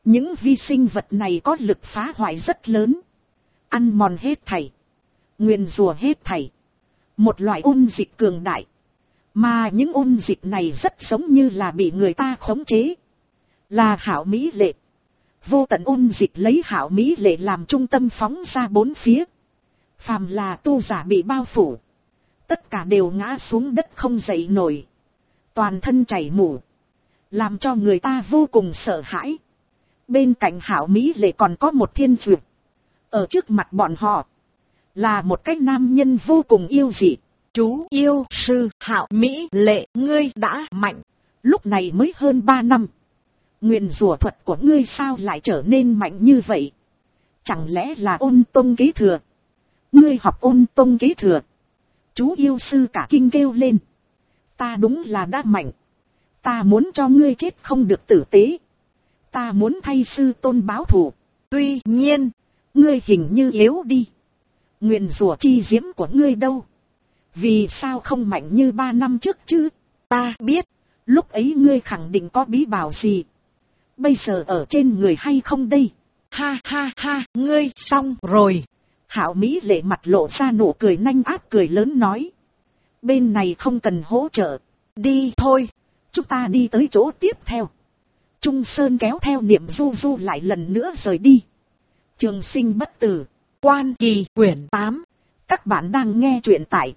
Những vi sinh vật này có lực phá hoại rất lớn, ăn mòn hết thảy, nguyền rủa hết thảy. Một loại ôn dịch cường đại, mà những ôn dịch này rất giống như là bị người ta khống chế, là hảo mỹ lệ. Vô tận ôn dịch lấy hảo mỹ lệ làm trung tâm phóng ra bốn phía. Phàm là tu giả bị bao phủ, tất cả đều ngã xuống đất không dậy nổi, toàn thân chảy mủ, làm cho người ta vô cùng sợ hãi. Bên cạnh hảo mỹ lệ còn có một thiên dược, ở trước mặt bọn họ là một cái nam nhân vô cùng yêu dị. Chú yêu sư hảo mỹ lệ, ngươi đã mạnh. Lúc này mới hơn 3 năm, nguyền rủa thuật của ngươi sao lại trở nên mạnh như vậy? Chẳng lẽ là ôn tông kế thừa? Ngươi học ôn tông kế thừa? Chú yêu sư cả kinh kêu lên. Ta đúng là đã mạnh. Ta muốn cho ngươi chết không được tử tế. Ta muốn thay sư tôn báo thù. Tuy nhiên, ngươi hình như yếu đi. Nguyền rủa chi diễm của ngươi đâu? Vì sao không mạnh như 3 năm trước chứ? ta biết, lúc ấy ngươi khẳng định có bí bảo gì. Bây giờ ở trên người hay không đây? Ha ha ha, ngươi xong rồi. Hảo mỹ lệ mặt lộ ra nụ cười nanh ác cười lớn nói. Bên này không cần hỗ trợ. Đi thôi, chúng ta đi tới chỗ tiếp theo. Trung Sơn kéo theo Niệm Du Du lại lần nữa rời đi. Trường sinh bất tử, Quan Kỳ quyển 8. Các bạn đang nghe truyện tại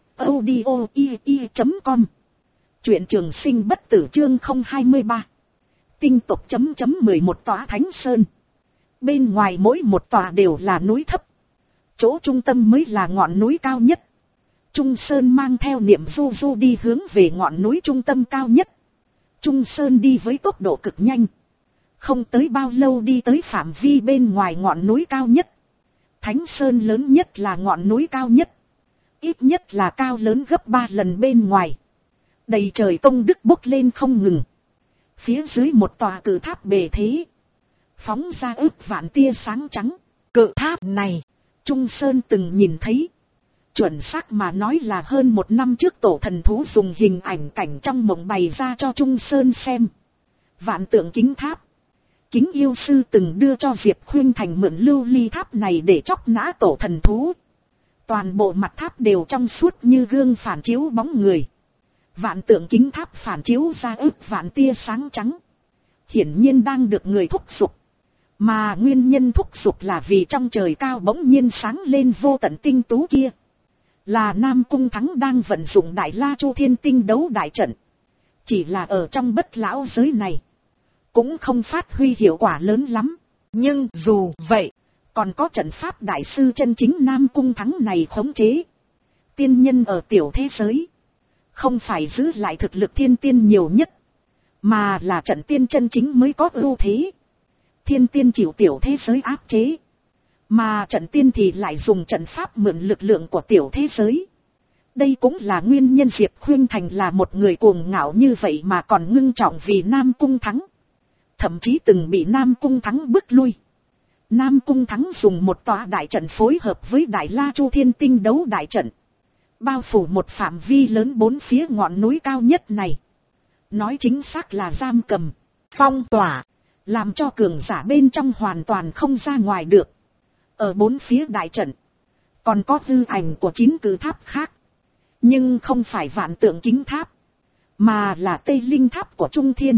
audio.com. Truyện Trường sinh bất tử chương 023. Tinh tộc chấm 11 tòa Thánh Sơn. Bên ngoài mỗi một tòa đều là núi thấp, chỗ trung tâm mới là ngọn núi cao nhất. Trung Sơn mang theo Niệm Du Du đi hướng về ngọn núi trung tâm cao nhất. Trung Sơn đi với tốc độ cực nhanh, không tới bao lâu đi tới phạm vi bên ngoài ngọn núi cao nhất. Thánh Sơn lớn nhất là ngọn núi cao nhất, ít nhất là cao lớn gấp 3 lần bên ngoài. Đầy trời công đức bốc lên không ngừng. Phía dưới một tòa cự tháp bề thế, phóng ra ức vạn tia sáng trắng. Cự tháp này, Trung Sơn từng nhìn thấy. Chuẩn xác mà nói là hơn 1 năm trước tổ thần thú dùng hình ảnh cảnh trong mộng bày ra cho Trung Sơn xem. Vạn tượng kính tháp. Kính yêu sư từng đưa cho Diệp Khuyên Thành mượn lưu ly tháp này để chóc nã tổ thần thú. Toàn bộ mặt tháp đều trong suốt như gương phản chiếu bóng người. Vạn tượng kính tháp phản chiếu ra ức vạn tia sáng trắng, hiển nhiên đang được người thúc giục. Mà nguyên nhân thúc giục là vì trong trời cao bỗng nhiên sáng lên vô tận tinh tú kia. Là Nam Cung Thắng đang vận dụng Đại La Chu Thiên Tinh đấu đại trận. Chỉ là ở trong bất lão giới này, cũng không phát huy hiệu quả lớn lắm. Nhưng dù vậy, còn có trận pháp đại sư chân chính Nam Cung Thắng này khống chế. Tiên nhân ở tiểu thế giới, không phải giữ lại thực lực thiên tiên nhiều nhất, mà là trận tiên chân chính mới có ưu thế. Thiên tiên chịu tiểu thế giới áp chế, mà trận tiên thì lại dùng trận pháp mượn lực lượng của tiểu thế giới. Đây cũng là nguyên nhân Diệp Khuyên Thành là một người cuồng ngạo như vậy mà còn ngưng trọng vì Nam Cung Thắng. Thậm chí từng bị Nam Cung Thắng bức lui. Nam Cung Thắng dùng một tòa đại trận phối hợp với Đại La Chu Thiên Tinh đấu đại trận, bao phủ một phạm vi lớn 4 phía ngọn núi cao nhất này. Nói chính xác là giam cầm, phong tỏa, làm cho cường giả bên trong hoàn toàn không ra ngoài được. Ở 4 phía đại trận, còn có hư ảnh của 9 cự tháp khác. Nhưng không phải vạn tượng kính tháp, mà là Tây Linh Tháp của Trung Thiên.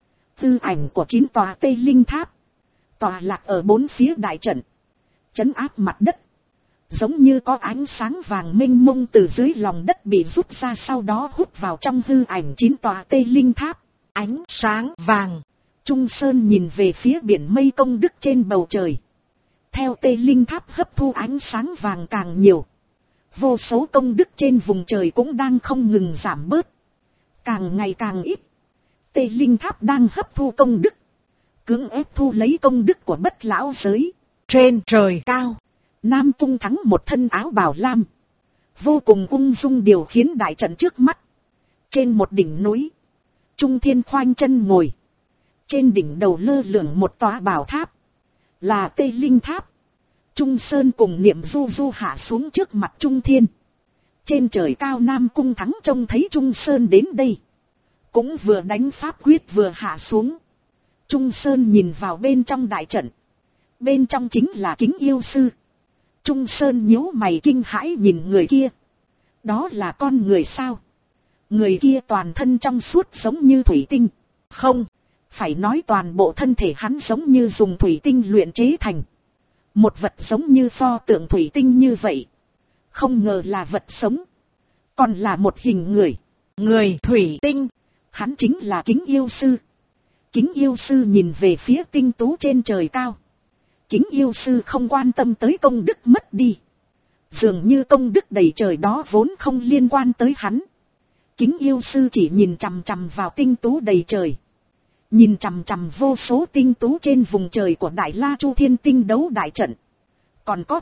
Hư ảnh của 9 tòa Tây Linh Tháp, tòa lạc ở 4 phía đại trận, trấn áp mặt đất. Giống như có ánh sáng vàng mênh mông từ dưới lòng đất bị rút ra, sau đó hút vào trong hư ảnh 9 tòa Tây Linh Tháp. Ánh sáng vàng. Trung Sơn nhìn về phía biển mây công đức trên bầu trời. Theo Tây Linh Tháp hấp thu ánh sáng vàng càng nhiều, vô số công đức trên vùng trời cũng đang không ngừng giảm bớt, càng ngày càng ít. Tây Linh Tháp đang hấp thu công đức, cưỡng ép thu lấy công đức của bất lão giới. Trên trời cao, Nam Cung Thắng một thân áo bào lam, vô cùng ung dung điều khiển đại trận trước mắt. Trên một đỉnh núi, Trung Thiên khoanh chân ngồi. Trên đỉnh đầu lơ lửng một tòa bảo tháp, là Tây Linh Tháp. Trung Sơn cùng Niệm Du Du hạ xuống trước mặt Trung Thiên. Trên trời cao Nam Cung Thắng trông thấy Trung Sơn đến đây, cũng vừa đánh pháp quyết vừa hạ xuống. Trung Sơn nhìn vào bên trong đại trận. Bên trong chính là Kính Yêu Sư. Trung Sơn nhíu mày kinh hãi nhìn người kia. Đó là con người sao? Người kia toàn thân trong suốt giống như thủy tinh. Không, phải nói toàn bộ thân thể hắn giống như dùng thủy tinh luyện chế thành. Một vật giống như pho tượng thủy tinh như vậy. Không ngờ là vật sống. Còn là một hình người. Người thủy tinh. Hắn chính là Kính Yêu Sư. Kính Yêu Sư nhìn về phía tinh tú trên trời cao. Kính Yêu Sư không quan tâm tới công đức mất đi. Dường như công đức đầy trời đó vốn không liên quan tới hắn. Kính Yêu Sư chỉ nhìn chằm chằm vào tinh tú đầy trời. Nhìn chằm chằm vô số tinh tú trên vùng trời của Đại La Chu Thiên Tinh đấu đại trận. Còn có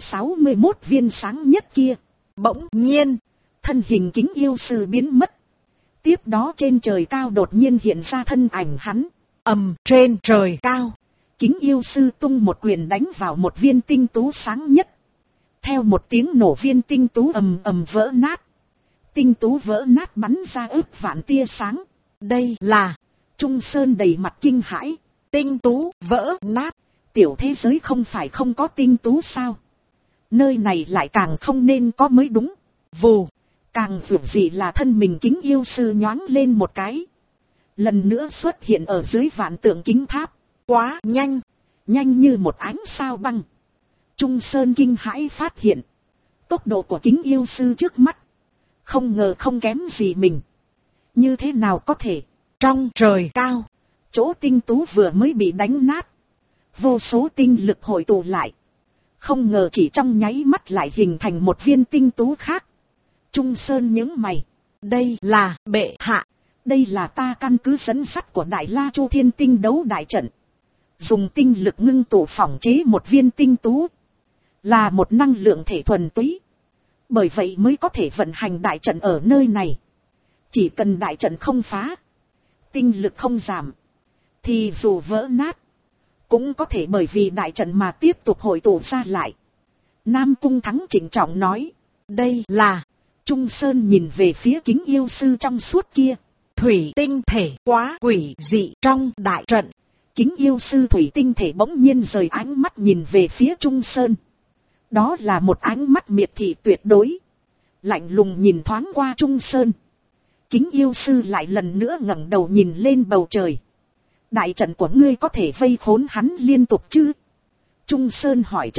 361 viên sáng nhất kia. Bỗng nhiên, thân hình Kính Yêu Sư biến mất. Tiếp đó trên trời cao đột nhiên hiện ra thân ảnh hắn. Trên trời cao, Kính Yêu Sư tung một quyền đánh vào một viên tinh tú sáng nhất. Theo một tiếng nổ, viên tinh tú ầm ầm vỡ nát. Tinh tú vỡ nát bắn ra ức vạn tia sáng. Đây là... Trung Sơn đầy mặt kinh hãi. Tinh tú vỡ nát. Tiểu thế giới không phải không có tinh tú sao? Nơi này lại càng không nên có mới đúng. Vù. Càng vượt gì là thân mình Kính Yêu Sư nhoáng lên một cái. Lần nữa xuất hiện ở dưới vạn tượng kính tháp. Quá nhanh. Nhanh như một ánh sao băng. Trung Sơn kinh hãi phát hiện. Tốc độ của Kính Yêu Sư trước mắt. Không ngờ không kém gì mình. Như thế nào có thể? Trong trời cao. Chỗ tinh tú vừa mới bị đánh nát. Vô số tinh lực hội tụ lại. Không ngờ chỉ trong nháy mắt lại hình thành một viên tinh tú khác. Trung Sơn nhướng mày. Đây là bệ hạ. Đây là ta căn cứ dẫn sắt của Đại La Chu Thiên Tinh đấu đại trận. Dùng tinh lực ngưng tụ phỏng chế một viên tinh tú. Là một năng lượng thể thuần túy. Bởi vậy mới có thể vận hành đại trận ở nơi này. Chỉ cần đại trận không phá, tinh lực không giảm, thì dù vỡ nát, cũng có thể bởi vì đại trận mà tiếp tục hội tụ ra lại. Nam Cung Thắng trịnh trọng nói. Đây là... Trung Sơn nhìn về phía Kính Yêu Sư trong suốt kia. Thủy tinh thể quá quỷ dị trong đại trận. Kính Yêu Sư thủy tinh thể bỗng nhiên rời ánh mắt nhìn về phía Trung Sơn. Đó là một ánh mắt miệt thị tuyệt đối. Lạnh lùng nhìn thoáng qua Trung Sơn. Kính Yêu Sư lại lần nữa ngẩng đầu nhìn lên bầu trời. Đại trận của ngươi có thể vây khốn hắn liên tục chứ? Trung Sơn hỏi.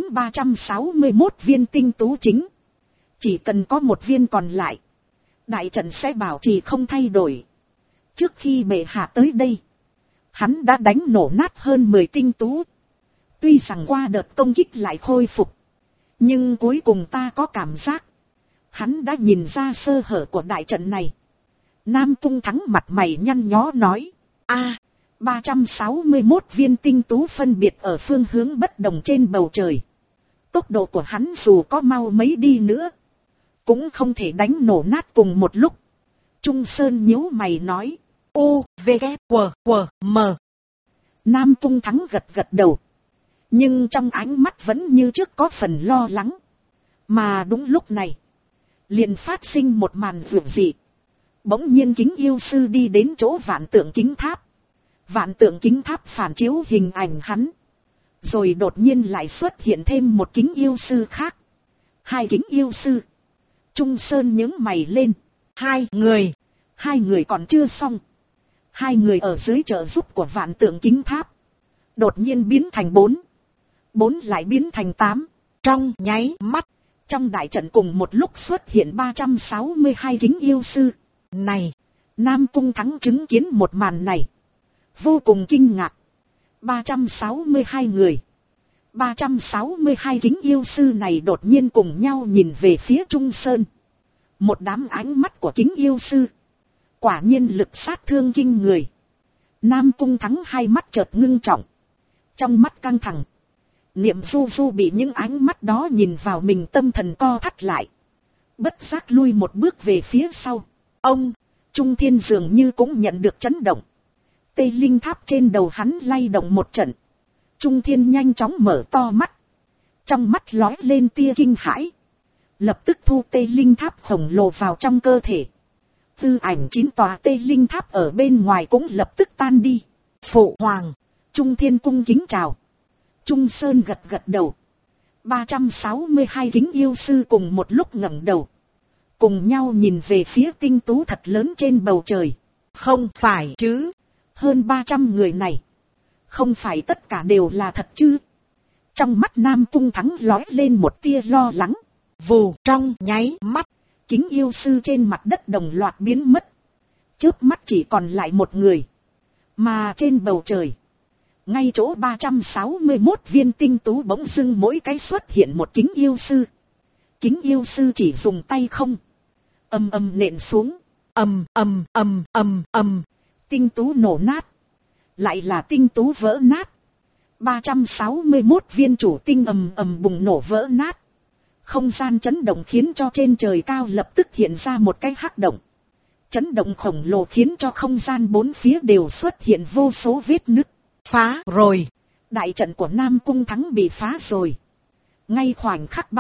361 viên tinh tú chính. Chỉ cần có một viên còn lại, đại trận sẽ bảo trì không thay đổi. Trước khi bệ hạ tới đây, hắn đã đánh nổ nát hơn 10 tinh tú. Tuy rằng qua đợt công kích lại khôi phục, nhưng cuối cùng ta có cảm giác hắn đã nhìn ra sơ hở của đại trận này. Nam Cung Thắng mặt mày nhăn nhó nói. 361 viên tinh tú phân biệt ở phương hướng bất đồng trên bầu trời. Tốc độ của hắn dù có mau mấy đi nữa, cũng không thể đánh nổ nát cùng một lúc. Trung Sơn nhíu mày nói. U, V, K, W, M. Nam Cung Thắng gật gật đầu. Nhưng trong ánh mắt vẫn như trước có phần lo lắng. Mà đúng lúc này, liền phát sinh một màn dường dị. Bỗng nhiên Kính Yêu Sư đi đến chỗ vạn tượng kính tháp. Vạn tượng kính tháp phản chiếu hình ảnh hắn. Rồi đột nhiên lại xuất hiện thêm một Kính Yêu Sư khác. Hai Kính Yêu Sư. Trung Sơn nhướng mày lên. Hai người còn chưa xong. Hai người ở dưới trợ giúp của vạn tượng kính tháp đột nhiên biến thành 4 lại biến thành 8. Trong nháy mắt, trong đại trận cùng một lúc xuất hiện 362 Kính Yêu Sư. Này, Nam Cung Thắng chứng kiến một màn này, vô cùng kinh ngạc. 362 người, 362 Kính Yêu Sư này đột nhiên cùng nhau nhìn về phía Trung Sơn. Một đám ánh mắt của Kính Yêu Sư, quả nhiên lực sát thương kinh người. Nam Cung Thắng hai mắt chợt ngưng trọng, trong mắt căng thẳng. Niệm Du Du bị những ánh mắt đó nhìn vào, mình tâm thần co thắt lại, bất giác lui một bước về phía sau. Ông Trung Thiên dường như cũng nhận được chấn động. Tây Linh Tháp trên đầu hắn lay động một trận. Trung Thiên nhanh chóng mở to mắt, trong mắt lóe lên tia kinh hãi, lập tức thu Tây Linh Tháp khổng lồ vào trong cơ thể. Tư ảnh 9 tòa Tây Linh Tháp ở bên ngoài cũng lập tức tan đi. Phụ hoàng. Trung Thiên cung kính chào. Trung Sơn gật gật đầu. 362 kính yêu sư cùng một lúc ngẩng đầu. Cùng nhau nhìn về phía tinh tú thật lớn trên bầu trời. Không phải chứ. Hơn 300 người này. Không phải tất cả đều là thật chứ. Trong mắt Nam Cung Thắng lóe lên một tia lo lắng. Vù trong nháy mắt. Kính yêu sư trên mặt đất đồng loạt biến mất. Chớp mắt chỉ còn lại một người. Mà trên bầu trời. Ngay chỗ 361 viên tinh tú bỗng dưng mỗi cái xuất hiện một kính yêu sư. Kính yêu sư chỉ dùng tay không. Ầm ầm nện xuống. Ầm ầm ầm ầm ầm. Tinh tú nổ nát. Lại là tinh tú vỡ nát. 361 viên chủ tinh ầm ầm bùng nổ vỡ nát. Không gian chấn động khiến cho trên trời cao lập tức hiện ra một cái hắc động. Chấn động khổng lồ khiến cho không gian bốn phía đều xuất hiện vô số vết nứt. Phá rồi. Đại trận của Nam Cung Thắng bị phá rồi. Ngay khoảnh khắc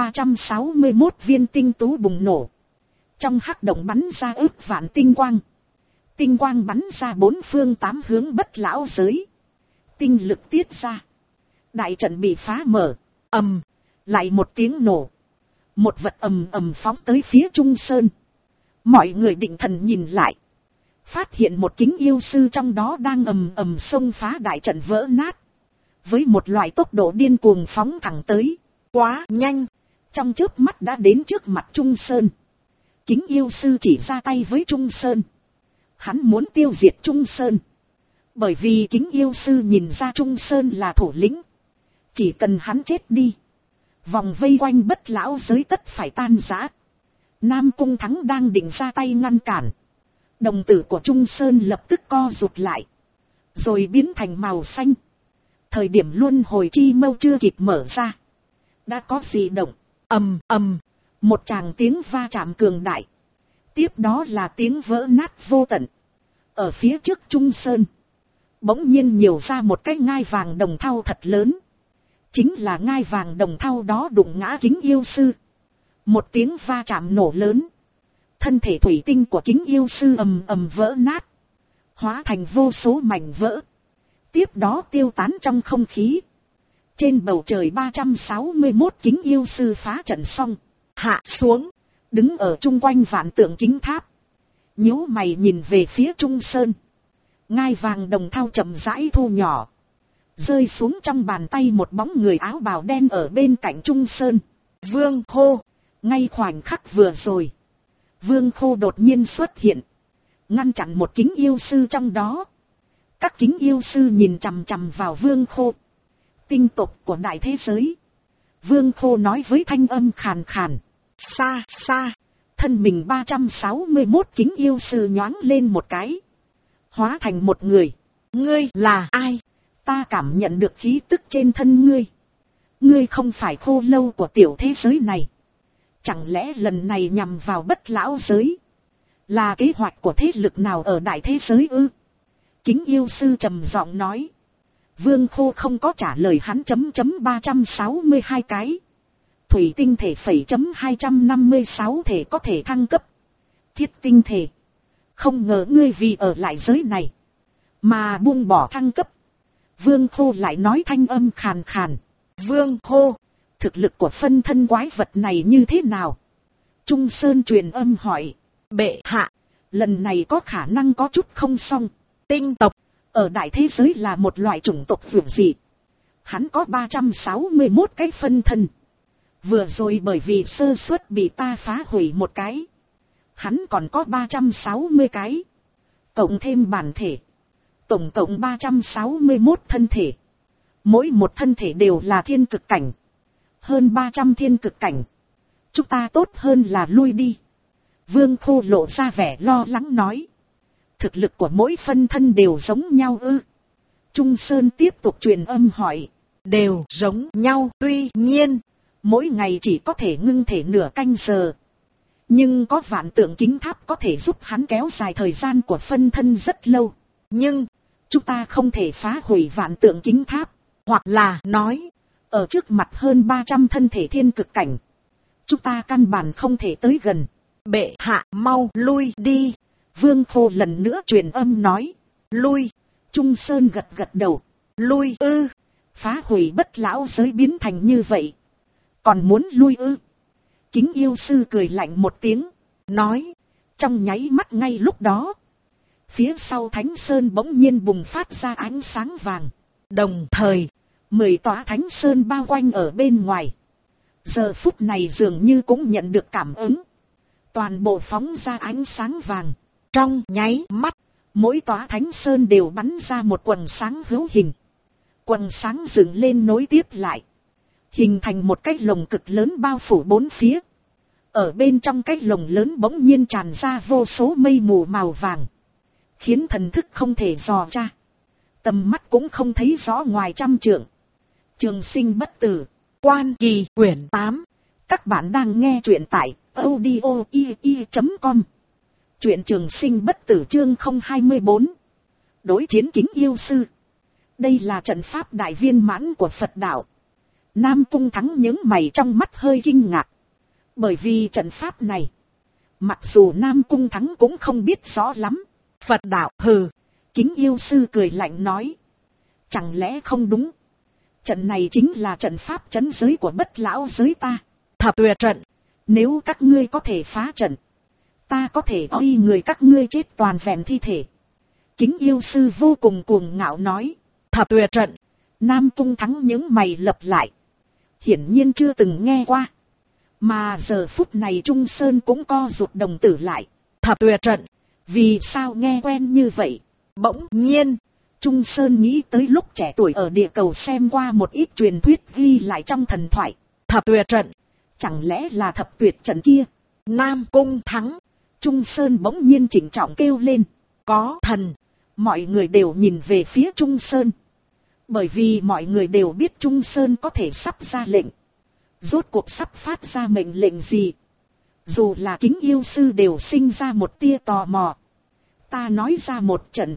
361 viên tinh tú bùng nổ. Trong hắc động bắn ra ước vạn tinh quang. Tinh quang bắn ra bốn phương tám hướng bất lão giới. Tinh lực tiết ra. Đại trận bị phá mở. Ầm. Lại một tiếng nổ. Một vật ầm ầm phóng tới phía Trung Sơn. Mọi người định thần nhìn lại. Phát hiện một kính yêu sư trong đó đang ầm ầm xông phá đại trận vỡ nát. Với một loại tốc độ điên cuồng phóng thẳng tới. Quá nhanh. Trong chớp mắt đã đến trước mặt Trung Sơn. Kính yêu sư chỉ ra tay với Trung Sơn. Hắn muốn tiêu diệt Trung Sơn. Bởi vì kính yêu sư nhìn ra Trung Sơn là thủ lĩnh. Chỉ cần hắn chết đi. Vòng vây quanh bất lão giới tất phải tan rã. Nam Cung Thắng đang định ra tay ngăn cản. Đồng tử của Trung Sơn lập tức co rụt lại. Rồi biến thành màu xanh. Thời điểm luân hồi chi mâu chưa kịp mở ra. Đã có dị động. Ầm ầm. Một tràng tiếng va chạm cường đại. Tiếp đó là tiếng vỡ nát vô tận. Ở phía trước Trung Sơn. Bỗng nhiên nhiều ra một cái ngai vàng đồng thau thật lớn. Chính là ngai vàng đồng thau đó đụng ngã kính yêu sư. Một tiếng va chạm nổ lớn. Thân thể thủy tinh của kính yêu sư ầm ầm vỡ nát. Hóa thành vô số mảnh vỡ. Tiếp đó tiêu tán trong không khí. Trên bầu trời 361 kính yêu sư phá trận xong. Hạ xuống. Đứng ở chung quanh vạn tượng kính tháp. Nhíu mày nhìn về phía Trung Sơn. Ngai vàng đồng thau chậm rãi thu nhỏ. Rơi xuống trong bàn tay một bóng người áo bào đen ở bên cạnh Trung Sơn. Vương Khô. Ngay khoảnh khắc vừa rồi. Vương Khô đột nhiên xuất hiện. Ngăn chặn một kính yêu sư trong đó. Các kính yêu sư nhìn chằm chằm vào Vương Khô. Tinh tộc của đại thế giới. Vương Khô nói với thanh âm khàn khàn. Xa xa. Thân mình 361 kính yêu sư nhoáng lên một cái. Hóa thành một người. Ngươi là ai? Ta cảm nhận được khí tức trên thân ngươi. Ngươi không phải Khô Lâu của tiểu thế giới này. Chẳng lẽ lần này nhằm vào bất lão giới? Là kế hoạch của thế lực nào ở đại thế giới ư? Kính yêu sư trầm giọng nói. Vương Khô không có trả lời hắn. 362 cái. Thủy tinh thể phẩy 256 thể có thể thăng cấp. Thiết tinh thể. Không ngờ ngươi vì ở lại giới này mà buông bỏ thăng cấp. Vương Khô lại nói thanh âm khàn khàn. Vương Khô, thực lực của phân thân quái vật này như thế nào? Trung Sơn truyền âm hỏi. Bệ hạ, lần này có khả năng có chút không xong. Tinh tộc, ở đại thế giới là một loại chủng tộc vượt dị. Hắn có 361 cái phân thân. Vừa rồi bởi vì sơ suất bị ta phá hủy một cái. Hắn còn có 360 cái. Cộng thêm bản thể. Tổng cộng 361 thân thể. Mỗi một thân thể đều là thiên cực cảnh. Hơn 300 thiên cực cảnh. Chúng ta tốt hơn là lui đi. Vương Khô lộ ra vẻ lo lắng nói. Thực lực của mỗi phân thân đều giống nhau ư? Trung Sơn tiếp tục truyền âm hỏi. Đều giống nhau, tuy nhiên mỗi ngày chỉ có thể ngưng thể nửa canh giờ. Nhưng có vạn tượng kính tháp có thể giúp hắn kéo dài thời gian của phân thân rất lâu. Nhưng chúng ta không thể phá hủy vạn tượng kính tháp. Hoặc là nói, ở trước mặt hơn 300 thân thể thiên cực cảnh, chúng ta căn bản không thể tới gần. Bệ hạ mau lui đi. Vương Khô lần nữa truyền âm nói. Lui. Trung Sơn gật gật đầu. Lui ư? Phá hủy bất lão giới biến thành như vậy, còn muốn lui ư? Kính yêu sư cười lạnh một tiếng, nói. Trong nháy mắt ngay lúc đó, phía sau Thánh Sơn bỗng nhiên bùng phát ra ánh sáng vàng. Đồng thời, 10 tòa Thánh Sơn bao quanh ở bên ngoài. Giờ phút này dường như cũng nhận được cảm ứng. Toàn bộ phóng ra ánh sáng vàng. Trong nháy mắt, mỗi tòa Thánh Sơn đều bắn ra một quầng sáng hữu hình. Quầng sáng dựng lên nối tiếp lại, hình thành một cái lồng cực lớn bao phủ bốn phía. Ở bên trong cái lồng lớn bỗng nhiên tràn ra vô số mây mù màu vàng, khiến thần thức không thể dò tra. Tầm mắt cũng không thấy rõ ngoài trăm trượng. Trường Sinh bất tử, Quan Kỳ quyển 8. Các bạn đang nghe truyện tại audio.com. Truyện Trường Sinh bất tử chương 024. Đối chiến kính yêu sư. Đây là trận pháp đại viên mãn của Phật đạo. Nam Cung Thắng những mày trong mắt hơi kinh ngạc. Bởi vì trận pháp này, mặc dù Nam Cung Thắng cũng không biết rõ lắm. Phật đạo hừ. Kính yêu sư cười lạnh nói. Chẳng lẽ không đúng? Trận này chính là trận pháp trấn giới của bất lão giới ta. Thập tuyệt trận. Nếu các ngươi có thể phá trận, ta có thể uy người các ngươi chết toàn vẹn thi thể. Kính yêu sư vô cùng cuồng ngạo nói. Thập tuyệt trận. Nam Cung Thắng những mày lập lại. Hiển nhiên chưa từng nghe qua. Mà giờ phút này Trung Sơn cũng co rụt đồng tử lại. Thập tuyệt trận. Vì sao nghe quen như vậy? Bỗng nhiên, Trung Sơn nghĩ tới lúc trẻ tuổi ở địa cầu xem qua một ít truyền thuyết ghi lại trong thần thoại. Thập tuyệt trận. Chẳng lẽ là thập tuyệt trận kia? Nam Cung Thắng. Trung Sơn bỗng nhiên chỉnh trọng kêu lên. Có thần. Mọi người đều nhìn về phía Trung Sơn. Bởi vì mọi người đều biết Trung Sơn có thể sắp ra lệnh. Rốt cuộc sắp phát ra mệnh lệnh gì? Dù là kính yêu sư đều sinh ra một tia tò mò. Ta nói ra một trận,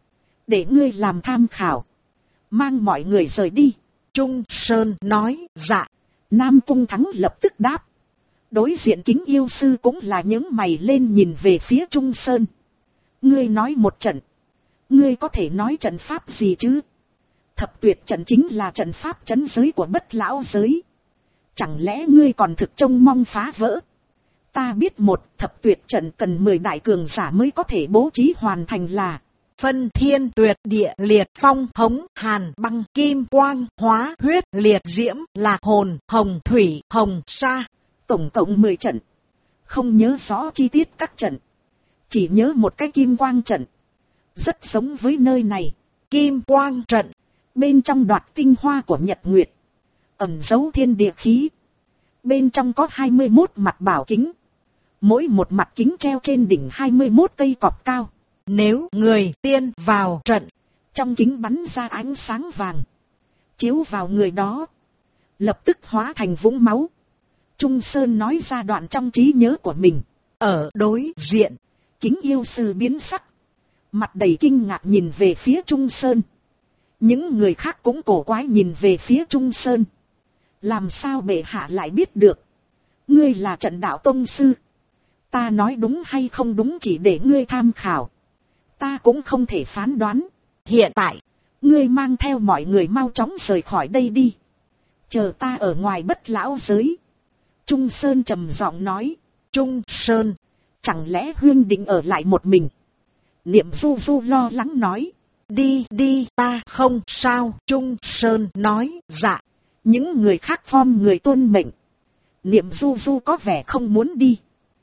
để ngươi làm tham khảo. Mang mọi người rời đi. Trung Sơn nói. Dạ. Nam Cung Thắng lập tức đáp. Đối diện kính yêu sư cũng là những mày lên nhìn về phía Trung Sơn. Ngươi nói một trận. Ngươi có thể nói trận pháp gì chứ? Thập tuyệt trận chính là trận pháp trấn giới của bất lão giới. Chẳng lẽ ngươi còn thực trông mong phá vỡ? Ta biết một thập tuyệt trận cần 10 đại cường giả mới có thể bố trí hoàn thành là phân thiên tuyệt địa liệt phong hống hàn băng kim quang hóa huyết liệt diễm là hồn hồng thủy hồng sa. Tổng cộng 10 trận. Không nhớ rõ chi tiết các trận, chỉ nhớ một cái kim quang trận. Rất giống với nơi này. Kim quang trận. Bên trong đoạt tinh hoa của Nhật Nguyệt, ẩn giấu thiên địa khí. Bên trong có 21 mặt bảo kính. Mỗi một mặt kính treo trên đỉnh 21 cây cọp cao. Nếu người tiên vào trận, trong kính bắn ra ánh sáng vàng, chiếu vào người đó, lập tức hóa thành vũng máu. Trung Sơn nói ra đoạn trong trí nhớ của mình. Ở đối diện, kính yêu sư biến sắc, mặt đầy kinh ngạc nhìn về phía Trung Sơn. Những người khác cũng cổ quái nhìn về phía Trung Sơn. Làm sao bệ hạ lại biết được? Ngươi là trận đạo tông sư. Ta nói đúng hay không đúng chỉ để ngươi tham khảo. Ta cũng không thể phán đoán. Hiện tại, ngươi mang theo mọi người mau chóng rời khỏi đây đi. Chờ ta ở ngoài bất lão giới. Trung Sơn trầm giọng nói. Trung Sơn, chẳng lẽ Huyên định ở lại một mình? Niệm Du Du lo lắng nói. Đi đi, ta không sao. Trung Sơn nói. Dạ. Những người khác form người tuân mệnh. Niệm Du Du có vẻ không muốn đi,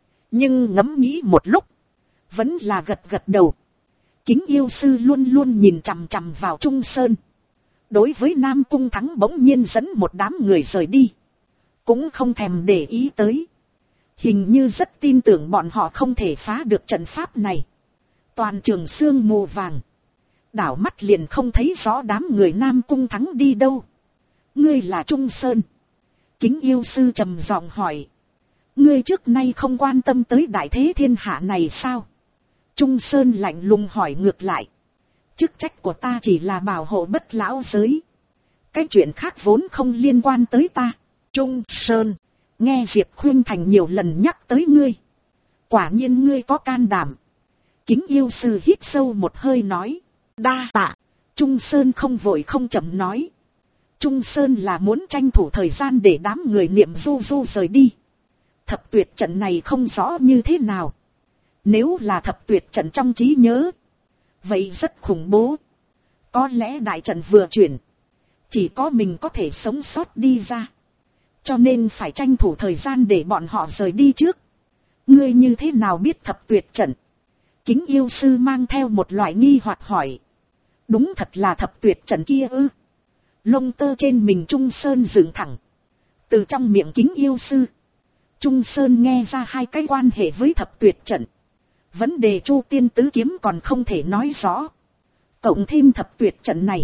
nhưng ngẫm nghĩ một lúc, vẫn là gật gật đầu. Kính yêu sư luôn luôn nhìn chằm chằm vào Trung Sơn. Đối với Nam Cung Thắng bỗng nhiên dẫn một đám người rời đi, cũng không thèm để ý tới. Hình như rất tin tưởng bọn họ không thể phá được trận pháp này. Toàn trường sương mù vàng, đảo mắt liền không thấy rõ đám người Nam Cung Thắng đi đâu. Ngươi là Trung Sơn? Kính yêu sư trầm giọng hỏi. Ngươi trước nay không quan tâm tới đại thế thiên hạ này sao? Trung Sơn lạnh lùng hỏi ngược lại. Chức trách của ta chỉ là bảo hộ bất lão giới. Cái chuyện khác vốn không liên quan tới ta. Trung Sơn, nghe Diệp Khuyên Thành nhiều lần nhắc tới ngươi. Quả nhiên ngươi có can đảm. Kính yêu sư hít sâu một hơi nói. đa tạ. Trung Sơn không vội không chậm nói. Trung Sơn là muốn tranh thủ thời gian để đám người Niệm Du Du rời đi. Thập tuyệt trận này không rõ như thế nào. Nếu là thập tuyệt trận trong trí nhớ, vậy rất khủng bố. Có lẽ đại trận vừa chuyển, chỉ có mình có thể sống sót đi ra. Cho nên phải tranh thủ thời gian để bọn họ rời đi trước. Ngươi như thế nào biết thập tuyệt trận? Kính yêu sư mang theo một loại nghi hoặc hỏi. Đúng thật là thập tuyệt trận kia ư? Lông tơ trên mình Trung Sơn dựng thẳng. Từ trong miệng kính yêu sư, Trung Sơn nghe ra hai cái quan hệ với thập tuyệt trận. Vấn đề Chu Tiên tứ kiếm còn không thể nói rõ. Cộng thêm thập tuyệt trận này.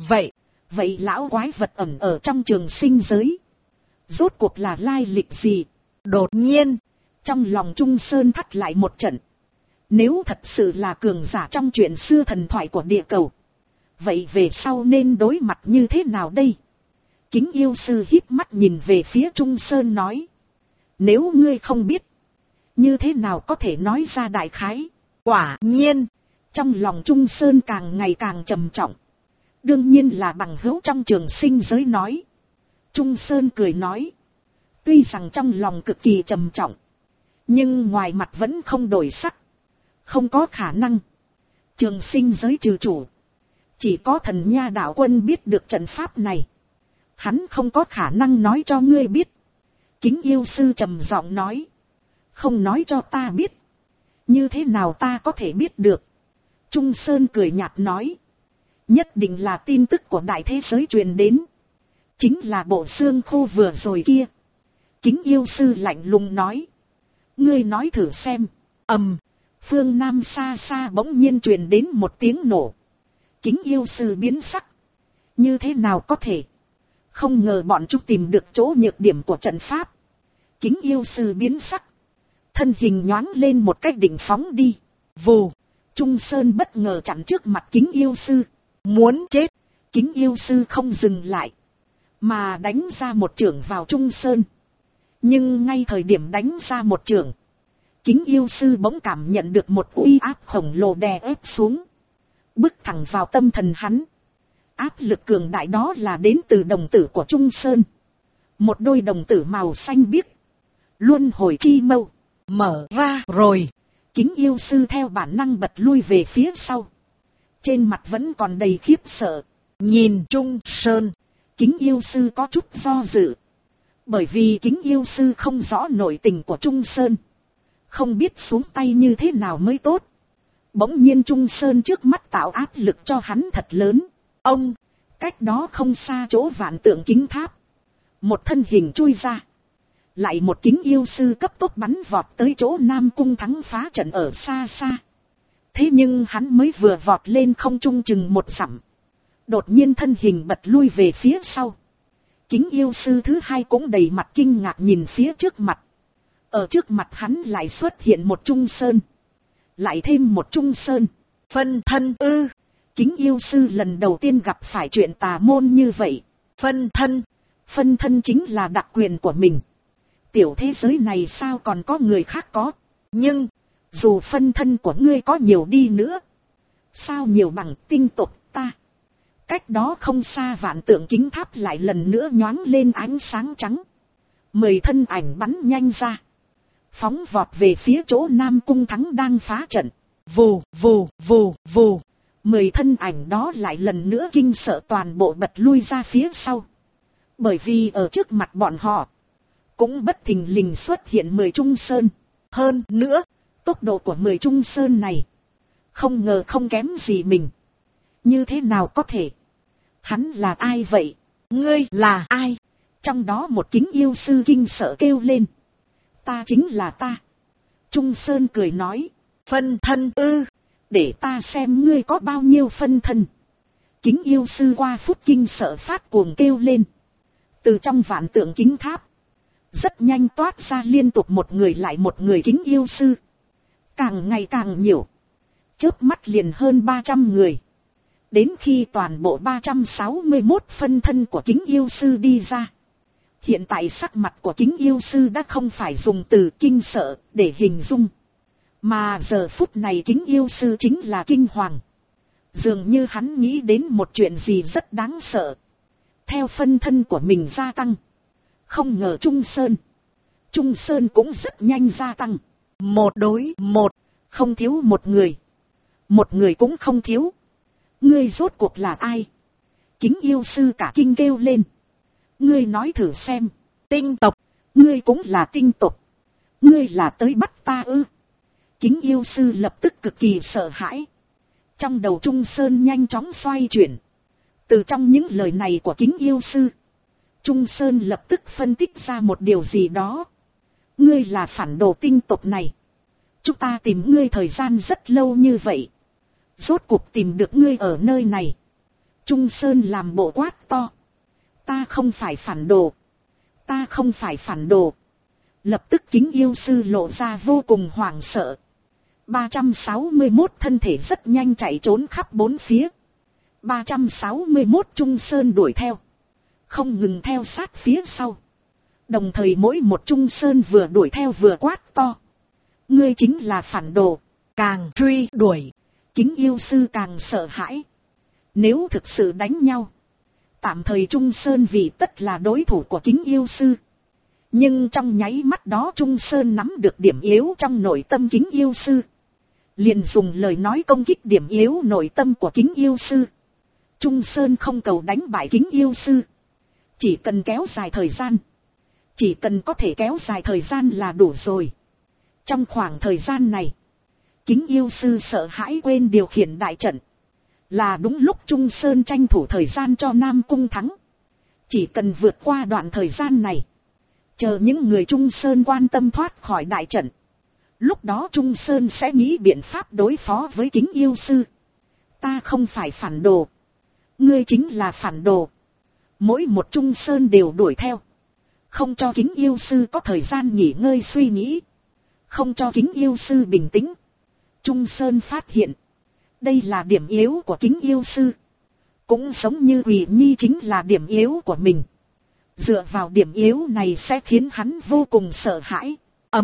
Vậy lão quái vật ẩn ở trong trường sinh giới, rốt cuộc là lai lịch gì? Đột nhiên, trong lòng Trung Sơn thắt lại một trận. Nếu thật sự là cường giả trong chuyện xưa thần thoại của địa cầu, vậy về sau nên đối mặt như thế nào đây? Kính yêu sư híp mắt nhìn về phía Trung Sơn nói. Nếu ngươi không biết, như thế nào có thể nói ra đại khái? Quả nhiên, trong lòng Trung Sơn càng ngày càng trầm trọng. Đương nhiên là bằng hữu trong trường sinh giới nói. Trung Sơn cười nói. Tuy rằng trong lòng cực kỳ trầm trọng, nhưng ngoài mặt vẫn không đổi sắc. Không có khả năng. Trường sinh giới trừ chủ, chỉ có Thần Nha đạo quân biết được trận pháp này. Hắn không có khả năng nói cho ngươi biết. Kính yêu sư trầm giọng nói. Không nói cho ta biết, như thế nào ta có thể biết được? Trung Sơn cười nhạt nói. Nhất định là tin tức của đại thế giới truyền đến. Chính là bộ xương khô vừa rồi kia. Kính yêu sư lạnh lùng nói. Ngươi nói thử xem. Phương Nam xa xa bỗng nhiên truyền đến một tiếng nổ. Kính yêu sư biến sắc. Như thế nào có thể? Không ngờ bọn chúng tìm được chỗ nhược điểm của trận pháp. Kính yêu sư biến sắc. Thân hình nhoáng lên một cách đỉnh phóng đi. Vù. Trung Sơn bất ngờ chặn trước mặt kính yêu sư. Muốn chết. Kính yêu sư không dừng lại, mà đánh ra một chưởng vào Trung Sơn. Nhưng ngay thời điểm đánh ra một chưởng, kính yêu sư bỗng cảm nhận được một uy áp khổng lồ đè ép xuống, bước thẳng vào tâm thần hắn. Áp lực cường đại đó là đến từ đồng tử của Trung Sơn. Một đôi đồng tử màu xanh biếc, luân hồi chi mâu, mở ra rồi. Kính yêu sư theo bản năng bật lui về phía sau. Trên mặt vẫn còn đầy khiếp sợ. Nhìn Trung Sơn, kính yêu sư có chút do dự. Bởi vì kính yêu sư không rõ nội tình của Trung Sơn, không biết xuống tay như thế nào mới tốt. Bỗng nhiên Trung Sơn trước mắt tạo áp lực cho hắn thật lớn. Ông, cách đó không xa chỗ vạn tượng kính tháp, một thân hình chui ra. Lại một kính yêu sư cấp tốc bắn vọt tới chỗ Nam Cung Thắng phá trận ở xa xa. Thế nhưng hắn mới vừa vọt lên không trung chừng một dặm, đột nhiên thân hình bật lui về phía sau. Kính yêu sư thứ hai cũng đầy mặt kinh ngạc nhìn phía trước mặt. Ở trước mặt hắn lại xuất hiện một Trung Sơn. Lại thêm một Trung Sơn. Phân thân ư? Kính yêu sư lần đầu tiên gặp phải chuyện tà môn như vậy. Phân thân. Phân thân chính là đặc quyền của mình. Tiểu thế giới này sao còn có người khác có. Nhưng dù phân thân của ngươi có nhiều đi nữa, sao nhiều bằng tinh tộc ta? Cách đó không xa vạn tượng kính tháp lại lần nữa nhoáng lên ánh sáng trắng. 10 thân ảnh bắn nhanh ra, phóng vọt về phía chỗ Nam Cung Thắng đang phá trận. Vù vù vù vù. 10 thân ảnh đó lại lần nữa kinh sợ toàn bộ bật lui ra phía sau. Bởi vì ở trước mặt bọn họ cũng bất thình lình xuất hiện 10 Trung Sơn. Hơn nữa, tốc độ của 10 Trung Sơn này không ngờ không kém gì mình. Như thế nào có thể? Hắn là ai vậy? Ngươi là ai? Trong đó một kính yêu sư kinh sợ kêu lên. Ta chính là ta. Trung Sơn cười nói. Phân thân ư? Để ta xem ngươi có bao nhiêu phân thân. Kính yêu sư qua phút kinh sợ phát cuồng kêu lên. Từ trong vạn tượng kính tháp rất nhanh toát ra liên tục một người lại một người kính yêu sư. Càng ngày càng nhiều. Chớp mắt liền hơn 300 người. Đến khi toàn bộ 361 phân thân của kính yêu sư đi ra. Hiện tại sắc mặt của kính yêu sư đã không phải dùng từ kinh sợ để hình dung. Mà giờ phút này kính yêu sư chính là kinh hoàng. Dường như hắn nghĩ đến một chuyện gì rất đáng sợ. Theo phân thân của mình gia tăng. Không ngờ Trung Sơn cũng rất nhanh gia tăng. 1 đối 1, không thiếu một người. Một người cũng không thiếu. Ngươi rốt cuộc là ai? Kính yêu sư cả kinh kêu lên. Ngươi nói thử xem. Tinh tộc, ngươi cũng là tinh tộc. Ngươi là tới bắt ta ư? Kính yêu sư lập tức cực kỳ sợ hãi. Trong đầu Trung Sơn nhanh chóng xoay chuyển. Từ trong những lời này của kính yêu sư, Trung Sơn lập tức phân tích ra một điều gì đó. Ngươi là phản đồ tinh tộc này. Chúng ta tìm ngươi thời gian rất lâu như vậy. Rốt cuộc tìm được ngươi ở nơi này. Trung Sơn làm bộ quát to. Ta không phải phản đồ. Ta không phải phản đồ. Lập tức kính yêu sư lộ ra vô cùng hoảng sợ. 361 thân thể rất nhanh chạy trốn khắp bốn phía. 361 Trung Sơn đuổi theo. Không ngừng theo sát phía sau. Đồng thời mỗi một Trung Sơn vừa đuổi theo vừa quát to. Ngươi chính là phản đồ. Càng truy đuổi, kính yêu sư càng sợ hãi. Nếu thực sự đánh nhau, tạm thời Trung Sơn vì tất là đối thủ của kính yêu sư. Nhưng trong nháy mắt đó Trung Sơn nắm được điểm yếu trong nội tâm kính yêu sư. Liền dùng lời nói công kích điểm yếu nội tâm của kính yêu sư. Trung Sơn không cầu đánh bại kính yêu sư. Chỉ cần kéo dài thời gian. Chỉ cần có thể kéo dài thời gian là đủ rồi. Trong khoảng thời gian này, kính yêu sư sợ hãi quên điều khiển đại trận. Là đúng lúc Trung Sơn tranh thủ thời gian cho Nam Cung thắng. Chỉ cần vượt qua đoạn thời gian này, chờ những người Trung Sơn quan tâm thoát khỏi đại trận. Lúc đó Trung Sơn sẽ nghĩ biện pháp đối phó với kính yêu sư. Ta không phải phản đồ. Ngươi chính là phản đồ. Mỗi một Trung Sơn đều đuổi theo. Không cho kính yêu sư có thời gian nghỉ ngơi suy nghĩ. Không cho kính yêu sư bình tĩnh. Trung Sơn phát hiện. Đây là điểm yếu của kính yêu sư. Cũng giống như Quỷ Nhi chính là điểm yếu của mình. Dựa vào điểm yếu này sẽ khiến hắn vô cùng sợ hãi.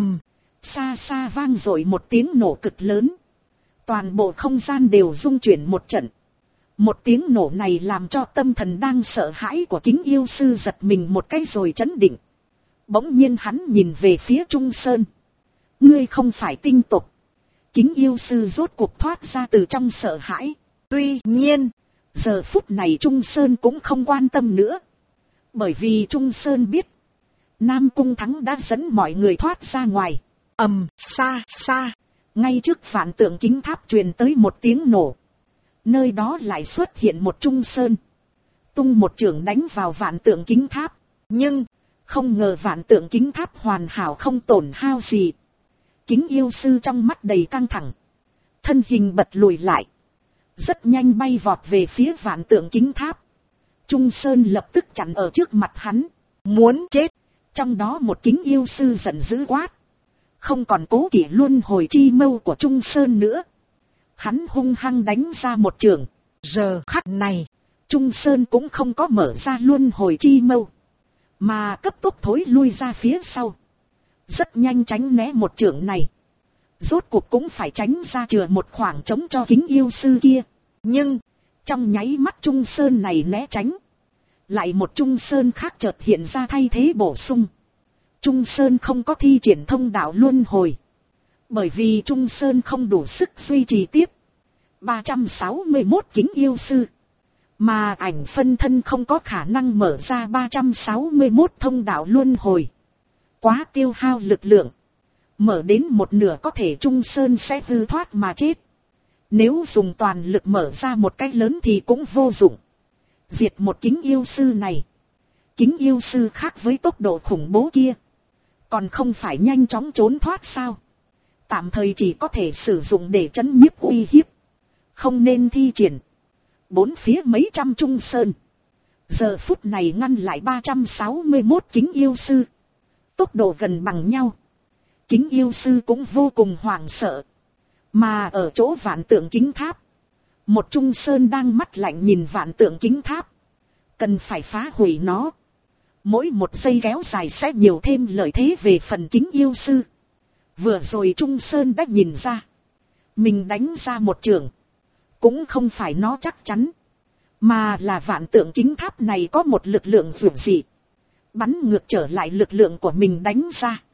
Xa xa vang dội một tiếng nổ cực lớn. Toàn bộ không gian đều rung chuyển một trận. Một tiếng nổ này làm cho tâm thần đang sợ hãi của kính yêu sư giật mình một cái rồi chấn định. Bỗng nhiên hắn nhìn về phía Trung Sơn. Ngươi không phải tinh tộc. Kính yêu sư rốt cuộc thoát ra từ trong sợ hãi. Tuy nhiên, giờ phút này Trung Sơn cũng không quan tâm nữa. Bởi vì Trung Sơn biết, Nam Cung Thắng đã dẫn mọi người thoát ra ngoài. Xa xa, ngay trước Vạn Tượng Kính Tháp truyền tới một tiếng nổ. Nơi đó lại xuất hiện một Trung Sơn. Tung một chưởng đánh vào Vạn Tượng Kính Tháp. Nhưng, không ngờ Vạn Tượng Kính Tháp hoàn hảo không tổn hao gì. Kính yêu sư trong mắt đầy căng thẳng. Thân hình bật lùi lại. Rất nhanh bay vọt về phía Vạn Tượng Kính Tháp. Trung Sơn lập tức chặn ở trước mặt hắn. Muốn chết. Trong đó một kính yêu sư giận dữ quát. Không còn cố kỵ luân hồi chi mâu của Trung Sơn nữa. Hắn hung hăng đánh ra một chưởng. Giờ khắc này, Trung Sơn cũng không có mở ra luân hồi chi mâu. Mà cấp tốc thối lui ra phía sau. Rất nhanh tránh né một chưởng này. Rốt cuộc cũng phải tránh ra chừa một khoảng trống cho kính yêu sư kia. Nhưng, trong nháy mắt Trung Sơn này né tránh. Lại một Trung Sơn khác chợt hiện ra thay thế bổ sung. Trung Sơn không có thi triển thông đạo luân hồi. Bởi vì Trung Sơn không đủ sức duy trì tiếp. 361 kính yêu sư. Mà ảnh phân thân không có khả năng mở ra 361 thông đạo luân hồi. Quá tiêu hao lực lượng. Mở đến một nửa có thể Trung Sơn sẽ hư thoát mà chết. Nếu dùng toàn lực mở ra một cái lớn thì cũng vô dụng. Diệt một kính yêu sư này. Kính yêu sư khác với tốc độ khủng bố kia. Còn không phải nhanh chóng trốn thoát sao? Tạm thời chỉ có thể sử dụng để trấn nhiếp uy hiếp. Không nên thi triển. Bốn phía mấy trăm Trung Sơn. Giờ phút này ngăn lại 361 kính yêu sư. Tốc độ gần bằng nhau. Kính yêu sư cũng vô cùng hoảng sợ. Mà ở chỗ Vạn Tượng Kính Tháp. Một Trung Sơn đang mắt lạnh nhìn Vạn Tượng Kính Tháp. Cần phải phá hủy nó. Mỗi một giây kéo dài sẽ nhiều thêm lợi thế về phần kính yêu sư. Vừa rồi Trung Sơn đã nhìn ra. Mình đánh ra một chưởng. cũng không phải nó chắc chắn, mà là vạn tượng kính tháp này có một lực lượng vượt dị, bắn ngược trở lại lực lượng của mình đánh ra.